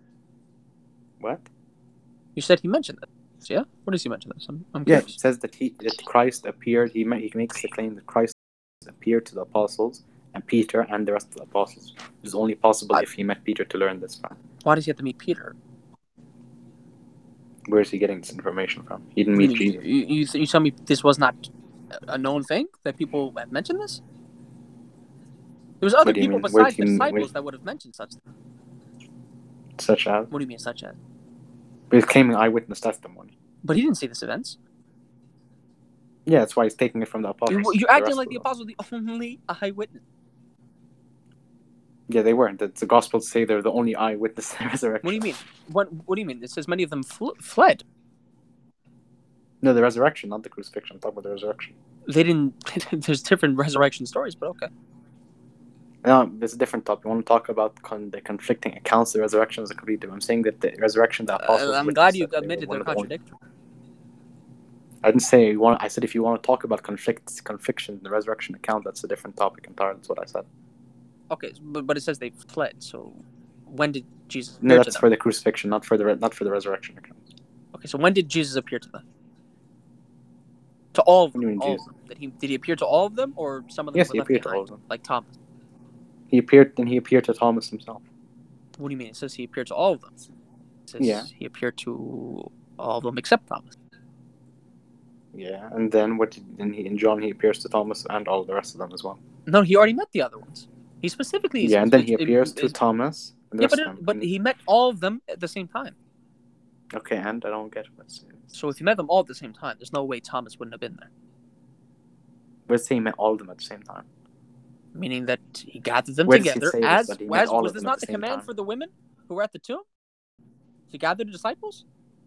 What? You said he mentioned that. Yeah, what does he mention this? I'm, I'm yeah, curious. it says that he that Christ appeared. He he makes the claim that Christ appeared to the apostles and Peter and the rest of the apostles. It was only possible I, if he met Peter to learn this from. Why does he have to meet Peter? Where is he getting this information from? He didn't meet you, Jesus. You, you, you tell me this was not a known thing that people had mentioned this? There was other people besides the disciples that would have mentioned such things. Such as? What do you mean, such as? But he's claiming eyewitness testimony. But he didn't see this events. Yeah, that's why he's taking it from the apostles. You're, you're acting like the apostles were the only eyewitness. Yeah, they weren't. The, the Gospels say they're the only eyewitness to the resurrection. What do you mean? What What do you mean? It says many of them fl- fled. No, the resurrection, not the crucifixion. I'm talking about the resurrection. They didn't. There's different resurrection stories, but okay. No, it's a different topic. I want to talk about con- the conflicting accounts of the resurrection is a complete different. I'm saying that the resurrection, the apostles. Uh, I'm glad you admitted they're contradictory. I didn't say you want. I said if you want to talk about conflicts, confliction, the resurrection account, that's a different topic entirely. That's what I said. Okay, but, but it says they fled. So when did Jesus? No, that's for the crucifixion, not for the re- not for the resurrection account. Okay, so when did Jesus appear to them? To all of them. What do you mean, all Jesus? of them. Did he did he appear to all of them, or some of them? Yes, were he left appeared behind, to all of them. like Thomas. He appeared, and he appeared to Thomas himself. What do you mean? It says he appeared to all of them. It says yeah. He appeared to all of them except Thomas. Yeah, and then what? Did, then he in John he appears to Thomas and all the rest of them as well. No, he already met the other ones. He specifically. Yeah, and then he appears it, to it, Thomas. And the yeah, rest but of them. but and he met all of them at the same time. Okay, and I don't get what. So if he met them all at the same time, there's no way Thomas wouldn't have been there. Let's say he met all of them at the same time. Meaning that he gathered them Where together. Does as as was this not the, the command time? for the women who were at the tomb to gather the disciples?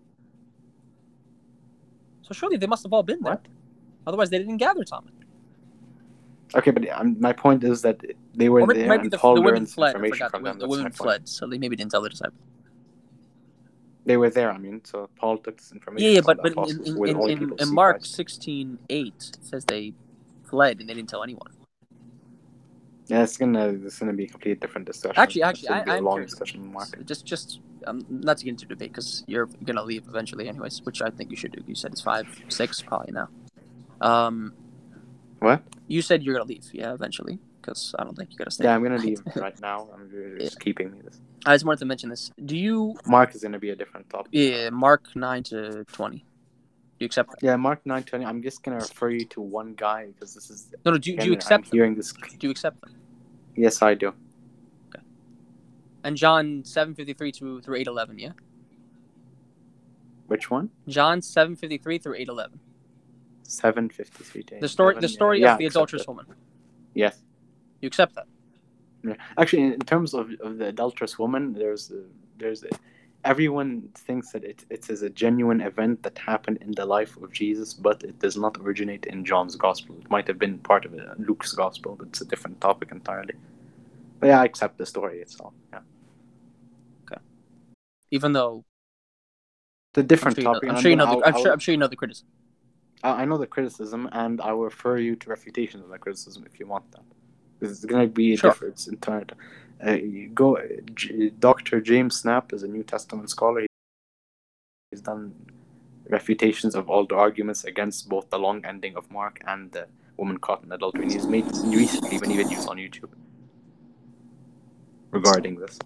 So surely they must have all been there. What? Otherwise, they didn't gather Thomas. Okay, but um, my point is that they were maybe, there, maybe and the, Paul the women learns fled. information from the, them. the women fled, so they maybe didn't tell the disciples. They were there, I mean, so Paul took this information Yeah, yeah, from but the but in apostles, in who were the in, only in, people to in see Mark Christ. sixteen eight, it says they fled and they didn't tell anyone. Yeah, it's gonna it's gonna be a completely different discussion. Actually, It's actually, gonna I be a I'm long curious. discussion on Mark. Just just um, not to get into debate because you're gonna leave eventually, anyways. Which I think you should do. You said it's five six probably now. Um, What? you said you're gonna leave, yeah, eventually, because I don't think you're gonna stay. Yeah, I'm gonna leave right now. I'm just Yeah. keeping me this. I just wanted to mention this. Do you? Mark is gonna be a different topic. Yeah, Mark nine to twenty. Do you accept that? Yeah, Mark nine twenty. I'm just gonna refer you to one guy because this is. No, no. Do, again, do you accept I'm them? hearing this. Do you accept them? Yes, I do. Okay. And John seven fifty three to through eight eleven, yeah. Which one? John seven fifty three through eight eleven. Seven fifty three to The story, eleven. the story yeah, of the yeah, adulterous it. woman. Yes. You accept that? Yeah. Actually, in terms of, of the adulterous woman, there's a, there's a, everyone thinks that it it is a genuine event that happened in the life of Jesus, but it does not originate in John's gospel. It might have been part of a, Luke's gospel, but it's a different topic entirely. But yeah, I accept the story itself. Yeah. Okay. Even though the different I'm sure topic. You know, I'm, sure you know the, I'm I'll, sure I'll, I'm sure you know the criticism. I know the criticism, and I will refer you to refutations of that criticism if you want that. It's going to be a Sure. difference in turn. Uh, you go, J- Doctor James Snap is a New Testament scholar. He's done refutations of all the arguments against both the long ending of Mark and the woman caught in adultery. And he's made recently many videos on YouTube regarding this.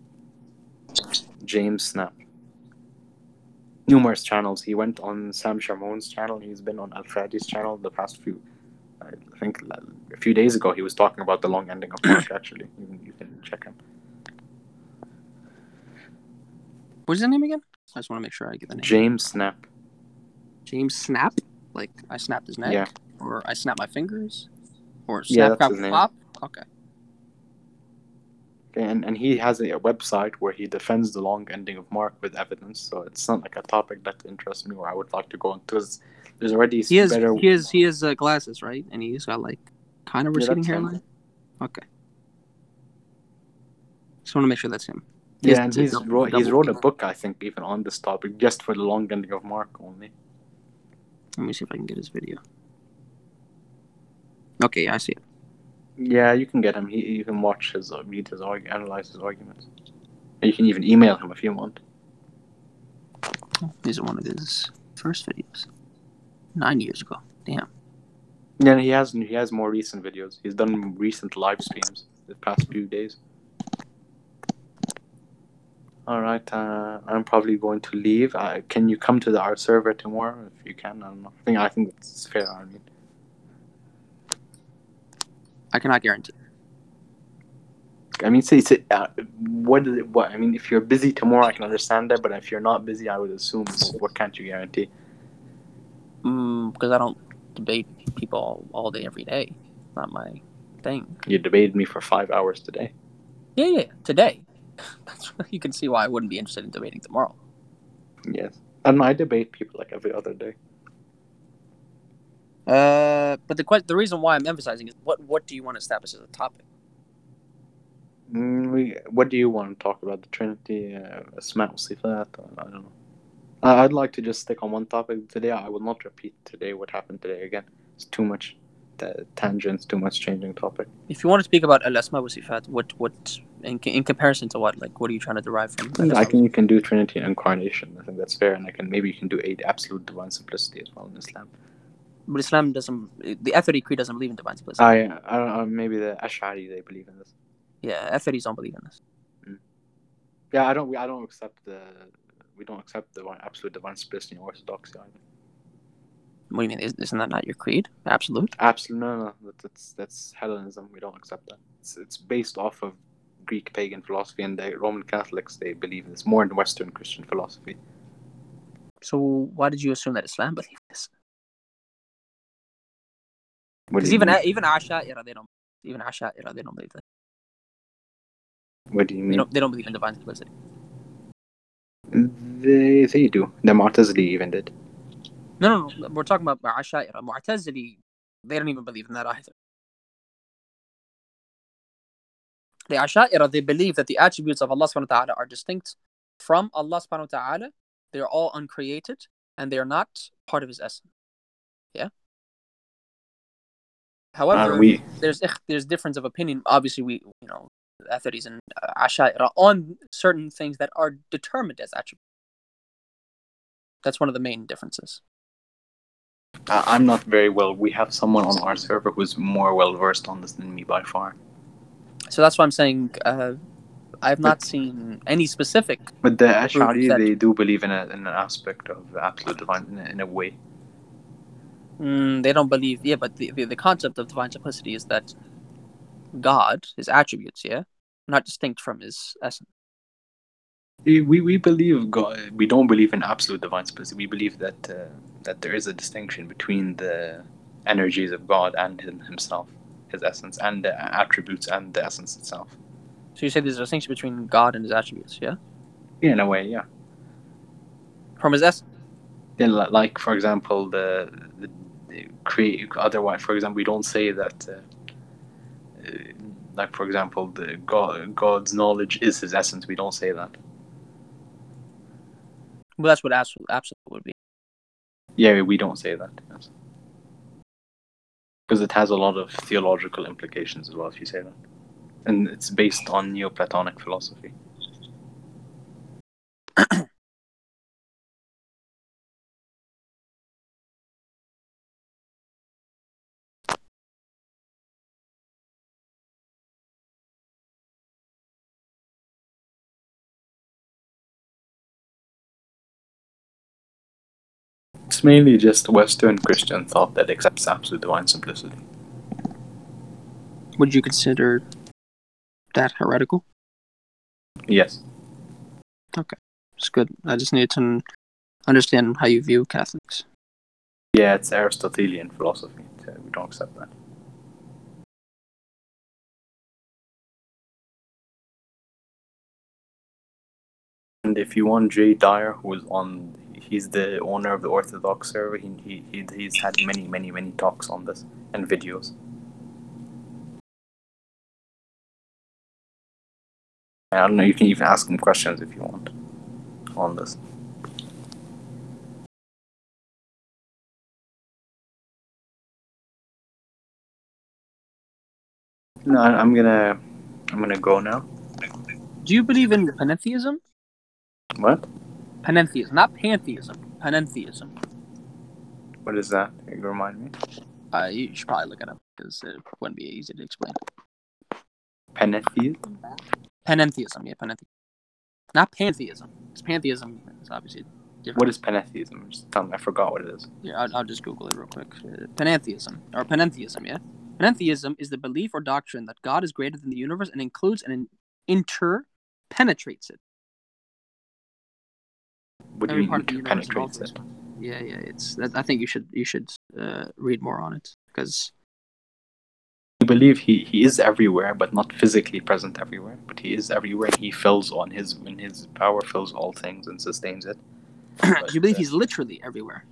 James Snap. Numerous channels. He went on Sam Shamoun's channel. He's been on Al Fadi's channel the past few. I think a few days ago he was talking about the long ending of Mark. Actually, you can, you can check him. What's his name again? I just want to make sure I get the name. James Snap. James Snap? Like I snapped his neck? Yeah. Or I snapped my fingers? Or Yeah, snap, that's crack, his name. pop? Okay. Okay, and, and he has a, a website where he defends the long ending of Mark with evidence. So it's not like a topic that interests me or I would like to go into. Because there's already He has better. he has he has uh, glasses, right? And he's got like kind of Yeah, receding that's him. hairline. Okay. Just want to make sure that's him. Yeah, He's- and it's a he's double- wrote, he's double- wrote a book, I think, even on this topic, just for the long ending of Mark only. Let me see if I can get his video. Okay, I see it. Yeah, you can get him. He you can watch his uh, read his arg- analyze his arguments. And you can even email him if you want. These are one of his first videos. Nine years ago. Damn. Yeah, he has he has more recent videos. He's done recent live streams the past few days. All right, uh, I'm probably going to leave. Uh, can you come to the art server tomorrow if you can? I don't know. I think I think it's fair. I mean, I cannot guarantee. I mean, say, say uh, what is it? What I mean, if you're busy tomorrow, I can understand that. But if you're not busy, I would assume what can't you guarantee? Mm, because I don't debate people all, all day, every day. Not my thing. You debated me for five hours today. Yeah, yeah, today. That's you can see why I wouldn't be interested in debating tomorrow. Yes, I don't know. I debate people like every other day. Uh, but the que- the reason why I'm emphasizing is what what do you want to establish as a topic? Mm, we, what do you want to talk about? The Trinity, uh, Asma wa Sifat? I don't know. I- I'd like to just stick on one topic today. I will not repeat today what happened today again. It's too much t- tangents, too much changing topic. If you want to speak about al-asma wa sifat, what what in, in comparison to what? Like, what are you trying to derive from? Mm, I think you can do Trinity and Incarnation. I think that's fair, and I can maybe you can do eight absolute divine simplicity as well in Islam. But Islam doesn't. The Athari creed doesn't believe in divine simplicity. I I don't know. Maybe the Ash'ari they believe in this. Yeah, Atharis don't believe in this. Mm. Yeah, I don't. We I don't accept the. We don't accept the absolute divine simplicity in Orthodoxy either. What do you mean? Isn't that not your creed? Absolute? Absolute. No, no, no. That's that's Hellenism. We don't accept that. It's it's based off of Greek pagan philosophy, and the Roman Catholics they believe in this more in Western Christian philosophy. So why did you assume that Islam believed this? Because even mean? even Asha'ira they don't even Asha'ira they don't believe that. What do you mean? They don't, they don't believe in divine simplicity. They they do. The Mu'tazili even did. No, no, no. We're talking about Asha'ira. Mu'tazili, they don't even believe in that either. The Asha'ira, they believe that the attributes of Allah subhanahu wa ta'ala are distinct from Allah subhanahu wa ta'ala, they're all uncreated and they're not part of his essence. Yeah. However, we there's there's difference of opinion. Obviously, we you know Atharis and uh, Asha'ira on certain things that are determined as attributes. That's one of the main differences. Uh, I'm not very well. We have someone on our server who's more well versed on this than me by far. So that's why I'm saying uh, I've not but, seen any specific. But the Ash'ari, that... they do believe in, a, in an aspect of absolute divine in a, in a way. Mm, they don't believe, yeah, but the, the, the concept of divine simplicity is that God, his attributes, yeah, not distinct from his essence. We we believe God. We don't believe in absolute divine simplicity. We believe that uh, that there is a distinction between the energies of God and him, himself, his essence, and the attributes and the essence itself. So you say there's a distinction between God and his attributes, yeah? Yeah, in a way, yeah. From his essence. Then, like for example, the the, the create. Otherwise, for example, we don't say that. Uh, uh, like for example, the God God's knowledge is his essence. We don't say that. Well, that's what absolute, absolute would be. Yeah, we don't say that. Yes. Because it has a lot of theological implications as well, if you say that. And it's based on Neoplatonic philosophy. It's mainly just Western Christian thought that accepts absolute divine simplicity. Would you consider that heretical? Yes. Okay, it's good. I just need to understand how you view Catholics. Yeah, it's Aristotelian philosophy. So we don't accept that. And if you want Jay Dyer, who is on, he's the owner of the Orthodox server. He, he, he he's had many, many, many talks on this and videos. I don't know. You can even ask him questions if you want on this. No, I'm gonna, I'm gonna go now. Do you believe in panentheism? What? Panentheism, not pantheism. Panentheism. What is that? Can you remind me? Uh, you should probably look it up because it wouldn't be easy to explain. Panentheism? Panentheism, yeah, panentheism. Not pantheism. It's pantheism is obviously different. What is panentheism? Just tell me. I forgot what it is. Yeah, I'll, I'll just Google it real quick. Uh, panentheism, or panentheism, yeah? Panentheism is the belief or doctrine that God is greater than the universe and includes and interpenetrates it. What do you mean interpenetrates it? Yeah, yeah. It's. That, I think you should you should uh, read more on it because. We believe he, he is everywhere, but not physically present everywhere. But he is everywhere. He fills on his when his power fills all things and sustains it. But, Do you believe uh, he's literally everywhere?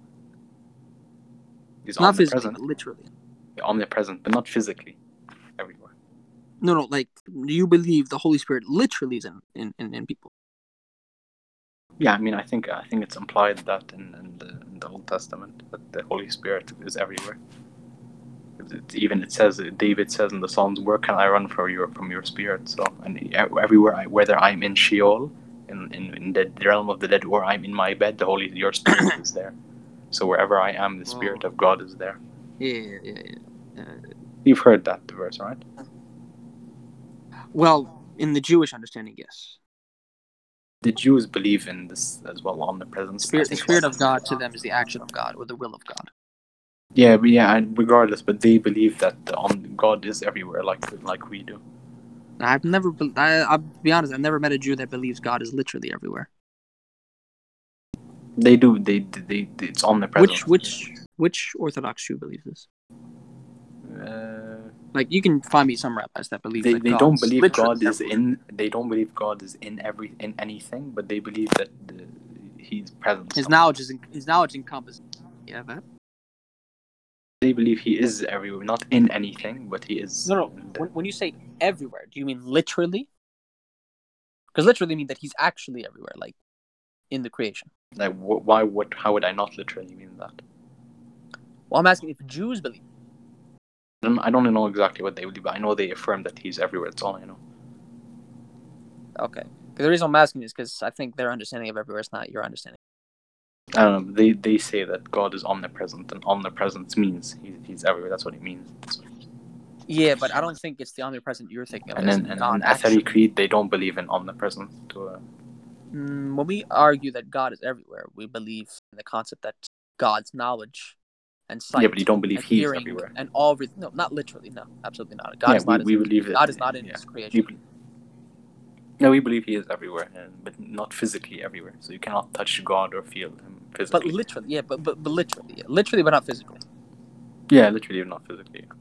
He's not omnipresent. Physically, but literally. Yeah, omnipresent, but not physically everywhere. No, no. Like, do you believe the Holy Spirit literally is in, in, in, in people? Yeah, I mean, I think I think it's implied that in, in, the, in the Old Testament that the Holy Spirit is everywhere. It, even it says David says in the Psalms, "Where can I run from your from your spirit?" So, and everywhere, I, whether I'm in Sheol, in, in in the realm of the dead, or I'm in my bed, the Holy your Spirit is there. So wherever I am, the Spirit oh. of God is there. Yeah, yeah, yeah. Uh, You've heard that verse, right? Well, in the Jewish understanding, yes. The Jews believe in this as well, omnipresence. Spirit, the Spirit of God to them is the action of God or the will of God. Yeah, but yeah, regardless, but they believe that um, God is everywhere, like like we do. I've never, I, I'll be honest, I've never met a Jew that believes God is literally everywhere. They do. They they, they it's omnipresent. Which which which Orthodox Jew believes this? Uh, like you can find me some rabbis that believe they that they God don't believe God everywhere. is in. They don't believe God is in every in anything, but they believe that the, He's present. His knowledge is in, his knowledge encompasses. Yeah, that. They believe he is everywhere, not in anything, but he is. No, no. When, when you say everywhere, do you mean literally? Because literally mean that he's actually everywhere, like in the creation. Like, wh- why? What? How would I not literally mean that? Well, I'm asking if Jews believe. I don't, I don't know exactly what they believe, but I know they affirm that he's everywhere. That's all I know. Okay. Because the reason I'm asking is because I think their understanding of everywhere is not your understanding. I don't know. They they say that God is omnipresent, and omnipresence means he, he's everywhere. That's what it means. So, yeah, but I don't think it's the omnipresent you're thinking of. and then and in Athari Creed, they don't believe in omnipresence. To uh... mm, when we argue that God is everywhere, we believe in the concept that God's knowledge and sight. Yeah, but you don't believe and he's hearing everywhere. And all no, not literally. No, absolutely not. God yeah, is not. we, we believe God that, is not in yeah. His creation. We, no, we believe he is everywhere, and, but not physically everywhere. So you cannot touch God or feel him physically. But literally, yeah, but but, but literally, yeah. literally, but not physically. Yeah, literally, not physically. Yeah.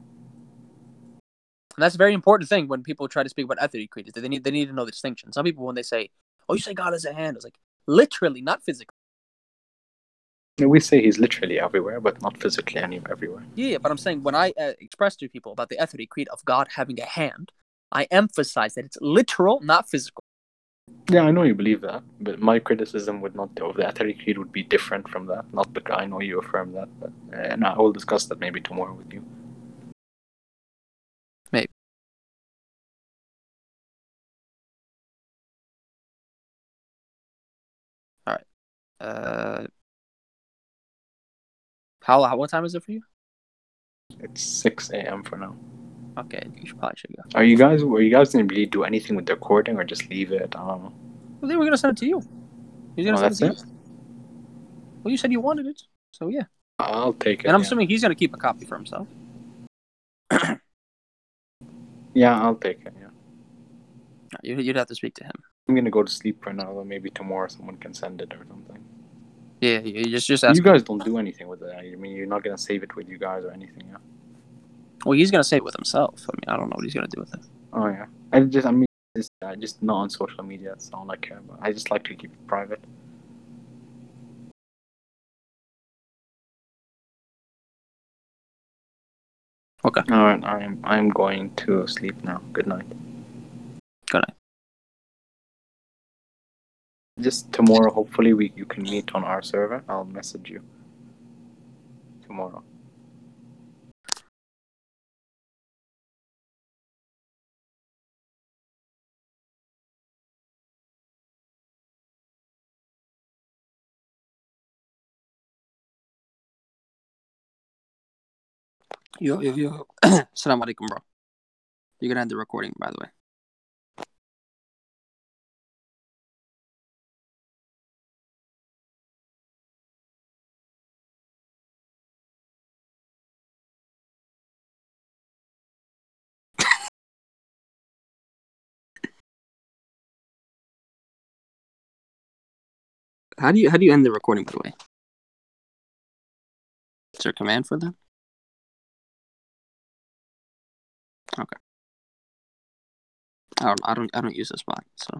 And that's a very important thing when people try to speak about Athari Creed. They need they need to know the distinction. Some people, when they say, "Oh, you say God has a hand," it's like literally, not physically. We say he's literally everywhere, but not physically anywhere, everywhere. Yeah, but I'm saying when I uh, express to people about the Athari Creed of God having a hand, I emphasize that it's literal, not physical. Yeah, I know you believe that, but my criticism would not of the Athari Creed would be different from that. Not because I know you affirm that, but uh, and I will discuss that maybe tomorrow with you. Maybe. All right. Uh, how, how what time is it for you? It's six a m for now. Okay, you should probably should go. Are you guys? Are you guys gonna really do anything with the recording, or just leave it? I don't know. Well, they were gonna send it to you. He's gonna Oh, send that's it to it? you. Well, you said you wanted it, so yeah. I'll take it. And I'm yeah. assuming he's gonna keep a copy for himself. Yeah, I'll take it. Yeah. You'd have to speak to him. I'm gonna go to sleep for now. Or maybe tomorrow someone can send it or something. Yeah, you just just ask. You guys don't do anything with it. I mean, you're not gonna save it with you guys or anything. Yeah. Well, he's gonna say it with himself. I mean, I don't know what he's gonna do with it. Oh yeah. I just, I mean, just, uh, just not on social media. That's all I care about. I just like to keep it private. Okay. All right. I'm I'm going to sleep now. Good night. Good night. Just tomorrow, hopefully, we you can meet on our server. I'll message you tomorrow. Yo, yo, yo. Assalamu alaikum, bro. You're gonna end the recording, by the way. How do you how do you end the recording, by the way? Is there a command for that? Okay. I don't I don't I don't use this bot, so.